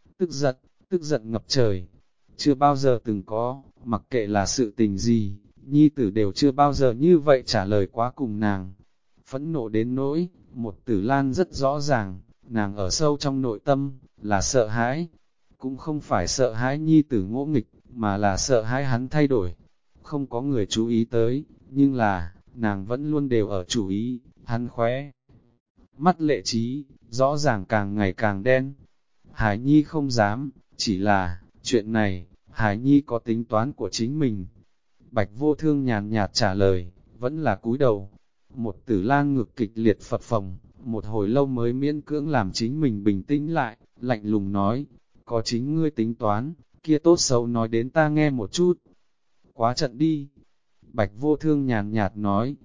Tức giận ngập trời. Chưa bao giờ từng có, mặc kệ là sự tình gì, nhi tử đều chưa bao giờ như vậy trả lời quá cùng nàng. Phẫn nộ đến nỗi, một Tử Lan rất rõ ràng, nàng ở sâu trong nội tâm, là sợ hãi. Cũng không phải sợ hãi nhi tử ngỗ nghịch, mà là sợ hãi hắn thay đổi. Không có người chú ý tới, nhưng là, nàng vẫn luôn đều ở chú ý, hắn khóe. Mắt lệ trí, rõ ràng càng ngày càng đen. Hải Nhi không dám, chỉ là, chuyện này, Hải Nhi có tính toán của chính mình. Bạch Vô Thương nhàn nhạt trả lời, vẫn là cúi đầu. Một Tử Lan ngực kịch liệt phập phồng, một hồi lâu mới miễn cưỡng làm chính mình bình tĩnh lại, lạnh lùng nói, có chính ngươi tính toán, kia tốt xấu nói đến ta nghe một chút. Quá trận đi. Bạch Vô Thương nhàn nhạt nói,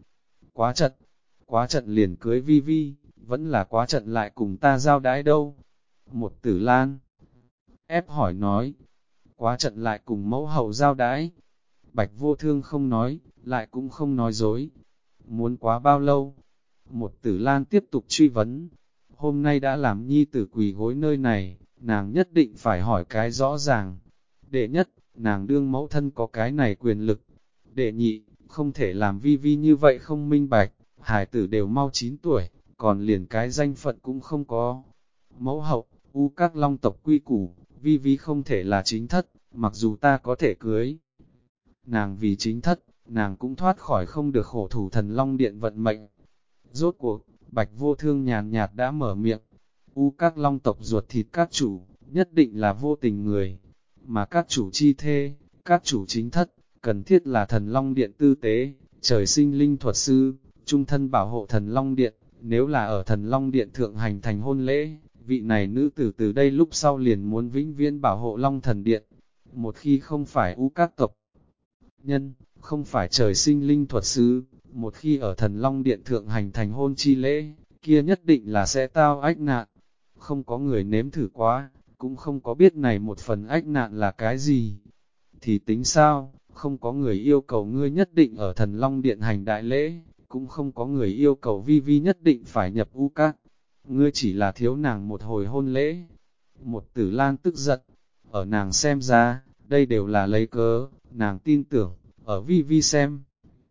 quá trận liền cưới Vi Vi, vẫn là quá trận lại cùng ta giao đãi đâu. Một Tử Lan ép hỏi nói, quá trận lại cùng mẫu hậu giao đãi. Bạch Vô Thương không nói, lại cũng không nói dối. Muốn quá bao lâu? Một Tử Lan tiếp tục truy vấn. Hôm nay đã làm nhi tử quỳ gối nơi này, nàng nhất định phải hỏi cái rõ ràng. Đệ nhất, nàng đương mẫu thân có cái này quyền lực. Đệ nhị, không thể làm Vi Vi như vậy không minh bạch, hải tử đều mau 9 tuổi, còn liền cái danh phận cũng không có. Mẫu hậu, U Các Long tộc quy củ, Vi Vi không thể là chính thất, mặc dù ta có thể cưới. Nàng vì chính thất, nàng cũng thoát khỏi không được khổ thủ thần Long Điện vận mệnh. Rốt cuộc, Bạch Vô Thương nhàn nhạt đã mở miệng. U Các Long tộc ruột thịt các chủ, nhất định là vô tình người. Mà các chủ chi thê, các chủ chính thất, cần thiết là thần Long Điện tư tế, trời sinh linh thuật sư, trung thân bảo hộ thần Long Điện. Nếu là ở thần Long Điện thượng hành thành hôn lễ, vị này nữ tử từ đây lúc sau liền muốn vĩnh viễn bảo hộ Long Thần Điện. Một khi không phải U Các tộc nhân, không phải trời sinh linh thuật sư, một khi ở thần Long Điện thượng hành thành hôn chi lễ, kia nhất định là sẽ tao ách nạn. Không có người nếm thử quá, cũng không có biết này một phần ách nạn là cái gì. Thì tính sao, không có người yêu cầu ngươi nhất định ở thần Long Điện hành đại lễ, cũng không có người yêu cầu Vi Vi nhất định phải nhập U Các. Ngươi chỉ là thiếu nàng một hồi hôn lễ. Một Tử Lan tức giận, ở nàng xem ra, đây đều là lấy cớ, nàng tin tưởng, ở Vi Vi xem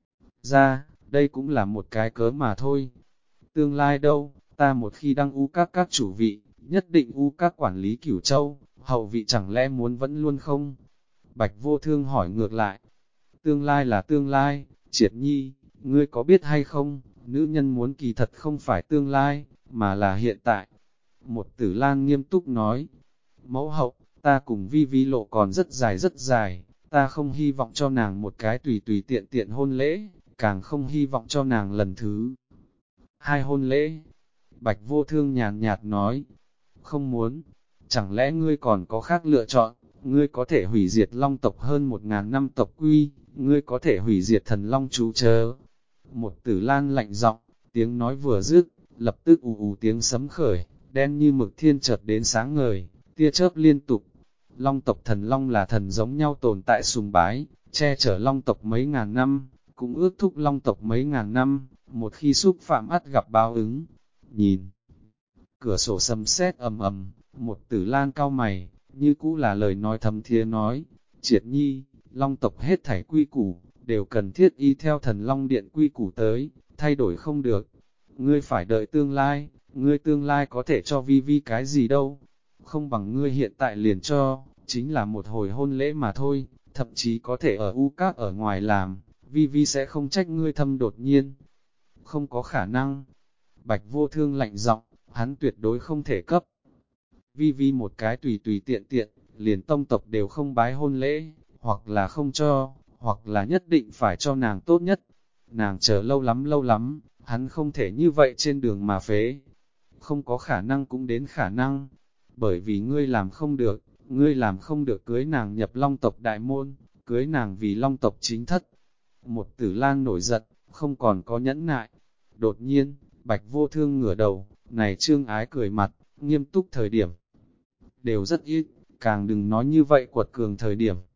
ra, đây cũng là một cái cớ mà thôi. Tương lai đâu, ta một khi đăng U Các chủ vị, nhất định U Các quản lý Cửu Châu, hậu vị chẳng lẽ muốn vẫn luôn không? Bạch Vô Thương hỏi ngược lại, tương lai là tương lai, Triệt Nhi, ngươi có biết hay không, nữ nhân muốn kỳ thật không phải tương lai, mà là hiện tại. Một Tử Lan nghiêm túc nói, mẫu hậu, ta cùng Vi Vi lộ còn rất dài, ta không hy vọng cho nàng một cái tùy tùy tiện tiện hôn lễ, càng không hy vọng cho nàng lần thứ hai hôn lễ. Bạch Vô Thương nhàn nhạt nói, không muốn, chẳng lẽ ngươi còn có khác lựa chọn, ngươi có thể hủy diệt Long tộc hơn 1000 năm tộc quy, ngươi có thể hủy diệt thần Long chú chớ. Một Tử Lan lạnh giọng, tiếng nói vừa dứt, lập tức ù ù tiếng sấm khởi, đen như mực thiên chợt đến sáng ngời, tia chớp liên tục. Long tộc thần Long là thần giống nhau tồn tại sùng bái, che chở Long tộc mấy ngàn năm, cũng ước thúc Long tộc mấy ngàn năm, một khi xúc phạm ắt gặp báo ứng. Nhìn, cửa sổ sấm sét ầm ầm, một Tử Lan cao mày, như cũ là lời nói thấm thía nói, Triệt Nhi, Long tộc hết thảy quy củ, đều cần thiết y theo thần Long Điện quy củ tới, thay đổi không được. Ngươi phải đợi tương lai, ngươi tương lai có thể cho Vi Vi cái gì đâu, không bằng ngươi hiện tại liền cho, chính là một hồi hôn lễ mà thôi, thậm chí có thể ở U Các ở ngoài làm, Vi Vi sẽ không trách ngươi thâm đột nhiên. Không có khả năng. Bạch Vô Thương lạnh giọng, hắn tuyệt đối không thể cấp. Vi Vi một cái tùy tùy tiện tiện, liền tông tộc đều không bái hôn lễ, hoặc là không cho, hoặc là nhất định phải cho nàng tốt nhất. Nàng chờ lâu lắm, hắn không thể như vậy trên đường mà phế. Không có khả năng cũng đến khả năng, bởi vì ngươi làm không được cưới nàng nhập Long tộc đại môn, cưới nàng vì Long tộc chính thất. Một Tử Lan nổi giận, không còn có nhẫn nại. Đột nhiên, Bạch Vô Thương ngửa đầu, này Trương Ái cười mặt, nghiêm túc thời điểm. Đều rất ít, càng đừng nói như vậy quật cường thời điểm.